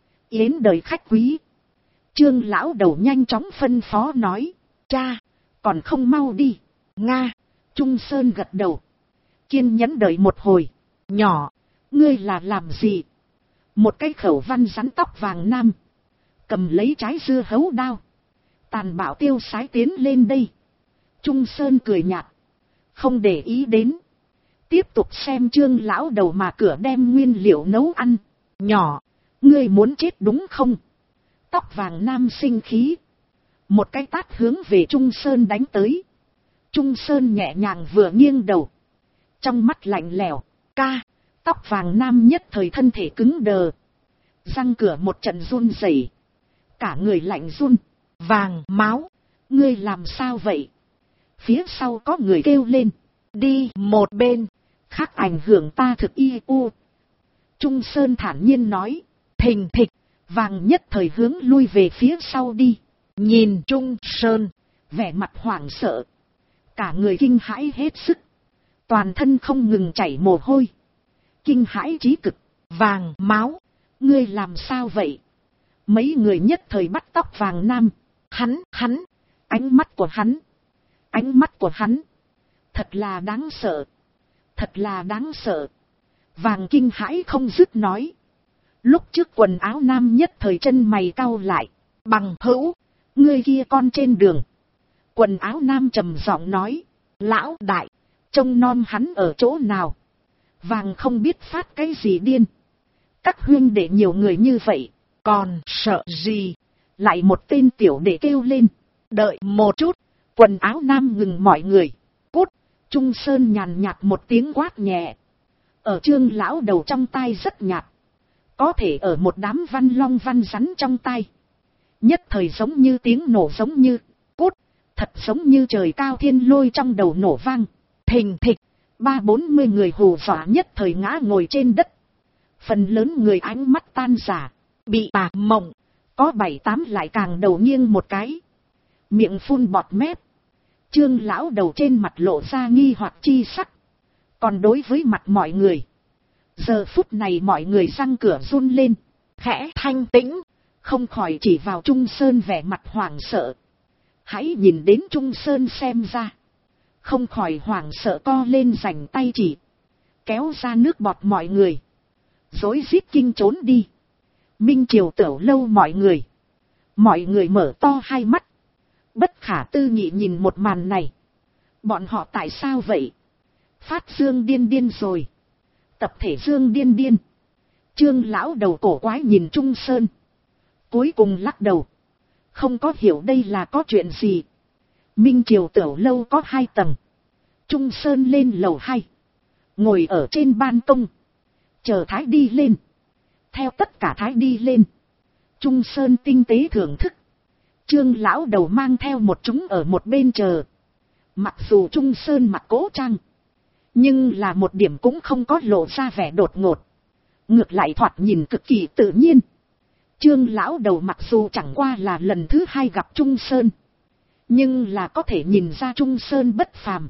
Yến đời khách quý. Trương lão đầu nhanh chóng phân phó nói. Cha. Còn không mau đi. Nga. Trung Sơn gật đầu. Kiên nhẫn đợi một hồi. Nhỏ. Ngươi là làm gì? Một cái khẩu văn rắn tóc vàng nam. Cầm lấy trái dưa hấu đao. Tàn bạo tiêu sái tiến lên đây. Trung Sơn cười nhạt. Không để ý đến. Tiếp tục xem Trương lão đầu mà cửa đem nguyên liệu nấu ăn. Nhỏ. Ngươi muốn chết đúng không? Tóc vàng nam sinh khí. Một cái tát hướng về Trung Sơn đánh tới. Trung Sơn nhẹ nhàng vừa nghiêng đầu. Trong mắt lạnh lẽo. Ca. Tóc vàng nam nhất thời thân thể cứng đờ. Răng cửa một trận run rẩy. Cả người lạnh run. Vàng máu. Ngươi làm sao vậy? Phía sau có người kêu lên. Đi một bên. Khác ảnh hưởng ta thực y u. Trung Sơn thản nhiên nói. Thình thịch. Vàng nhất thời hướng lui về phía sau đi. Nhìn Trung Sơn. Vẻ mặt hoảng sợ. Cả người kinh hãi hết sức. Toàn thân không ngừng chảy mồ hôi. Kinh hãi chí cực. Vàng máu. Ngươi làm sao vậy? Mấy người nhất thời bắt tóc vàng nam. Hắn. Ánh mắt của hắn. Thật là đáng sợ. Thật là đáng sợ. Vàng kinh hãi không dứt nói. Lúc trước quần áo nam nhất thời chân mày cau lại. Bằng hữu. Ngươi kia con trên đường. Quần áo nam trầm giọng nói. Lão đại, Trông nom hắn ở chỗ nào. Vàng không biết phát cái gì điên. Các huynh đệ nhiều người như vậy. còn sợ gì? Lại một tên tiểu đệ kêu lên. Đợi một chút. Quần áo nam ngừng mọi người. Cút. Trung Sơn nhàn nhạt một tiếng quát nhẹ. Ở Trương lão đầu trong tai rất nhạt. Có thể ở một đám văn long văn rắn trong tai. Nhất thời giống như tiếng nổ, giống như. Cút. Thật giống như trời cao thiên lôi trong đầu nổ vang. Thình thịch. 30-40 người hù dọa nhất thời ngã ngồi trên đất. Phần lớn người ánh mắt tan rã, Bị tà mộng. có 7-8 lại càng đầu nghiêng một cái. Miệng phun bọt mép. Trương lão đầu trên mặt lộ ra nghi hoặc chi sắc. Còn đối với mặt mọi người. Giờ phút này mọi người răng cửa run lên. Khẽ thanh tĩnh. Không khỏi chỉ vào Trung Sơn vẻ mặt hoảng sợ. Hãy nhìn đến Trung Sơn xem ra. Không khỏi hoảng sợ co lên rảnh tay chỉ. Kéo ra nước bọt mọi người. Rối rít kinh trốn đi. Minh Triều Tiểu Lâu mọi người. Mọi người mở to hai mắt. Bất khả tư nghị nhìn một màn này. Bọn họ tại sao vậy? Phát dương điên điên rồi. Tập thể dương điên điên. Trương lão đầu cổ quái nhìn Trung Sơn. Cuối cùng lắc đầu. Không có hiểu đây là có chuyện gì. Minh Triều Tiểu Lâu có 2 tầng. Trung Sơn lên lầu 2. Ngồi ở trên ban công. Chờ Thái đi lên. Theo tất cả Thái đi lên. Trung Sơn tinh tế thưởng thức. Trương lão đầu mang theo một chúng ở một bên chờ. Mặc dù Trung Sơn mặc cố trang. Nhưng là một điểm cũng không có lộ ra vẻ đột ngột. Ngược lại thoạt nhìn cực kỳ tự nhiên. Trương lão đầu mặc dù chẳng qua là lần thứ 2 gặp Trung Sơn. Nhưng là có thể nhìn ra Trung Sơn bất phàm.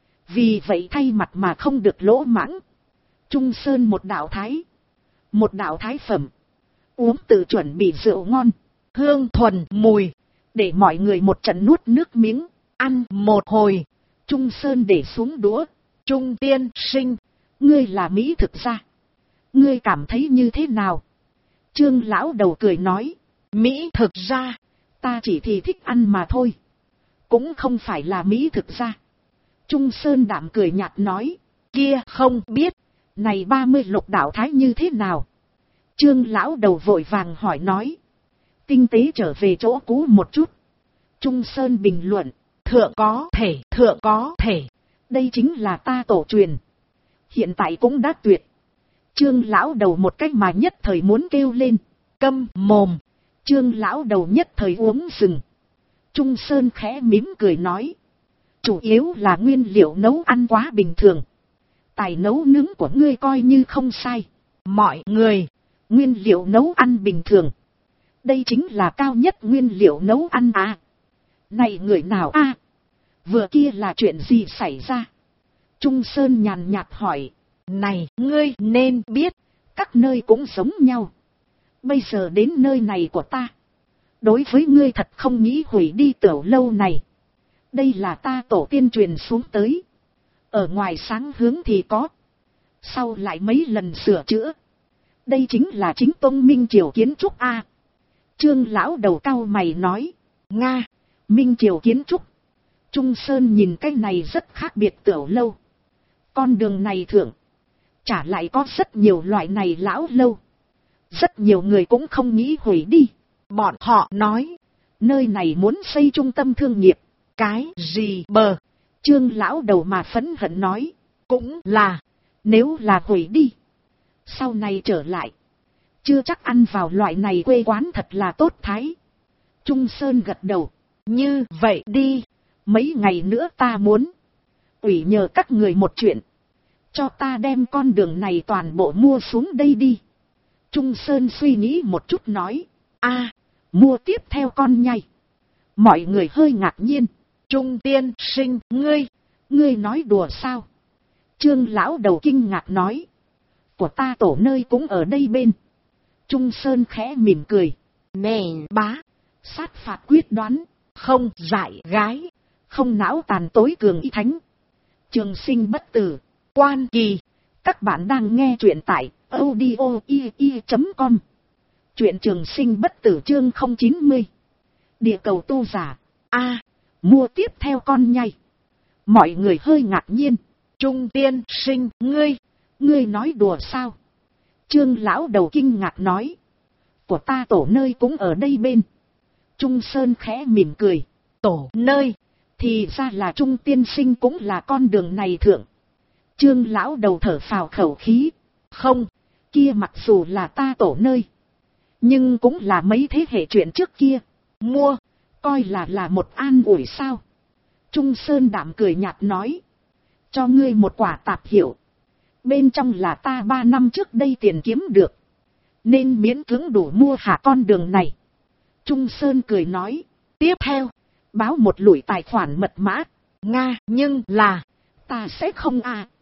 Vì vậy thay mặt mà không được lỗ mãng. Trung Sơn một đạo thái. Một đạo thái phẩm. Uống tự chuẩn bị rượu ngon. Hương thuần mùi. Để mọi người một trận nuốt nước miếng. Ăn một hồi. Trung Sơn để xuống đũa. Trung tiên sinh. Ngươi là Mỹ thực gia. Ngươi cảm thấy như thế nào? Trương lão đầu cười nói. Mỹ thực gia. Ta chỉ thì thích ăn mà thôi. Cũng không phải là Mỹ thực gia. Trung Sơn đạm cười nhạt nói. Kia không biết. Này 30 lục đạo thái như thế nào? Trương lão đầu vội vàng hỏi nói. Tinh tế trở về chỗ cũ một chút. Trung Sơn bình luận. Thượng có thể, thượng có thể. Đây chính là ta tổ truyền. Hiện tại cũng đã tuyệt. Trương lão đầu một cách mà nhất thời muốn kêu lên. Câm mồm. Trương lão đầu nhất thời uống rừng. Trung Sơn khẽ mím cười nói. Chủ yếu là nguyên liệu nấu ăn quá bình thường. Tài nấu nướng của ngươi coi như không sai. Mọi người. Nguyên liệu nấu ăn bình thường. Đây chính là cao nhất nguyên liệu nấu ăn à. Này người nào à? Vừa kia là chuyện gì xảy ra? Trung Sơn nhàn nhạt hỏi. Này, ngươi nên biết. Các nơi cũng giống nhau. Bây giờ đến nơi này của ta. Đối với ngươi thật không nghĩ hủy đi Tiểu Lâu này. Đây là ta tổ tiên truyền xuống tới. Ở ngoài sáng hướng thì có. Sau lại mấy lần sửa chữa. Đây chính là chính tông Minh Triều kiến trúc a. Trương lão đầu cau mày nói. Nga. Minh Triều kiến trúc. Trung Sơn nhìn cái này rất khác biệt Tiểu Lâu. Con đường này thượng. Chả lại có rất nhiều loại này lão lâu. Rất nhiều người cũng không nghĩ hủy đi. Bọn họ nói. Nơi này muốn xây trung tâm thương nghiệp. Cái gì bờ? Trương lão đầu mà phẫn hận nói. Cũng là. Nếu là hủy đi. Sau này trở lại. Chưa chắc ăn vào loại này quê quán thật là tốt thái. Trung Sơn gật đầu. Như vậy đi. Mấy ngày nữa ta muốn. Ủy nhờ các người một chuyện. Cho ta đem con đường này toàn bộ mua xuống đây đi. Trung Sơn suy nghĩ một chút nói. A, mua tiếp theo con nhai. Mọi người hơi ngạc nhiên. Trung tiên sinh, ngươi nói đùa sao? Trương lão đầu kinh ngạc nói. Của ta tổ nơi cũng ở đây bên. Trung Sơn khẽ mỉm cười. Nè bá. Sát phạt quyết đoán. Không dại gái. Không não tàn tối cường y thánh. Trường sinh bất tử. Quan kỳ. Các bạn đang nghe truyện tại audio.com. Truyện trường sinh bất tử chương 090. Địa cầu tu giả. Mua tiếp theo con nhai. Mọi người hơi ngạc nhiên. Trung tiên sinh, Ngươi nói đùa sao? Trương lão đầu kinh ngạc nói. Của ta tổ nơi cũng ở đây bên. Trung Sơn khẽ mỉm cười. tổ nơi. Thì ra là Trung tiên sinh cũng là con đường này thượng. Trương lão đầu thở phào khẩu khí. Không, kia mặc dù là ta tổ nơi, nhưng cũng là mấy thế hệ chuyện trước kia. mua. Coi là một an ủi sao? Trung Sơn đạm cười nhạt nói. Cho ngươi một quả tạp hiệu. Bên trong là ta 3 năm trước đây tiền kiếm được. Nên miễn cưỡng đủ mua hạ con đường này. Trung Sơn cười nói. Tiếp theo, báo một lũi tài khoản mật mã. Nga, nhưng là, ta sẽ không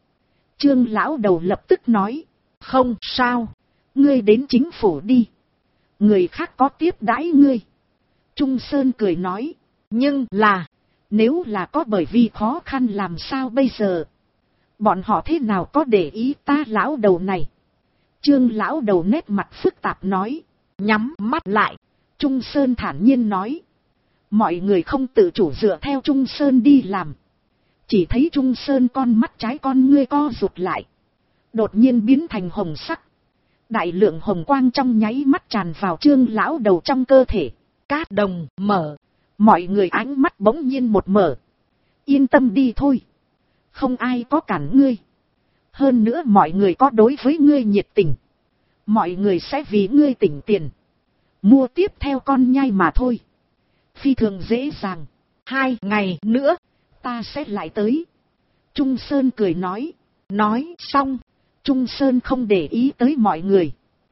Trương lão đầu lập tức nói. không sao. Ngươi đến chính phủ đi. Người khác có tiếp đãi ngươi. Trung Sơn cười nói. Nhưng là, nếu là có bởi vì khó khăn làm sao bây giờ? Bọn họ thế nào có để ý ta lão đầu này? Trương lão đầu nét mặt phức tạp nói. nhắm mắt lại. Trung Sơn thản nhiên nói. Mọi người không tự chủ dựa theo Trung Sơn đi làm. Chỉ thấy Trung Sơn con mắt trái con ngươi co rụt lại. Đột nhiên biến thành hồng sắc. Đại lượng hồng quang trong nháy mắt tràn vào Trương lão đầu trong cơ thể. Cát đồng mở. Mọi người ánh mắt bỗng nhiên một mở. Yên tâm đi thôi. Không ai có cản ngươi. Hơn nữa mọi người có đối với ngươi nhiệt tình. Mọi người sẽ vì ngươi tỉnh tiền. Mua tiếp theo con nhai mà thôi. Phi thường dễ dàng. 2 ngày nữa, ta sẽ lại tới. Trung Sơn cười nói. Nói xong, Trung Sơn không để ý tới mọi người.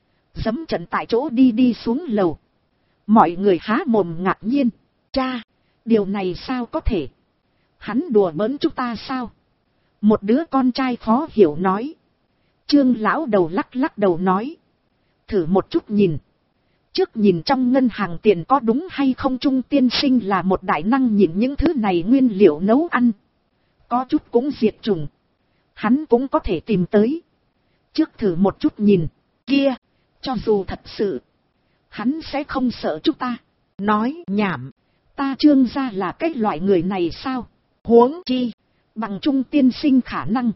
Dẫm trận tại chỗ đi xuống lầu. Mọi người há mồm ngạc nhiên. cha, điều này sao có thể? Hắn đùa bỡn chúng ta sao? Một đứa con trai khó hiểu nói. Trương lão đầu lắc đầu nói. Thử một chút nhìn. Trước nhìn trong ngân hàng tiền có đúng hay không? Trung tiên sinh là một đại năng nhìn những thứ này nguyên liệu nấu ăn. Có chút cũng diệt trùng. Hắn cũng có thể tìm tới. Trước thử một chút nhìn. Kia, cho dù thật sự, hắn sẽ không sợ chúng ta. nói nhảm. Ta Trương gia là cái loại người này sao? Huống chi, bằng Trung tiên sinh khả năng.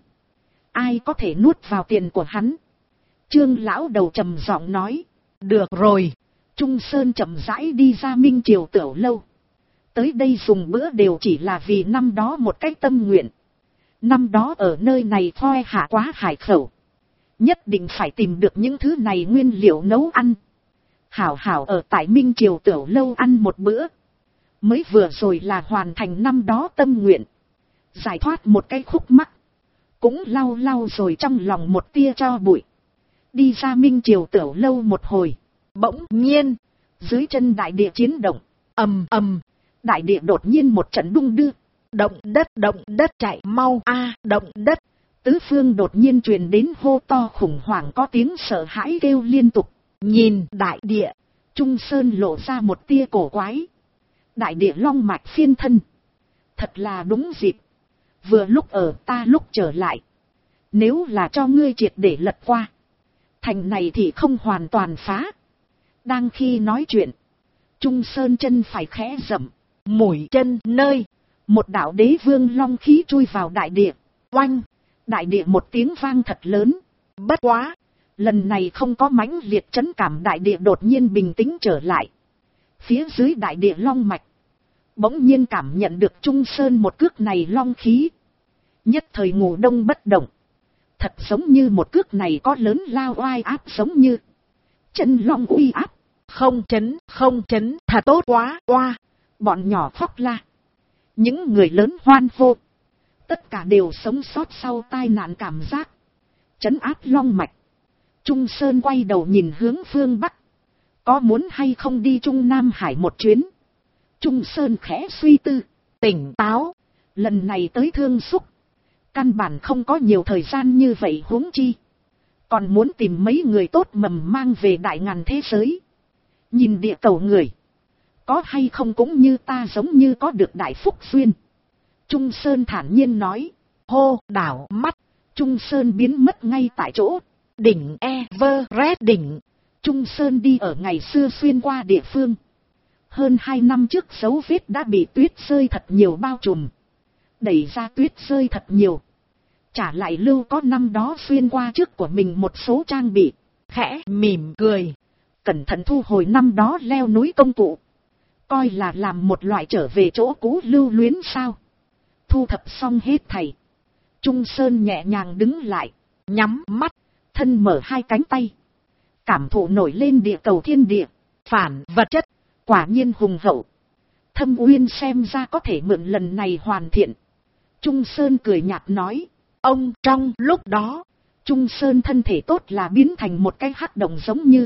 Ai có thể nuốt vào tiền của hắn? Trương lão đầu trầm giọng nói. được rồi. Trung Sơn chậm rãi đi ra Minh Triều Tiểu lâu. Tới đây dùng bữa đều chỉ là vì năm đó một cái tâm nguyện. Năm đó ở nơi này thoi hạ quá hải khẩu. Nhất định phải tìm được những thứ này nguyên liệu nấu ăn. Hảo hảo ở tại Minh Triều Tiểu lâu ăn một bữa. Mới vừa rồi là hoàn thành năm đó tâm nguyện. Giải thoát một cái khúc mắc. Cũng lau rồi trong lòng một tia cho bụi. Đi ra Minh Triều Tiểu lâu một hồi. Bỗng nhiên, dưới chân đại địa chiến động. ầm ầm, Đại địa đột nhiên một trận đung đưa. động đất chạy mau động đất. Tứ phương đột nhiên truyền đến hô to khủng hoảng, có tiếng sợ hãi kêu liên tục. Nhìn đại địa, Trung Sơn lộ ra một tia cổ quái. Đại địa long mạch phiên thân. Thật là đúng dịp. Vừa lúc ở ta lúc trở lại. Nếu là cho ngươi triệt để lật qua, thành này thì không hoàn toàn phá. Đang khi nói chuyện, Trung Sơn chân phải khẽ dậm. mũi chân nơi, một đạo đế vương long khí chui vào đại địa. oanh, đại địa một tiếng vang thật lớn. bất quá, lần này không có mãnh liệt chấn cảm, đại địa đột nhiên bình tĩnh trở lại. Phía dưới đại địa long mạch, bỗng nhiên cảm nhận được Trung Sơn một cước này long khí. Nhất thời ngủ đông bất động. Thật giống như một cước này có lớn lao oai áp, giống như chân long uy áp. không chấn, thật tốt quá, oa. Bọn nhỏ khóc la. Những người lớn hoan hô. Tất cả đều sống sót sau tai nạn cảm giác. Trấn áp long mạch. Trung Sơn quay đầu nhìn hướng phương Bắc. Có muốn hay không đi Trung Nam Hải một chuyến? Trung Sơn khẽ suy tư. Tỉnh táo. Lần này tới Thương Xúc. Căn bản không có nhiều thời gian như vậy, huống chi. Còn muốn tìm mấy người tốt mầm mang về đại ngàn thế giới. Nhìn địa cầu người. Có hay không cũng như ta giống như có được đại phúc duyên. Trung Sơn thản nhiên nói. Hô, đảo mắt. Trung Sơn biến mất ngay tại chỗ. Đỉnh Everest đỉnh. Trung Sơn đi ở ngày xưa xuyên qua địa phương. Hơn 2 năm trước dấu vết đã bị tuyết rơi thật nhiều bao trùm. Đẩy ra tuyết rơi thật nhiều. Trả lại lưu có năm đó xuyên qua trước của mình một số trang bị. Khẽ mỉm cười. Cẩn thận thu hồi năm đó leo núi công cụ. Coi là làm một loại trở về chỗ cũ lưu luyến sao. Thu thập xong hết thảy. Trung Sơn nhẹ nhàng đứng lại. Nhắm mắt. Thân mở hai cánh tay. Cảm thụ nổi lên địa cầu thiên địa. Phản vật chất. Quả nhiên hùng hậu. Thâm uyên xem ra có thể mượn lần này hoàn thiện. Trung Sơn cười nhạt nói. Ông trong lúc đó. Trung Sơn thân thể tốt là biến thành một cái hắc động giống như.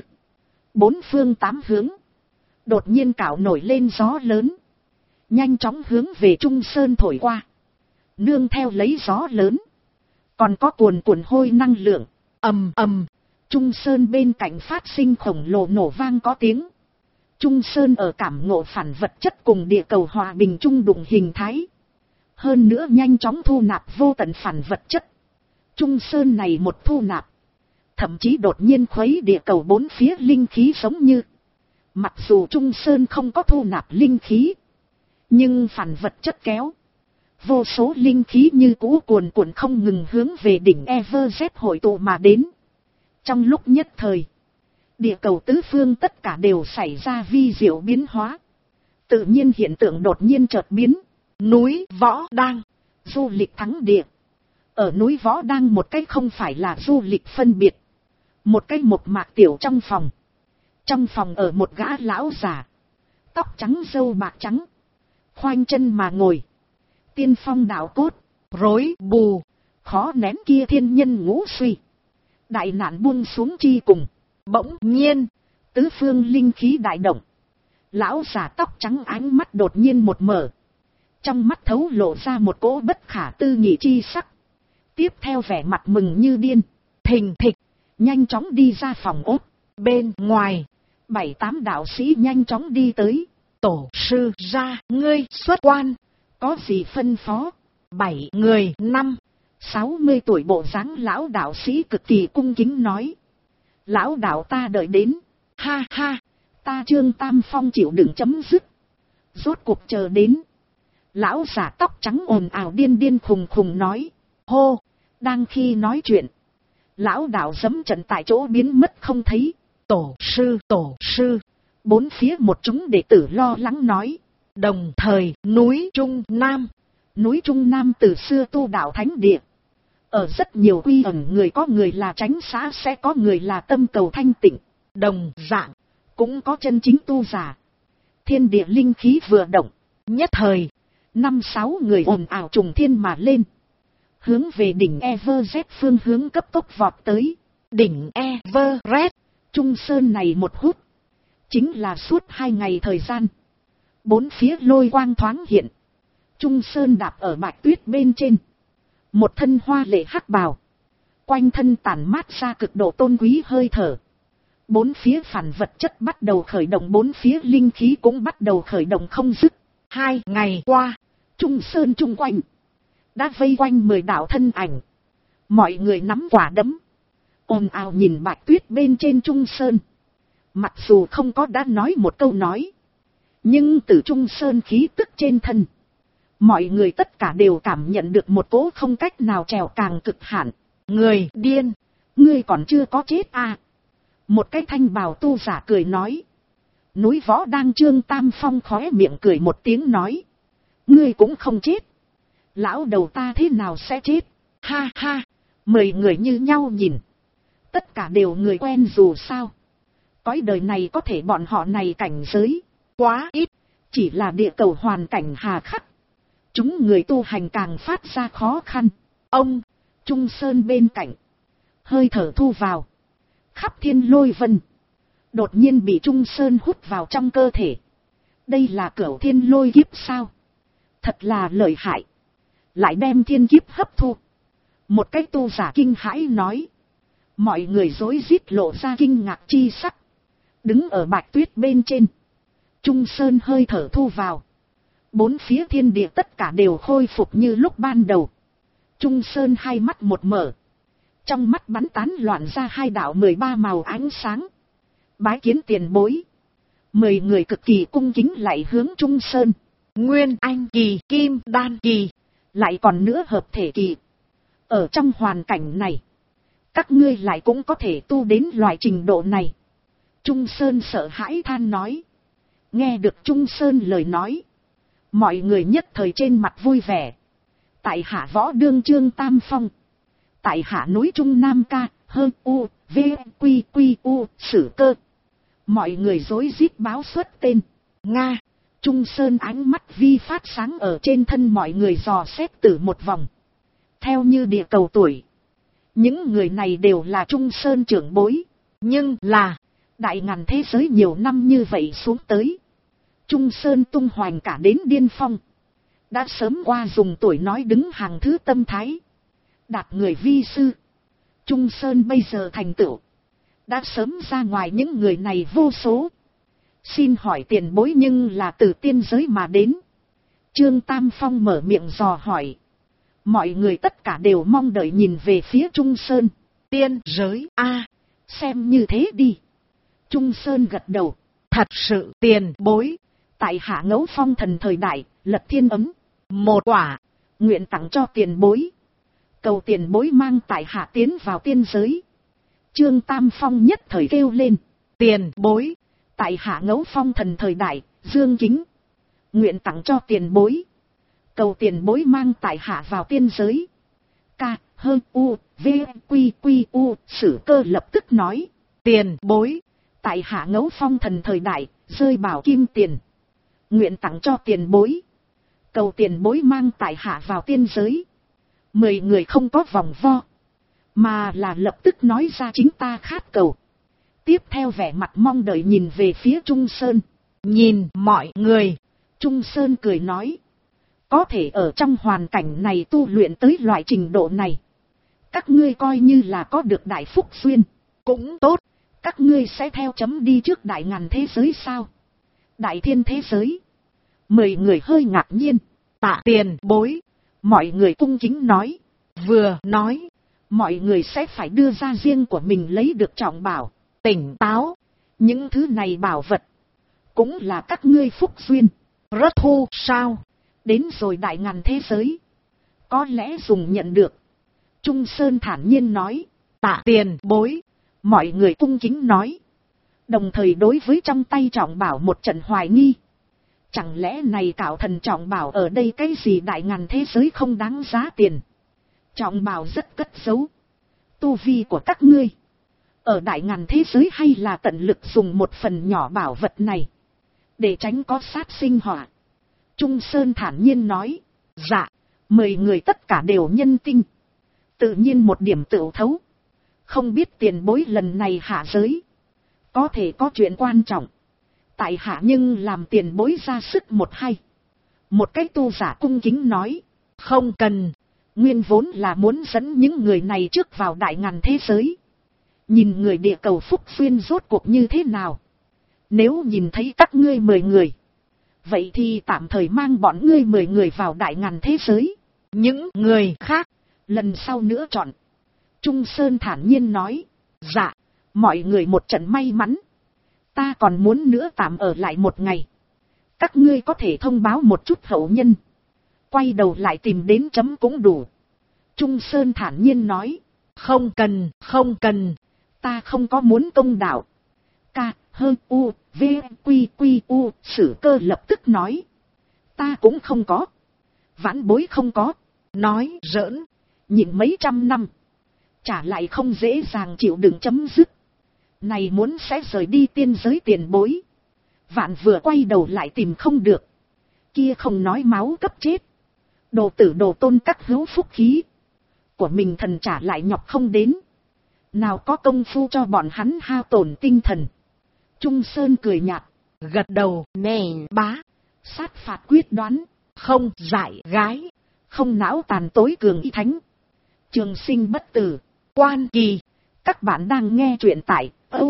4 phương 8 hướng. Đột nhiên cạo nổi lên gió lớn. Nhanh chóng hướng về Trung Sơn thổi qua. Nương theo lấy gió lớn. Còn có cuồn cuộn hôi năng lượng. Ầm ầm. Trung Sơn bên cạnh phát sinh khổng lồ nổ vang có tiếng. Trung Sơn ở cảm ngộ phản vật chất cùng địa cầu hòa bình trung đụng hình thái. Hơn nữa nhanh chóng thu nạp vô tận phản vật chất. Trung Sơn này một thu nạp. Thậm chí đột nhiên khuấy địa cầu bốn phía linh khí giống như. Mặc dù Trung Sơn không có thu nạp linh khí. Nhưng phản vật chất kéo. Vô số linh khí như cũ cuồn cuộn không ngừng hướng về đỉnh Everest hội tụ mà đến. Trong lúc nhất thời. Địa cầu tứ phương tất cả đều xảy ra vi diệu biến hóa. Tự nhiên hiện tượng đột nhiên chợt biến. Núi Võ Đang. Du lịch thắng địa. Ở núi Võ Đang một cái không phải là du lịch phân biệt. Một cái một mạc tiểu trong phòng. Trong phòng ở một gã lão già. Tóc trắng râu bạc trắng. Khoanh chân mà ngồi. Tiên phong đạo cốt. Rối bù. Khó nén kia thiên nhân ngũ suy. Đại nạn buông xuống chi cùng. Bỗng nhiên. Tứ phương linh khí đại động. Lão già tóc trắng ánh mắt đột nhiên một mở. Trong mắt thấu lộ ra một cỗ bất khả tư nghị chi sắc. Tiếp theo vẻ mặt mừng như điên. Thình thịch. Nhanh chóng đi ra phòng ốt. Bên ngoài. 7-8 đạo sĩ nhanh chóng đi tới. Tổ sư ra ngươi xuất quan. Có gì phân phó? 7 người 60 tuổi bộ dáng lão đạo sĩ cực kỳ cung kính nói. Lão đạo ta đợi đến. Ha ha. Ta Trương Tam Phong chịu đựng chấm dứt. Rốt cuộc chờ đến. Lão giả tóc trắng ồn ào điên điên khùng khùng nói. Hô. Đang khi nói chuyện. Lão đạo giẫm trận tại chỗ biến mất không thấy. Tổ sư. Bốn phía một chúng đệ tử lo lắng nói. Đồng thời núi Trung Nam. Núi Trung Nam từ xưa tu đạo thánh địa. Ở rất nhiều quy ẩn người có người là tránh xã sẽ có người là tâm cầu thanh tịnh. Đồng dạng. Cũng có chân chính tu giả. Thiên địa linh khí vừa động. Nhất thời. 5-6 người ồn ào trùng thiên mà lên. Hướng về đỉnh Everest phương hướng cấp tốc vọt tới. Đỉnh Everest. Trung Sơn này một hút. Chính là suốt 2 ngày thời gian. Bốn phía lôi quang thoáng hiện. Trung Sơn đạp ở bạch tuyết bên trên. Một thân hoa lệ hắc bào. Quanh thân tản mát ra cực độ tôn quý hơi thở. Bốn phía phản vật chất bắt đầu khởi động. Bốn phía linh khí cũng bắt đầu khởi động không dứt. 2 ngày qua. Trung Sơn chung quanh. Đã vây quanh 10 đạo thân ảnh. Mọi người nắm quả đấm. Ồn ào nhìn bạch tuyết bên trên Trung Sơn. Mặc dù không có đã nói một câu nói. Nhưng từ Trung Sơn khí tức trên thân. Mọi người tất cả đều cảm nhận được một cỗ không cách nào trèo càng cực hạn. Người điên. Ngươi còn chưa có chết à. Một cái thanh bào tu giả cười nói. Núi Võ Đang Trương Tam Phong khóe miệng cười một tiếng nói. Ngươi cũng không chết. Lão đầu ta thế nào sẽ chết? Ha ha. 10 người như nhau nhìn. Tất cả đều người quen dù sao. Cõi đời này có thể bọn họ này cảnh giới. Quá ít. Chỉ là địa cầu hoàn cảnh hà khắc. Chúng người tu hành càng phát ra khó khăn. Ông. Trung Sơn bên cạnh. Hơi thở thu vào. Khắp thiên lôi vân. Đột nhiên bị Trung Sơn hút vào trong cơ thể. Đây là cửu thiên lôi kiếp sao? Thật là lợi hại. Lại đem thiên kiếp hấp thu. Một cái tu giả kinh hãi nói. Mọi người rối rít lộ ra kinh ngạc chi sắc. Đứng ở bạch tuyết bên trên. Trung Sơn hơi thở thu vào. Bốn phía thiên địa tất cả đều khôi phục như lúc ban đầu. Trung Sơn hai mắt một mở. Trong mắt bắn tán loạn ra 2 đạo 13 màu ánh sáng. Bái kiến tiền bối. 10 người cực kỳ cung kính lại hướng Trung Sơn. Nguyên Anh kỳ, Kim Đan kỳ, lại còn nữa hợp thể kỳ. Ở trong hoàn cảnh này, các ngươi lại cũng có thể tu đến loại trình độ này. Trung Sơn sợ hãi than nói. Nghe được Trung Sơn lời nói, mọi người nhất thời trên mặt vui vẻ. Tại hạ võ đương Trương Tam Phong. Tại hạ núi Trung Nam Ca, Hơ U, V, Quy Quy U, Sử Cơ. Mọi người rối rít báo xuất tên. Nga. Trung Sơn ánh mắt vi phát sáng ở trên thân mọi người dò xét từ một vòng. Theo như địa cầu tuổi, những người này đều là Trung Sơn trưởng bối. Nhưng là đại ngàn thế giới nhiều năm như vậy xuống tới, Trung Sơn tung hoành cả đến điên phong. Đã sớm qua dùng tuổi nói đứng hàng thứ tâm thái, đạt người vi sư. Trung Sơn bây giờ thành tựu, đã sớm ra ngoài những người này vô số. Xin hỏi tiền bối nhưng là từ tiên giới mà đến. Trương Tam Phong mở miệng dò hỏi. Mọi người tất cả đều mong đợi nhìn về phía Trung Sơn. Tiên giới a, xem như thế đi. Trung Sơn gật đầu. Thật sự tiền bối. Tại hạ Ngẫu Phong thần thời đại, Lật Thiên ấm. Một quả, nguyện tặng cho tiền bối. Cầu tiền bối mang tại hạ tiến vào tiên giới. Trương Tam Phong nhất thời kêu lên. Tiền bối. Tại hạ Ngẫu Phong thần thời đại, Dương Kính. Nguyện tặng cho tiền bối. Cầu tiền bối mang tại hạ vào tiên giới. Ca, Hơ U, V, Quy Quy U, Sử Cơ lập tức nói. Tiền bối. Tại hạ Ngẫu Phong thần thời đại, Rơi Bảo Kim Tiền. Nguyện tặng cho tiền bối. Cầu tiền bối mang tại hạ vào tiên giới. 10 người không có vòng vo, mà là lập tức nói ra chính ta khát cầu. Tiếp theo vẻ mặt mong đợi nhìn về phía Trung Sơn. Nhìn mọi người, Trung Sơn cười nói. Có thể ở trong hoàn cảnh này tu luyện tới loại trình độ này, các ngươi coi như là có được đại phúc duyên. Cũng tốt. Các ngươi sẽ theo chấm đi trước đại ngàn thế giới sao? Đại thiên thế giới. 10 người hơi ngạc nhiên. Tạ tiền bối. Mọi người cung kính nói. Vừa nói, mọi người sẽ phải đưa ra riêng của mình lấy được trọng bảo. Tỉnh táo. Những thứ này bảo vật, cũng là các ngươi phúc duyên. Rất thu sao? Đến rồi đại ngàn thế giới, có lẽ dùng nhận được. Trung Sơn thản nhiên nói. Tạ tiền bối. Mọi người cung kính nói. Đồng thời đối với trong tay trọng bảo một trận hoài nghi. Chẳng lẽ này cảo thần trọng bảo ở đây cái gì đại ngàn thế giới không đáng giá tiền. Trọng bảo rất cất giấu. Tu vi của các ngươi ở đại ngàn thế giới hay là tận lực dùng một phần nhỏ bảo vật này, để tránh có sát sinh họa. Trung Sơn thản nhiên nói. Dạ. 10 người tất cả đều nhân tinh, tự nhiên một điểm tựu thấu. Không biết tiền bối lần này hạ giới, có thể có chuyện quan trọng. Tại hạ nhưng làm tiền bối ra sức một hay. Một cái tu giả cung kính nói. Không cần. Nguyên vốn là muốn dẫn những người này trước vào đại ngàn thế giới. Nhìn người địa cầu phúc duyên rốt cuộc như thế nào. Nếu nhìn thấy các ngươi 10 người, vậy thì tạm thời mang bọn ngươi 10 người vào đại ngàn thế giới. Những người khác, lần sau nữa chọn. Trung Sơn thản nhiên nói. Dạ. Mọi người một trận may mắn. Ta còn muốn nữa tạm ở lại một ngày. Các ngươi có thể thông báo một chút hậu nhân. Quay đầu lại tìm đến chấm cũng đủ. Trung Sơn thản nhiên nói. Không cần, không cần. Ta không có muốn công đạo. Ca, Hơ U, V, Quy Quy U, Sử Cơ lập tức nói. Ta cũng không có. Vãn bối không có. Nói giỡn. Nhịn mấy trăm năm, trả lại không dễ dàng chịu đựng chấm dứt. Này muốn sẽ rời đi tiên giới tiền bối, vạn vừa quay đầu lại tìm không được. Kia không nói máu cấp chết. Đồ tử đồ tôn các hữu phúc khí của mình thần trả lại nhọc không đến. Nào có công phu cho bọn hắn hao tổn tinh thần. Trung Sơn cười nhạt. Gật đầu. Nè bá. Sát phạt quyết đoán. Không dại gái. Không não tàn tối cường y thánh. Trường sinh bất tử. Quan kỳ. Các bạn đang nghe truyện tại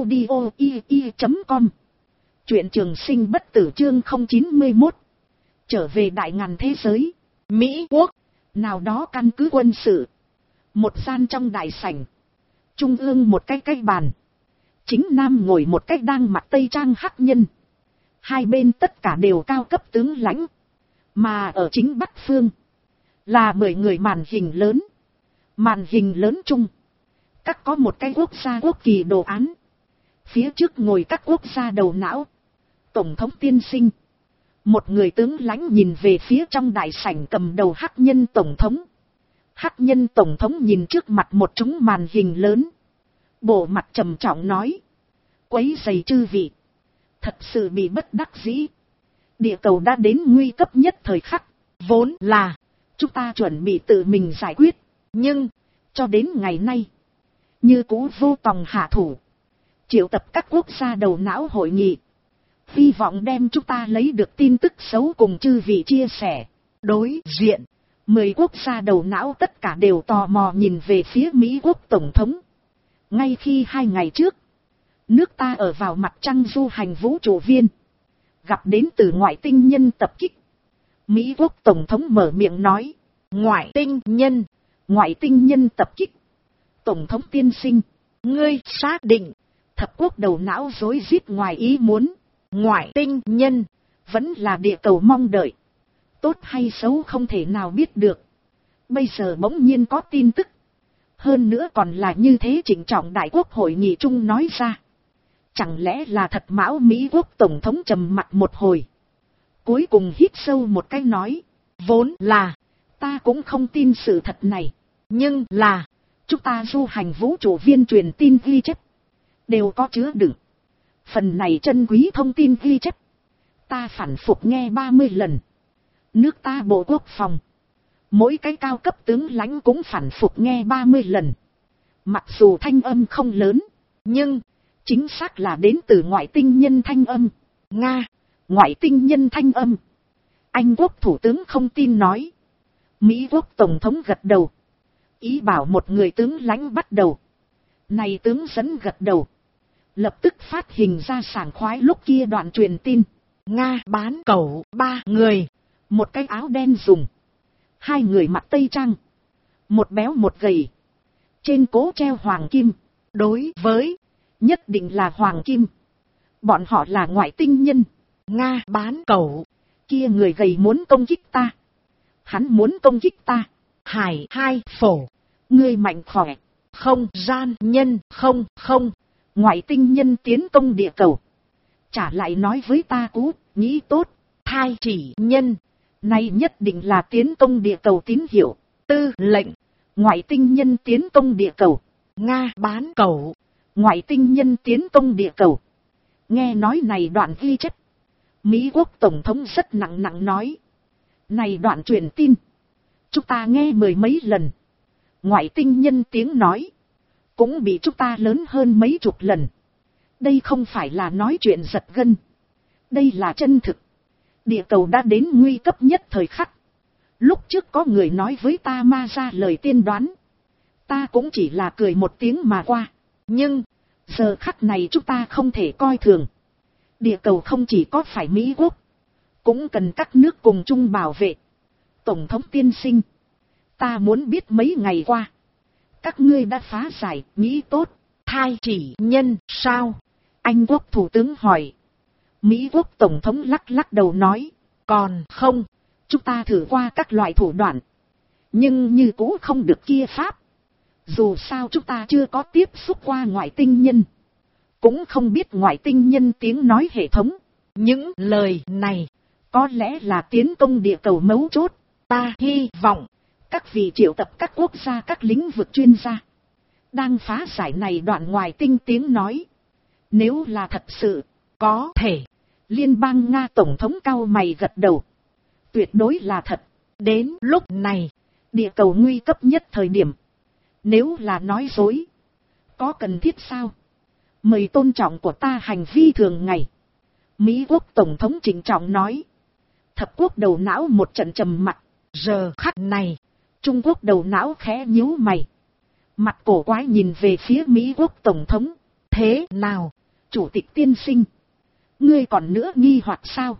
audio.com. Truyện Trường Sinh Bất Tử chương 091. Trở về đại ngàn thế giới. Mỹ Quốc. Nào đó căn cứ quân sự. Một gian trong đại sảnh. Trung ương một cái bàn. Chính nam ngồi một cái đang mặc tây trang hắc nhân. Hai bên tất cả đều cao cấp tướng lãnh. Mà ở chính Bắc Phương, là 10 người màn hình lớn. Màn hình lớn chung, các có một cái quốc gia quốc kỳ đồ án. Phía trước ngồi các quốc gia đầu não. Tổng thống tiên sinh. Một người tướng lãnh nhìn về phía trong đại sảnh cầm đầu hắc nhân tổng thống. Hắc nhân tổng thống nhìn trước mặt một chúng màn hình lớn. Bộ mặt trầm trọng nói. Quấy rầy chư vị. Thật sự bị bất đắc dĩ. Địa cầu đã đến nguy cấp nhất thời khắc. Vốn là chúng ta chuẩn bị tự mình giải quyết. Nhưng cho đến ngày nay, như cũ vô tòng hạ thủ. Triệu tập các quốc gia đầu não hội nghị. Hy vọng đem chúng ta lấy được tin tức xấu cùng chư vị chia sẻ. Đối diện, 10 quốc gia đầu não tất cả đều tò mò nhìn về phía Mỹ quốc tổng thống. Ngay khi 2 ngày trước, nước ta ở vào mặt trăng du hành vũ trụ viên, gặp đến từ ngoại tinh nhân tập kích. Mỹ quốc tổng thống mở miệng nói, ngoại tinh nhân tập kích. Tổng thống tiên sinh, ngươi xác định? Thập quốc đầu não rối rít ngoài ý muốn. Ngoại tinh nhân, vẫn là địa cầu mong đợi. Tốt hay xấu không thể nào biết được. Bây giờ bỗng nhiên có tin tức. Hơn nữa còn là như thế trịnh trọng đại quốc hội nghị chung nói ra. Chẳng lẽ là thật mão? Mỹ quốc tổng thống trầm mặt một hồi. Cuối cùng hít sâu một cái nói. Vốn là, ta cũng không tin sự thật này. Nhưng là, chúng ta du hành vũ trụ viên truyền tin ghi chép. Đều có chứa đựng. Phần này chân quý thông tin ghi chép. Ta phản phục nghe 30 lần. Nước ta bộ quốc phòng. Mỗi cái cao cấp tướng lãnh cũng phản phục nghe 30 lần. Mặc dù thanh âm không lớn. Nhưng, chính xác là đến từ ngoại tinh nhân thanh âm. Nga, ngoại tinh nhân thanh âm. Anh quốc thủ tướng không tin nói. Mỹ quốc tổng thống gật đầu. Ý bảo một người tướng lãnh bắt đầu. Này tướng dẫn gật đầu. Lập tức phát hình ra sảng khoái lúc kia đoạn truyền tin. Nga bán cẩu 3 người. Một cái áo đen dùng. 2 người mặc tây trang. Một béo một gầy. Trên cố treo hoàng kim. Đối với, nhất định là hoàng kim. Bọn họ là ngoại tinh nhân. Nga bán cẩu. Kia người gầy muốn công kích ta. Hắn muốn công kích ta. Hải hai phổ. Ngươi mạnh khỏe. Không gian nhân không. Ngoại tinh nhân tiến công địa cầu. Trả lại nói với ta cú, nghĩ tốt, thai chỉ nhân. Nay nhất định là tiến công địa cầu tín hiệu. Tư lệnh, ngoại tinh nhân tiến công địa cầu. Nga bán cẩu, ngoại tinh nhân tiến công địa cầu. Nghe nói này đoạn ghi chép. Mỹ quốc tổng thống rất nặng nói. Này đoạn truyền tin. Chúng ta nghe 10 mấy lần. Ngoại tinh nhân tiếng nói. Cũng bị chúng ta lớn hơn mấy chục lần. Đây không phải là nói chuyện giật gân. Đây là chân thực. Địa cầu đã đến nguy cấp nhất thời khắc. Lúc trước có người nói với ta ma ra lời tiên đoán. Ta cũng chỉ là cười một tiếng mà qua. Nhưng, giờ khắc này chúng ta không thể coi thường. Địa cầu không chỉ có phải Mỹ quốc. Cũng cần các nước cùng chung bảo vệ. Tổng thống tiên sinh. Ta muốn biết mấy ngày qua. Các ngươi đã phá giải, nghĩ tốt, thai chỉ nhân sao? Anh quốc thủ tướng hỏi. Mỹ quốc tổng thống lắc đầu nói. Còn không, chúng ta thử qua các loại thủ đoạn. Nhưng như cũ không được kia pháp. Dù sao chúng ta chưa có tiếp xúc qua ngoại tinh nhân. Cũng không biết ngoại tinh nhân tiếng nói hệ thống. Những lời này, có lẽ là tiến công địa cầu mấu chốt. Ta hy vọng. Các vị triệu tập các quốc gia các lĩnh vực chuyên gia. Đang phá giải này đoạn ngoài tinh tiếng nói. Nếu là thật sự, có thể. Liên bang Nga tổng thống cau mày gật đầu. Tuyệt đối là thật. Đến lúc này, địa cầu nguy cấp nhất thời điểm. Nếu là nói dối, có cần thiết sao? Mời tôn trọng của ta hành vi thường ngày. Mỹ quốc tổng thống trịnh trọng nói. Thập quốc đầu não một trận trầm mặc. Giờ khắc này. Trung Quốc đầu não khẽ nhíu mày. Mặt cổ quái nhìn về phía Mỹ quốc tổng thống. Thế nào, chủ tịch tiên sinh? Ngươi còn nữa nghi hoặc sao?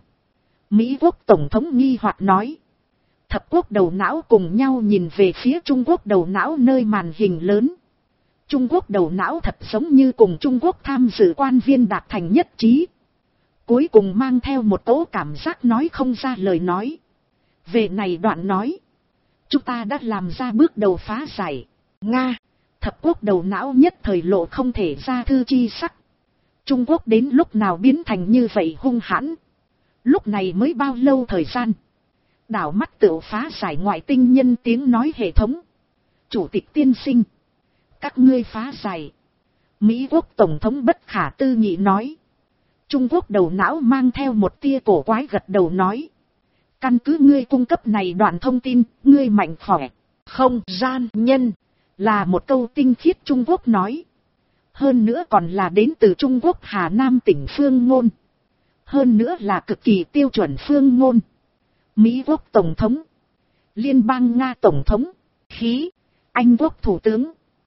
Mỹ quốc tổng thống nghi hoặc nói. Thập quốc đầu não cùng nhau nhìn về phía Trung Quốc đầu não nơi màn hình lớn. Trung Quốc đầu não thật giống như cùng Trung Quốc tham dự quan viên đạt thành nhất trí. Cuối cùng mang theo một cỗ cảm giác nói không ra lời nói. Về này đoạn nói. Chúng ta đã làm ra bước đầu phá giải. Nga. Thập quốc đầu não nhất thời lộ không thể ra thư chi sắc. Trung Quốc đến lúc nào biến thành như vậy hung hãn. Lúc này mới bao lâu thời gian. Đảo mắt tự phá giải ngoại tinh nhân tiếng nói hệ thống. Chủ tịch tiên sinh. Các ngươi phá giải. Mỹ quốc tổng thống bất khả tư nghị nói. Trung Quốc đầu não mang theo một tia cổ quái gật đầu nói. Căn cứ ngươi cung cấp này đoạn thông tin, ngươi mạnh khỏe. Không gian nhân. Là một câu tinh khiết Trung Quốc nói. Hơn nữa còn là đến từ Trung Quốc Hà Nam tỉnh phương ngôn. Hơn nữa là cực kỳ tiêu chuẩn phương ngôn. Mỹ quốc tổng thống. Liên bang Nga tổng thống. Khí. Anh quốc thủ tướng.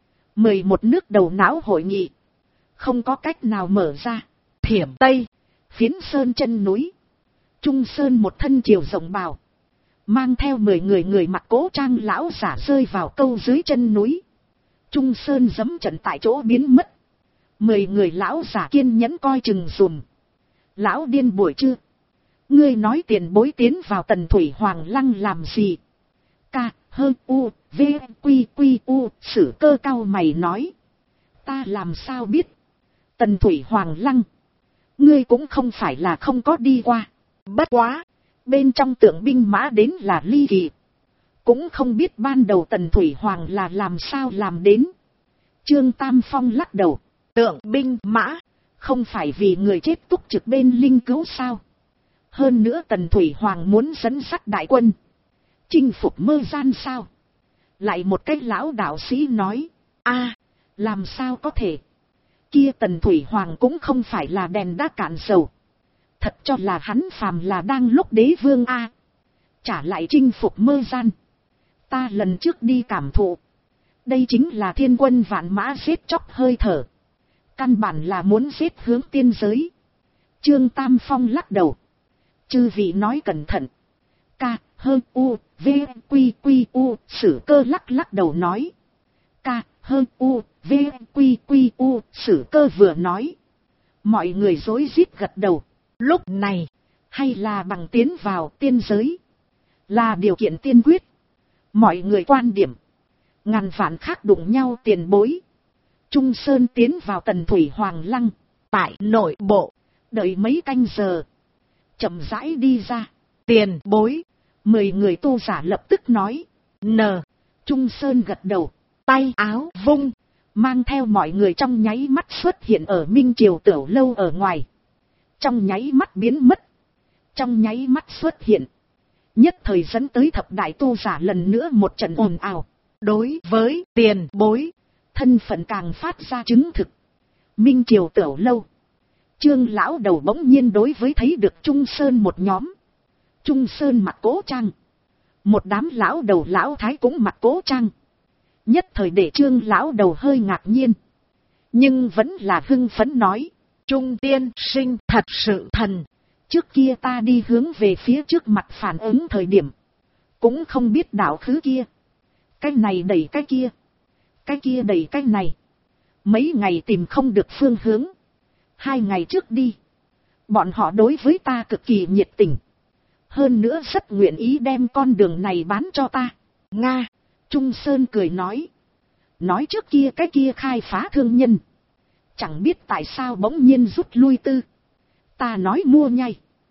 11 nước đầu não hội nghị. Không có cách nào mở ra. Thiểm Tây. Phiến sơn chân núi. Trung sơn một thân chiều rộng bào. Mang theo 10 người mặc cố trang lão giả rơi vào câu dưới chân núi. Trung sơn giẫm trận tại chỗ biến mất. 10 người lão giả kiên nhẫn coi chừng dùm. Lão điên buổi trưa. Ngươi nói tiền bối tiến vào Tần Thủy Hoàng Lăng làm gì? Ca, hơ, u, v, quy, quy, u, Sử Cơ cao mày nói. Ta làm sao biết? Tần Thủy Hoàng Lăng. Ngươi cũng không phải là không có đi qua. Bất quá. Bên trong tượng binh mã đến là ly kỳ. Cũng không biết ban đầu Tần Thủy Hoàng là làm sao làm đến. Trương Tam Phong lắc đầu. Tượng binh mã. Không phải vì người chết túc trực bên linh cứu sao. Hơn nữa Tần Thủy Hoàng muốn dẫn dắt đại quân. Chinh phục mơ gian sao. Lại một cách lão đạo sĩ nói. A, làm sao có thể. Kia Tần Thủy Hoàng cũng không phải là đèn đã cạn dầu. Thật cho là hắn phàm là đang lúc đế vương A. Trả lại chinh phục mơ gian. Ta lần trước đi cảm thụ. Đây chính là thiên quân vạn mã giết chóc hơi thở. Căn bản là muốn giết hướng tiên giới. Trương Tam Phong lắc đầu. Chư vị nói cẩn thận. Ca, hơ, u, v, quy, quy, u, Sử Cơ lắc đầu nói. Ca, hơ, u, v, quy, quy, u, Sử Cơ vừa nói. Mọi người rối rít gật đầu. Lúc này, hay là bằng tiến vào tiên giới. Là điều kiện tiên quyết. Mọi người quan điểm. Ngàn vạn khác đụng nhau tiền bối. Trung Sơn tiến vào Tần Thủy Hoàng Lăng. Tại nội bộ. Đợi mấy canh giờ. Chậm rãi đi ra. Tiền bối. 10 người tu giả lập tức nói. N. Trung Sơn gật đầu. Tay áo vung. Mang theo mọi người trong nháy mắt xuất hiện ở Minh Triều Tiểu Lâu ở ngoài. Trong nháy mắt biến mất. Trong nháy mắt xuất hiện. Nhất thời dẫn tới thập đại tu giả lần nữa một trận ồn ào. Đối với tiền bối. Thân phận càng phát ra chứng thực. Minh Triều Tiểu Lâu. Trương lão đầu bỗng nhiên đối với thấy được Trung Sơn một nhóm. Trung Sơn mặc cố trang. Một đám lão đầu lão thái cũng mặc cố trang. Nhất thời để Trương lão đầu hơi ngạc nhiên. Nhưng vẫn là hưng phấn nói. Trung tiên sinh thật sự thần. Trước kia ta đi hướng về phía trước mặt phản ứng thời điểm. Cũng không biết đạo khứ kia. Cái này đẩy cái kia. Cái kia đẩy cái này. Mấy ngày tìm không được phương hướng. 2 ngày trước đi. Bọn họ đối với ta cực kỳ nhiệt tình. Hơn nữa rất nguyện ý đem con đường này bán cho ta. Nga. Trung Sơn cười nói. Nói trước kia cái kia khai phá thương nhân. Chẳng biết tại sao bỗng nhiên rút lui tư. Ta nói mua nhay.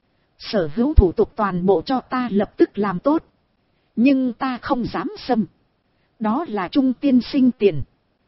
Sở hữu thủ tục toàn bộ cho ta lập tức làm tốt. Nhưng ta không dám xâm. Đó là Trung tiên sinh tiền.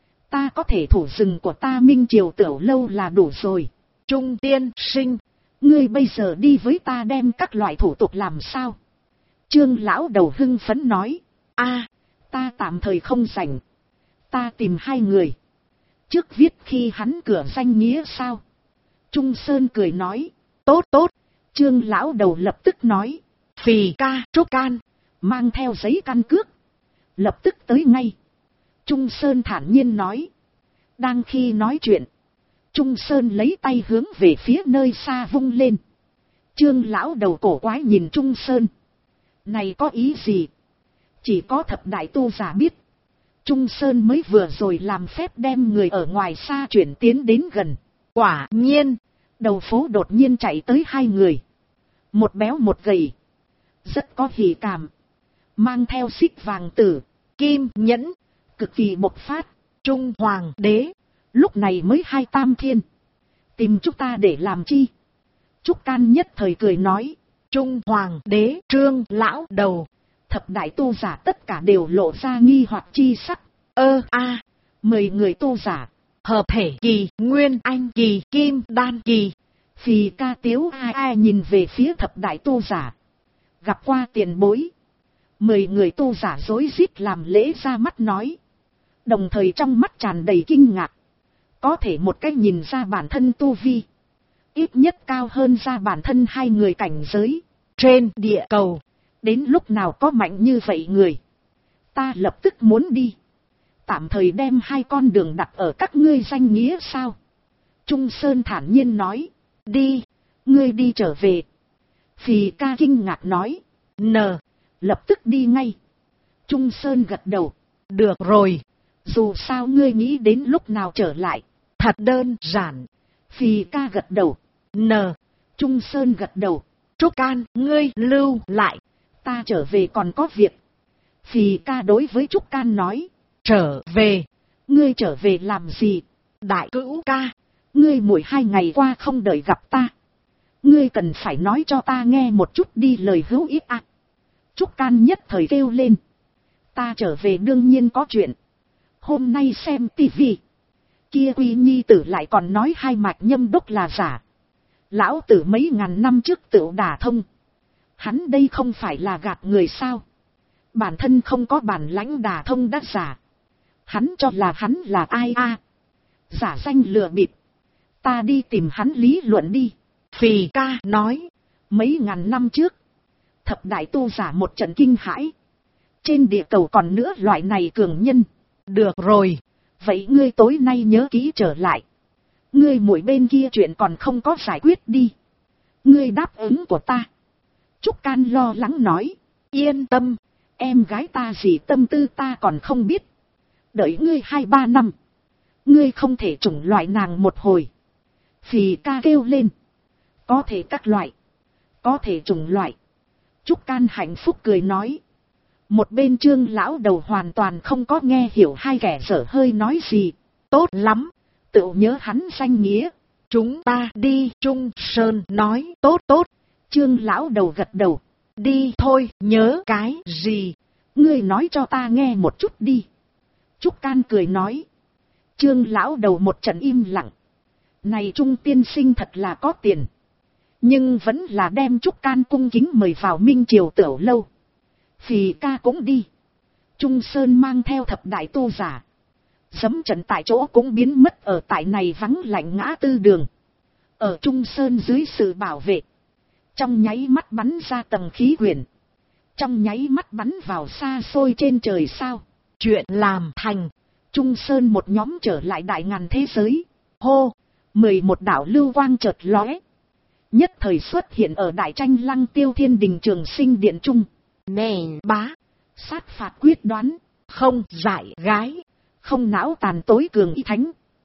Ta có thể thủ rừng của ta Minh Triều Tiểu Lâu là đủ rồi. Trung tiên sinh. Ngươi bây giờ đi với ta đem các loại thủ tục làm sao? Trương lão đầu hưng phấn nói. A, ta tạm thời không rảnh. Ta tìm 2 người. Trước viết khi hắn cửa danh nghĩa sao? Trung Sơn cười nói. Tốt tốt. Trương lão đầu lập tức nói. Phì ca trúc can. Mang theo giấy căn cước. Lập tức tới ngay. Trung Sơn thản nhiên nói. Đang khi nói chuyện. Trung Sơn lấy tay hướng về phía nơi xa vung lên. Trương lão đầu cổ quái nhìn Trung Sơn. Này có ý gì? Chỉ có thập đại tu giả biết. Trung Sơn mới vừa rồi làm phép đem người ở ngoài xa chuyển tiến đến gần. Quả nhiên. Đầu phố đột nhiên chạy tới hai người. Một béo một gầy. Rất có hỉ cảm. Mang theo xích vàng tử, kim nhẫn. Cực kỳ bộc phát. Trung Hoàng đế. Lúc này mới 2 tam thiên. Tìm chúng ta để làm chi? Trúc Can nhất thời cười nói. Trung Hoàng đế Trương lão đầu. Thập đại tu giả tất cả đều lộ ra nghi hoặc chi sắc. 10 người tu giả. Hợp thể kỳ, nguyên anh kỳ, kim đan kỳ. Phì Ca Tiếu ai nhìn về phía thập đại tu giả. Gặp qua tiền bối. 10 người tu giả rối rít làm lễ ra mắt nói. Đồng thời trong mắt tràn đầy kinh ngạc. Có thể một cách nhìn ra bản thân tu vi. Ít nhất cao hơn ra bản thân hai người cảnh giới. Trên địa cầu. Đến lúc nào có mạnh như vậy người. Ta lập tức muốn đi. Tạm thời đem 2 con đường đặt ở các ngươi danh nghĩa sao? Trung Sơn thản nhiên nói. Đi. Ngươi đi trở về. Phì Ca kinh ngạc nói. Lập tức đi ngay. Trung Sơn gật đầu. Được rồi. Dù sao ngươi nghĩ đến lúc nào trở lại. Thật đơn giản. Phì Ca gật đầu. Trung Sơn gật đầu. Trúc Can, ngươi lưu lại. Ta trở về còn có việc. Phì Ca đối với Trúc Can nói. Trở về. Ngươi trở về làm gì? Đại cữu ca. Ngươi muội 2 ngày qua không đợi gặp ta. Ngươi cần phải nói cho ta nghe một chút đi lời hữu ích ạ. Trúc Can nhất thời kêu lên. Ta trở về đương nhiên có chuyện. Hôm nay xem tivi. Kia Quy Nhi tử lại còn nói 2 mạch nhâm đốc là giả. Lão tử mấy ngàn năm trước tựu đả thông. Hắn đây không phải là gạt người sao? Bản thân không có bản lãnh đả thông đã giả. Hắn cho là hắn là ai a? Giả danh lừa bịp. Ta đi tìm hắn lý luận đi. Phì Ca nói. Mấy ngàn năm trước. Thập đại tu giả một trận kinh hãi. Trên địa cầu còn nữa loại này cường nhân. Được rồi. Vậy ngươi tối nay nhớ kỹ trở lại. Ngươi muội bên kia chuyện còn không có giải quyết đi. Ngươi đáp ứng của ta. Trúc Can lo lắng nói. Yên tâm. Em gái ta gì tâm tư ta còn không biết. Đợi ngươi 2-3 năm. Ngươi không thể chủng loại nàng một hồi. Phì Ca kêu lên. Có thể các loại. Có thể chủng loại. Trúc Can hạnh phúc cười nói. Một bên Trương lão đầu hoàn toàn không có nghe hiểu hai kẻ dở hơi nói gì. Tốt lắm. Tự nhớ hắn danh nghĩa. Chúng ta đi. Trung Sơn nói tốt. Trương lão đầu gật đầu. Đi thôi. Nhớ cái gì? Ngươi nói cho ta nghe một chút đi. Trúc Can cười nói. Trương lão đầu một trận im lặng. Này Trung tiên sinh thật là có tiền. Nhưng vẫn là đem Trúc Can cung kính mời vào Minh Triều Tiểu lâu. Phì Ca cũng đi. Trung Sơn mang theo thập đại tu giả. Dẫm trận tại chỗ cũng biến mất ở tại này vắng lạnh ngã tư đường. Ở Trung Sơn dưới sự bảo vệ. Trong nháy mắt bắn ra tầng khí quyển. Trong nháy mắt bắn vào xa xôi trên trời sao. Chuyện làm thành. Trung Sơn một nhóm trở lại đại ngàn thế giới. Hô, 11 đảo lưu quang chợt lóe. Nhất thời xuất hiện ở đại tranh Lăng Tiêu Thiên Đình Trường Sinh Điện Trung. Nè bá. Sát phạt quyết đoán. Không dại gái. Không não tàn tối cường y thánh.